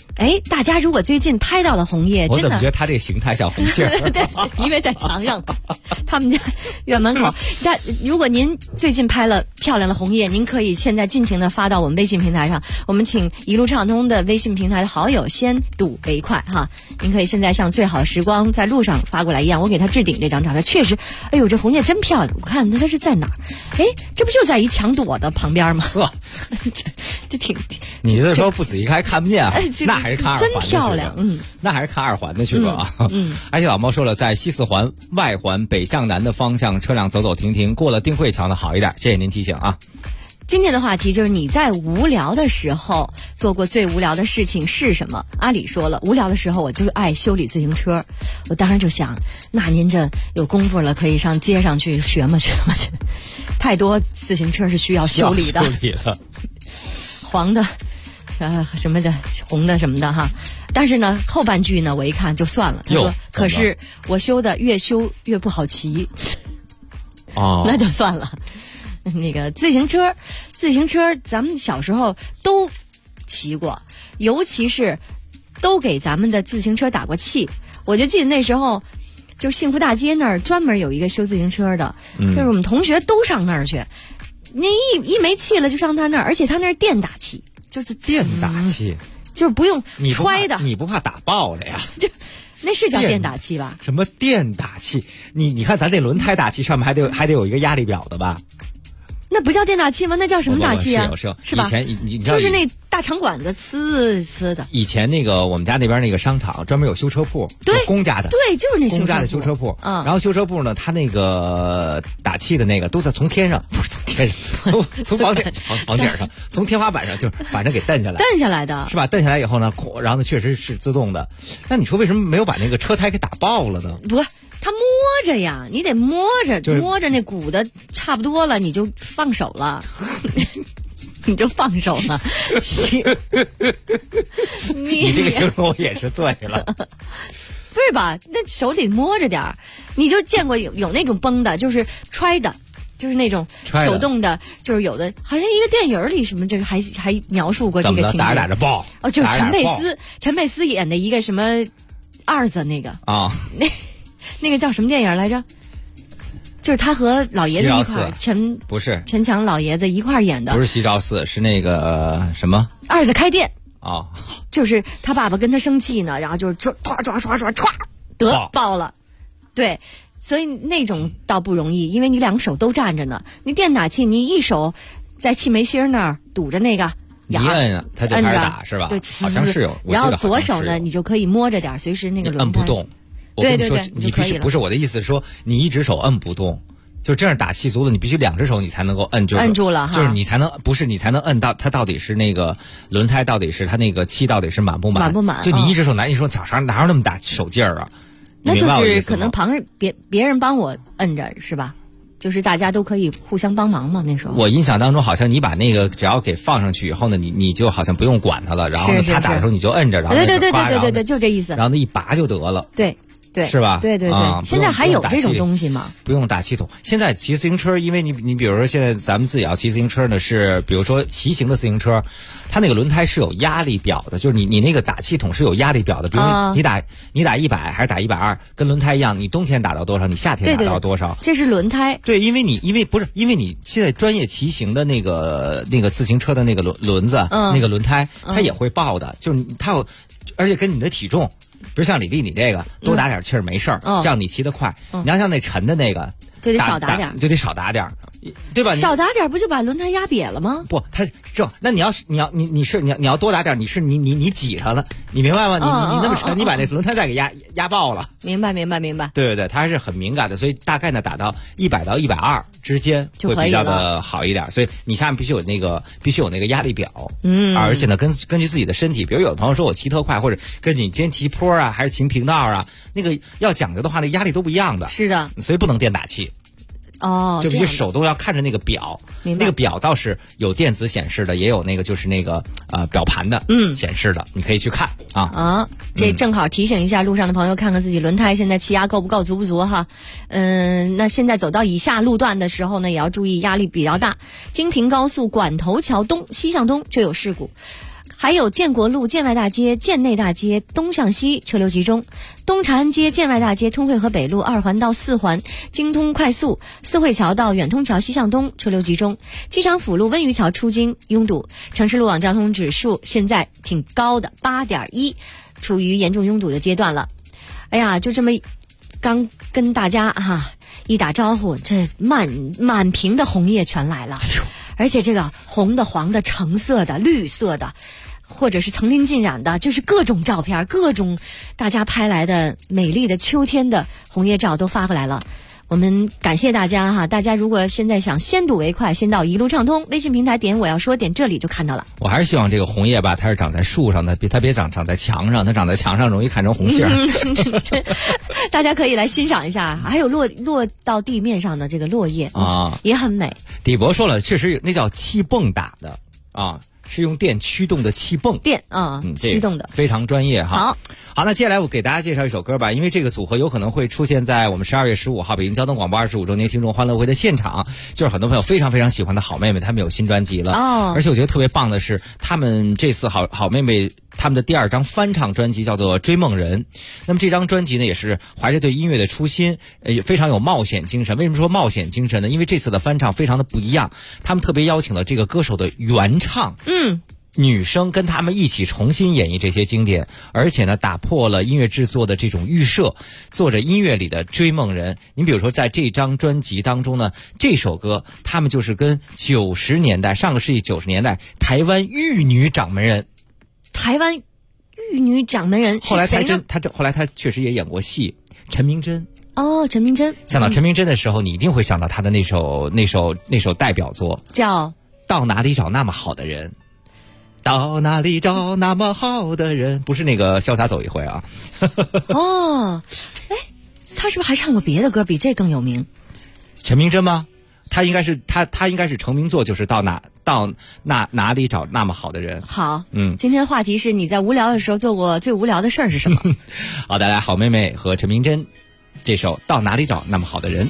Speaker 12: 哎，大家如果最近拍到了红叶，
Speaker 5: 我
Speaker 12: 真的
Speaker 5: 怎么觉得它这个形态像红杏儿？
Speaker 12: 对，因为在墙上，他们家院门口。但如果您最近拍了漂亮的红叶，您可以现在尽情的发到我们微信平台上，我们请一路畅通的微信平台的好友先睹为快哈。您可以现在像最好时光在路上发过来一样，我给他置顶这张照片，确实，哎呦，这红叶真漂亮。我看它是在哪儿？哎，这不就在一墙垛的旁边吗？这挺，
Speaker 5: 你这说不仔细看还看不见，那还是看二环的
Speaker 12: 真漂亮，
Speaker 5: 那还是看二环的去吧啊。而且老猫说了，在西四环外环北向南的方向，车辆走走停停，过了定慧桥呢好一点。谢谢您提醒啊。
Speaker 12: 今天的话题就是你在无聊的时候做过最无聊的事情是什么？阿里说了，无聊的时候我就爱修理自行车。我当时就想，那您这有功夫了，可以上街上去学嘛去。太多自行车是需要修理的，黄的，什么的，红的什么的哈。但是呢，后半句呢，我一看就算了。他说，可是我修的越修越不好骑。哦，那就算了。那个自行车，咱们小时候都骑过，尤其是都给咱们的自行车打过气。我就记得那时候，就幸福大街那儿专门有一个修自行车的，就是我们同学都上那儿去。那一没气了就上他那儿，而且他那儿电打气，就是
Speaker 5: 电打气，
Speaker 12: 就是不用揣的。
Speaker 5: 你不怕打爆了呀？
Speaker 12: 那是叫电打气吧？
Speaker 5: 什么电打气？你看咱这轮胎打气上面还得有一个压力表的吧？
Speaker 12: 那不叫电打气吗？那叫什么打气啊？是吧？
Speaker 5: 以前你知道，
Speaker 12: 就是那大场馆子呲的。
Speaker 5: 以前那个我们家那边那个商场专门有修车铺，
Speaker 12: 对，
Speaker 5: 公家的，
Speaker 12: 对，就是那
Speaker 5: 公家的修车铺。然后修车铺呢，他那个打气的那个都在从天上，不是从天上，从房顶上，从天花板上，就反正给蹬下来
Speaker 12: 的，
Speaker 5: 是吧？蹬下来以后呢，然后呢确实是自动的。那你说为什么没有把那个车胎给打爆了呢？
Speaker 12: 不。他摸着呀，你得摸着，摸着那鼓的差不多了，你就放手了，你就放手了。
Speaker 5: 你这个形容我也是醉了，
Speaker 12: 对吧？那手得摸着点儿。你就见过有那种绷的，就是揣的，就是那种手动的，就是有的，好像一个电影里什么这个还描述过这个情节。
Speaker 5: 打着打着爆
Speaker 12: 哦，就是陈佩斯演的一个什么二子那个啊。那个叫什么电影来着？就是他和老爷子一块儿，陈强老爷子一块儿演的。
Speaker 5: 不是西照寺，是那个什么
Speaker 12: 二子开店
Speaker 5: 啊，
Speaker 12: 就是他爸爸跟他生气呢，然后就是唰得爆了，对，所以那种倒不容易，因为你两手都站着呢。你电打气，你一手在气眉心那儿堵着那个。
Speaker 5: 一摁啊，他就开始打是吧？
Speaker 12: 对，
Speaker 5: 好像是有。
Speaker 12: 然后左手呢，你就可以摸着点，随时那个轮胎
Speaker 5: 摁不动。我跟你说，你必须不是我的意思是说，你一只手摁不动，就这样打气足了，你必须两只手你才能够摁，
Speaker 12: 摁住了哈，
Speaker 5: 就是你才能摁到它到底是那个轮胎到底是它那个气到底是满不满？就你一只手拿一手脚上哪有那么大手劲儿啊？
Speaker 12: 那就是可能旁人别人帮我摁着是吧？就是大家都可以互相帮忙嘛。那时候
Speaker 5: 我印象当中好像你把那个只要给放上去以后呢，你就好像不用管它了，然后呢他打的时候你就摁着，然后
Speaker 12: 对，就这意思。
Speaker 5: 然后那一拔就得了。
Speaker 12: 对，
Speaker 5: 是吧？
Speaker 12: 对，现在还有这种东西吗？
Speaker 5: 不用打气筒。现在骑自行车，因为你比如说现在咱们自己要骑自行车呢，是比如说骑行的自行车，它那个轮胎是有压力表的，就是你那个打气筒是有压力表的。比如你打100还是打120，跟轮胎一样，你冬天打到多少，你夏天打到多少。
Speaker 12: 这是轮胎。
Speaker 5: 对，因为你现在专业骑行的那个自行车的那个轮子，那个轮胎它也会爆的，就是它有，而且跟你的体重。比如像李丽你这个多打点气儿没事儿，这样你骑得快。你要像那沉的那个，
Speaker 12: 就得少打点，
Speaker 5: 对吧？
Speaker 12: 少打点不就把轮胎压瘪了吗？
Speaker 5: 不，那你要多打点，你挤上了，你明白吗？你那么沉，你把那轮胎再给压爆了。
Speaker 12: 明白。
Speaker 5: 对，它还是很敏感的，所以大概呢打到100到120之间会比较的好一点。所以你下面必须有那个压力表，而且呢根据自己的身体，比如有的朋友说我骑特快，或者根据你今天骑坡啊还是骑平道啊，那个要讲究的话，那压力都不一样的。
Speaker 12: 是的，
Speaker 5: 所以不能电打气。
Speaker 12: 哦，
Speaker 5: 就必须手动要看着那个表，那个表倒是有电子显示的，也有那个就是那个表盘的显示的，你可以去看啊。
Speaker 12: 这正好提醒一下路上的朋友，看看自己轮胎现在气压够不够，足不足哈。那现在走到以下路段的时候呢，也要注意压力比较大。京平高速管头桥东西向东就有事故。 还有建国路建外大街、建内大街东向西车流集中，东长安街建外大街通惠河北路2环到4环京通快速，四惠桥到远通桥西向东车流集中，机场辅路温榆桥出京拥堵，城市路网交通指数现在挺高的8.1，处于严重拥堵的阶段了。哎呀，就这么刚跟大家一打招呼，这满屏的红叶全来了，而且这个红的、黄的、橙色的、绿色的，或者是层林尽染的，就是各种照片，各种大家拍来的美丽的秋天的红叶照都发过来了。我们感谢大家大家如果现在想先睹为快，先到一路畅通微信平台点我要说，点这里就看到了。
Speaker 5: 我还是希望这个红叶吧，它是长在树上的，它别长在墙上，它长在墙上容易看成红杏。
Speaker 12: 大家可以来欣赏一下，还有落到地面上的这个落叶也很美。
Speaker 5: 底博说了，确实那叫气泵打的是用电驱动的气泵，
Speaker 12: 驱动的，
Speaker 5: 非常专业
Speaker 12: 哈。
Speaker 5: 好，那接下来我给大家介绍一首歌吧，因为这个组合有可能会出现在我们12月15号北京交通广播25周年听众欢乐会的现场，就是很多朋友非常非常喜欢的好妹妹，她们有新专辑了而且我觉得特别棒的是，她们这次好妹妹他们的第2张翻唱专辑叫做《追梦人》，那么这张专辑呢，也是怀着对音乐的初心，也非常有冒险精神。为什么说冒险精神呢？因为这次的翻唱非常的不一样，他们特别邀请了这个歌手的原唱，女生跟他们一起重新演绎这些经典，而且呢，打破了音乐制作的这种预设，做着音乐里的追梦人。你比如说，在这张专辑当中呢，这首歌他们就是跟90年代，上个世纪90年代台湾玉女掌门人。
Speaker 12: 台湾玉女掌门人是谁呢？
Speaker 5: 后来他确实也演过戏，陈明真。
Speaker 12: 陈明真。
Speaker 5: 想到陈明真的时候，你一定会想到他的那首代表作，
Speaker 12: 叫《
Speaker 5: 到哪里找那么好的人》。到哪里找那么好的人？不是那个潇洒走一回啊。
Speaker 12: 他是不是还唱过别的歌比这更有名？
Speaker 5: 陈明真吗？他应该是成名作，就是到哪里找那么好的人。
Speaker 12: 好，今天的话题是你在无聊的时候做过最无聊的事儿是什么？
Speaker 5: 好，带来好妹妹和陈明真这首《到哪里找那么好的人》。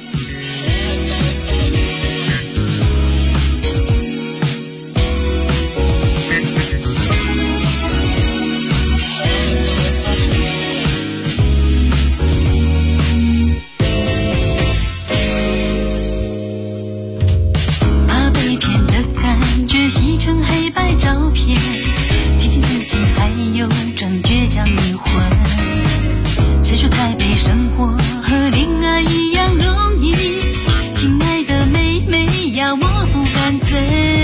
Speaker 13: 洗成黑白照片，提醒自己还有种倔强的魂。谁说台北生活和恋爱一样容易？亲爱的妹妹呀，我不敢醉。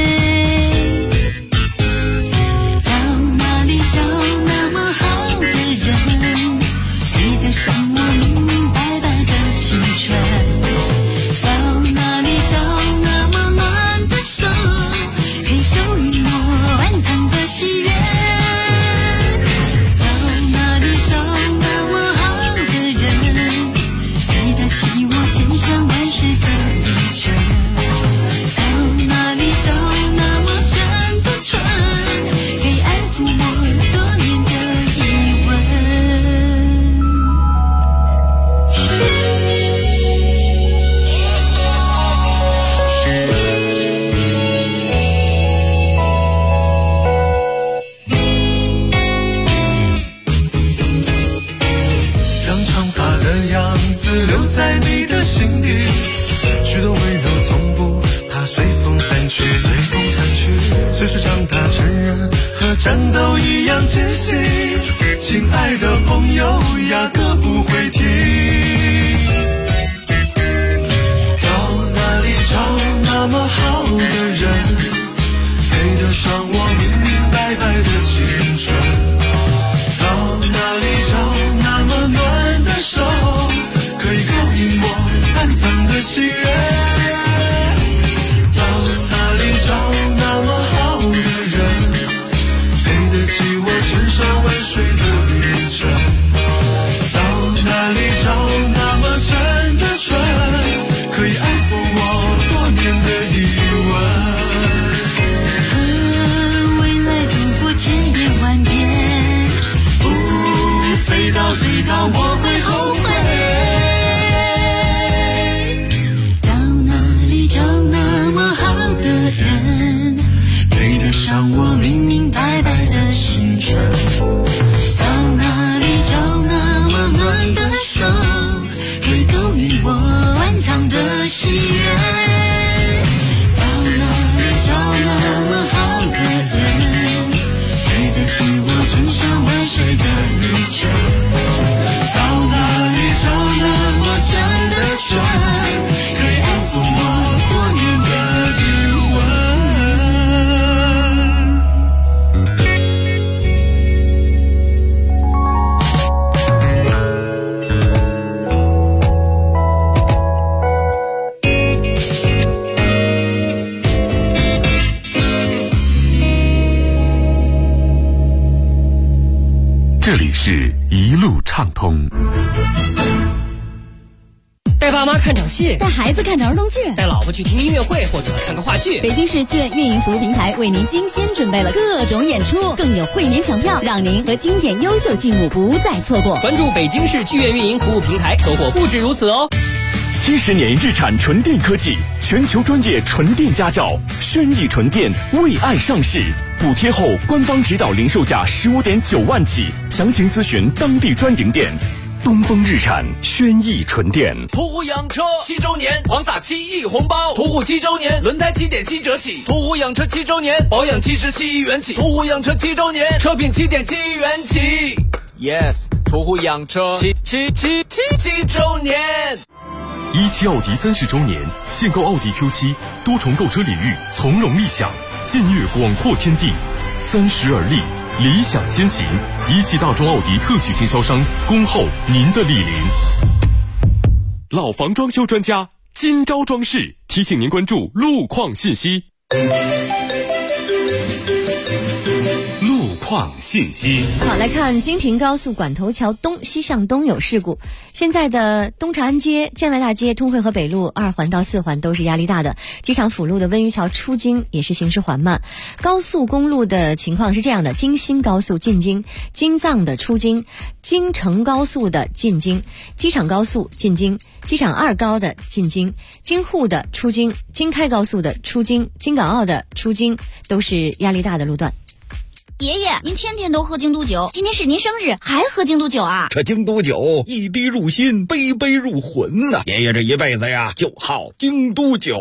Speaker 13: 到哪里找那么好的人，配得上我明明白白的青春？到哪里找那么暖的手，勾引我暗藏的喜悦？到哪里找那么好的人，配得起我千山万水的旅程？到哪里找那么真的纯，可以安抚我多年的疑问？
Speaker 9: 留在你的心底，许多温柔从不怕随风散去，随时长大成人和战斗一样艰辛，亲爱的朋友呀，歌不会停。到哪里找那么好的人，配得上我明明白白的青春？到哪里找那么暖的手，可以勾引我暗藏的喜悦？到哪里找那么好的人，配得起我千山万水的旅程？到
Speaker 13: 喜悦。到哪里找那么好的人，谁得起我千山万水的旅程？到哪里找那么长的船，可以安抚我多年的余温？
Speaker 21: 这里是一路畅通。
Speaker 14: 带爸妈看场戏，
Speaker 16: 带孩子看场儿童剧，
Speaker 14: 带老婆去听音乐会或者看个话剧。
Speaker 16: 北京市剧院运营服务平台为您精心准备了各种演出，更有会员抢票，让您和经典优秀剧目不再错过。
Speaker 14: 关注北京市剧院运营服务平台，收获不止如此哦。
Speaker 2: 70年日产纯电科技，全球专业纯电家教，轩逸纯电为爱上市，补贴后官方指导零售价15.9万起，详情咨询当地专营店。东风日产轩逸纯电。
Speaker 17: 途虎养车7周年，狂撒7亿红包。途虎7周年，轮胎7.7折起。途虎养车7周年，保养77亿元起。途虎养车7周年，车品7.7亿元起。Yes， 途虎养车7周年。
Speaker 4: 17奥迪30周年，限购奥迪 Q7，多重购车礼遇从容立享，近悦广阔天地，30而立，理想先行。17大众奥迪特许经销商，恭候您的莅临。老房装修专家金招装饰提醒您关注路况信息。路况信息。
Speaker 12: 好，来看京平高速管头桥东西向东有事故，现在的东长安街、建外大街、通惠河北路2环到4环都是压力大的，机场辅路的温榆桥出京也是行驶缓慢。高速公路的情况是这样的：京新高速进京、京藏的出京、京承高速的进京、机场高速进京、机场2高的进京、京沪的出京、京开高速的出京、京港澳的出京，都是压力大的路段。
Speaker 11: 爷爷，您天天都喝京都酒，今天是您生日，还喝京都酒啊？
Speaker 7: 这京都酒一滴入心，杯杯入魂呐！爷爷这一辈子呀，就好京都酒。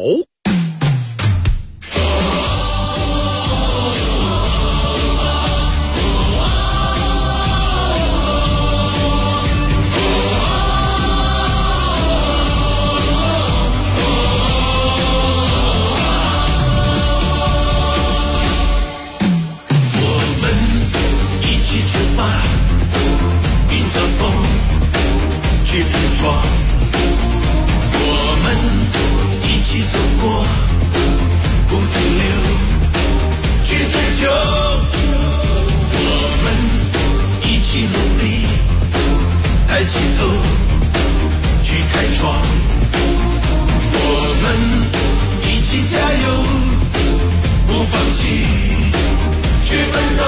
Speaker 13: 去碰撞，我们一起走过，不停留，去追求，我们一起努力，抬起头，去开创，我们一起加油，不放弃，去奋斗。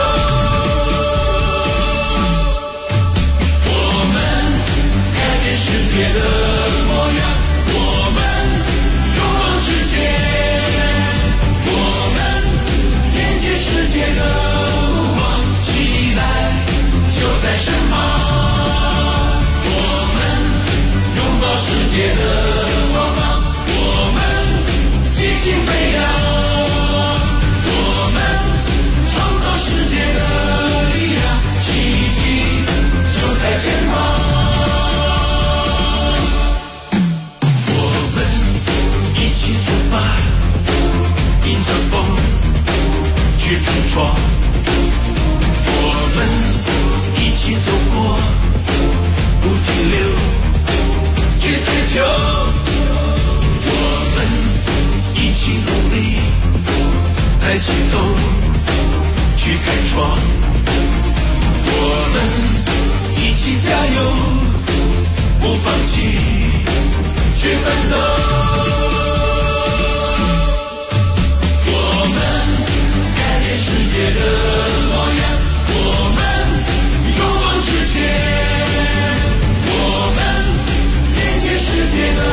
Speaker 13: 世界的模样，我们勇往直前，我们连接世界的目光，期待就在身旁，我们拥抱世界的光芒，我们激情飞扬，我们创造世界的力量，奇迹就在前方。迎着风去碰撞，我们一起走过，不停留，去追求，我们一起努力，抬起头，去开创，我们一起加油，不放弃，去奋斗。世界的模样，我们勇往直前，我们连接世界的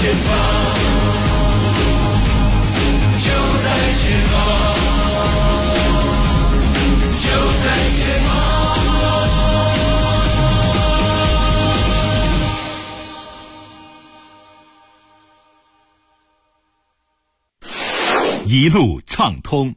Speaker 9: 前方，就在前方，就在前方。
Speaker 2: 一路畅通。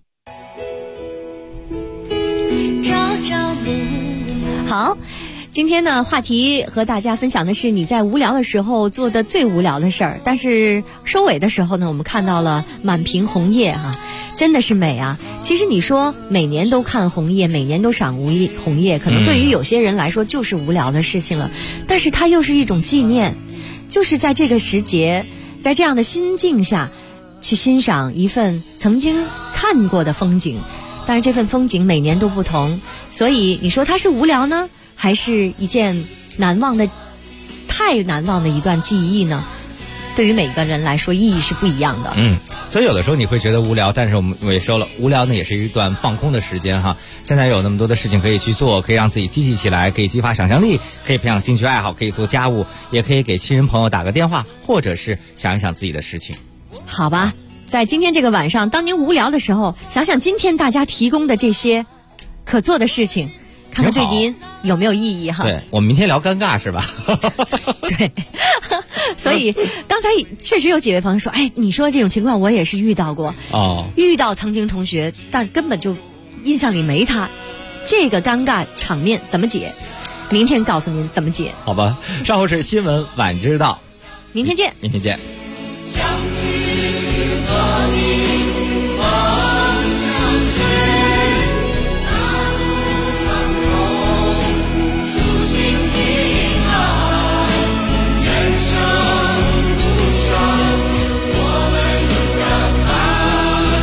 Speaker 12: 好，今天呢，话题和大家分享的是你在无聊的时候做的最无聊的事儿。但是收尾的时候呢，我们看到了满屏红叶啊，真的是美啊！其实你说每年都看红叶，每年都赏红叶，可能对于有些人来说就是无聊的事情了。但是它又是一种纪念，就是在这个时节，在这样的心境下，去欣赏一份曾经看过的风景。但是这份风景每年都不同，所以你说它是无聊呢，还是一件太难忘的一段记忆呢？对于每个人来说，意义是不一样的。
Speaker 5: 所以有的时候你会觉得无聊，但是我们也说了，无聊呢也是一段放空的时间哈。现在有那么多的事情可以去做，可以让自己积极起来，可以激发想象力，可以培养兴趣爱好，可以做家务，也可以给亲人朋友打个电话，或者是想一想自己的事情。
Speaker 12: 好吧，在今天这个晚上，当您无聊的时候，想想今天大家提供的这些可做的事情，看看对您有没有意义哈。
Speaker 5: 对，我们明天聊尴尬是吧？
Speaker 12: 对，所以刚才确实有几位朋友说，哎，你说这种情况我也是遇到过哦，遇到曾经同学，但根本就印象里没他，这个尴尬场面怎么解？明天告诉您怎么解。
Speaker 5: 好吧，稍后是新闻晚知道，
Speaker 12: 明天见，
Speaker 5: 明天见。
Speaker 9: 相聚和你曾相识，大路长空，初心平安，人生路上我们都相伴。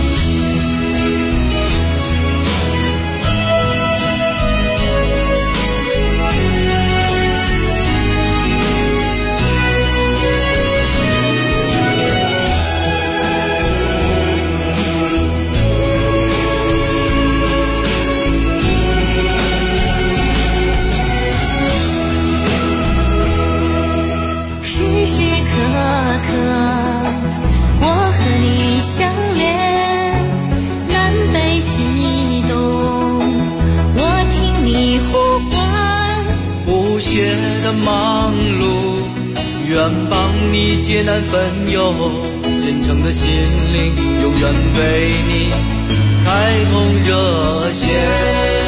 Speaker 13: 时时刻刻我和你相恋，南北西东我听你呼唤，
Speaker 9: 不懈的忙碌，愿帮你解难分忧，真诚的心灵永远为你开通热线。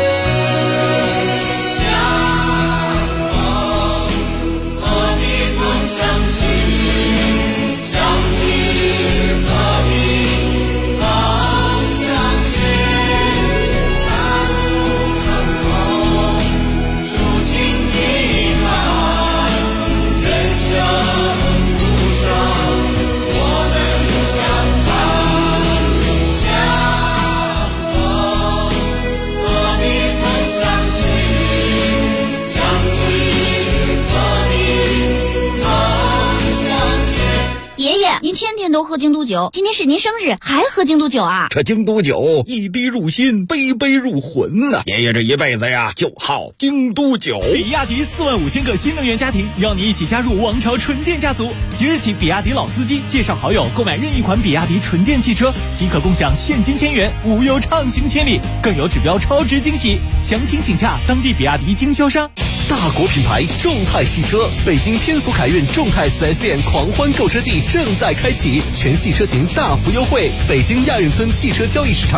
Speaker 11: 您天天都喝京都酒，今天是您生日，还喝京都酒啊？
Speaker 7: 这京都酒一滴入心，杯杯入魂呐！爷爷这一辈子呀，就好京都酒。
Speaker 20: 比亚迪45000个新能源家庭，邀你一起加入王朝纯电家族。即日起，比亚迪老司机介绍好友购买任意款比亚迪纯电汽车，即可共享现金1000元，无忧畅行千里，更有指标超值惊喜。详情请洽当地比亚迪经销商。
Speaker 1: 大国品牌众泰汽车，北京天府凯运众泰 4S 店狂欢购车季正在开启，全系车型大幅优惠。北京亚运村汽车交易市场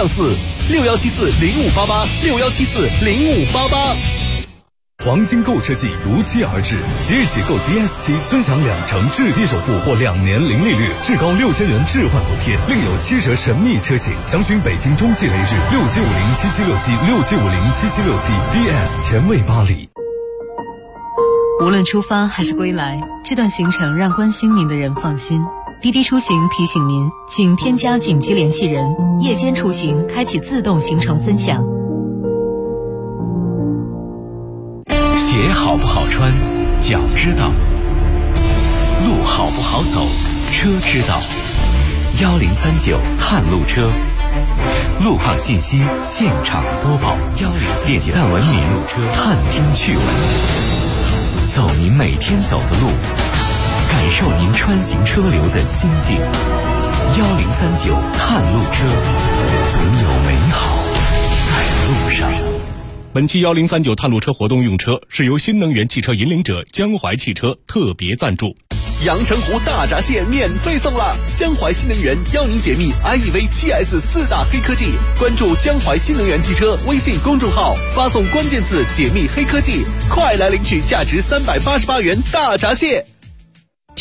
Speaker 1: 3-46174-0588，6174-0588。
Speaker 21: 黄金购车季如期而至，即日起购 DS7尊享2成至低首付或2年零利率，至高6000元置换补贴，另有7折神秘车型。详询北京中汽雷日67507767，67507767，DS 前卫巴黎。
Speaker 15: 无论出发还是归来，这段行程让关心您的人放心。滴滴出行提醒您，请添加紧急联系人，夜间出行开启自动行程分享。
Speaker 3: 鞋好不好穿，脚知道；路好不好走，车知道。1039探路车，路况信息现场播报。点赞文明，探听趣闻，走您每天走的路， 感受您穿行车流的心境。1039探路车，总有美好在路上。
Speaker 6: 本期1039探路车活动用车是由新能源汽车引领者江淮汽车特别赞助。
Speaker 21: 阳澄湖大闸蟹免费送了！江淮新能源邀您解密 IEV 7S 4大黑科技，关注江淮新能源汽车微信公众号，发送关键字解密黑科技，快来领取价值388元大闸蟹。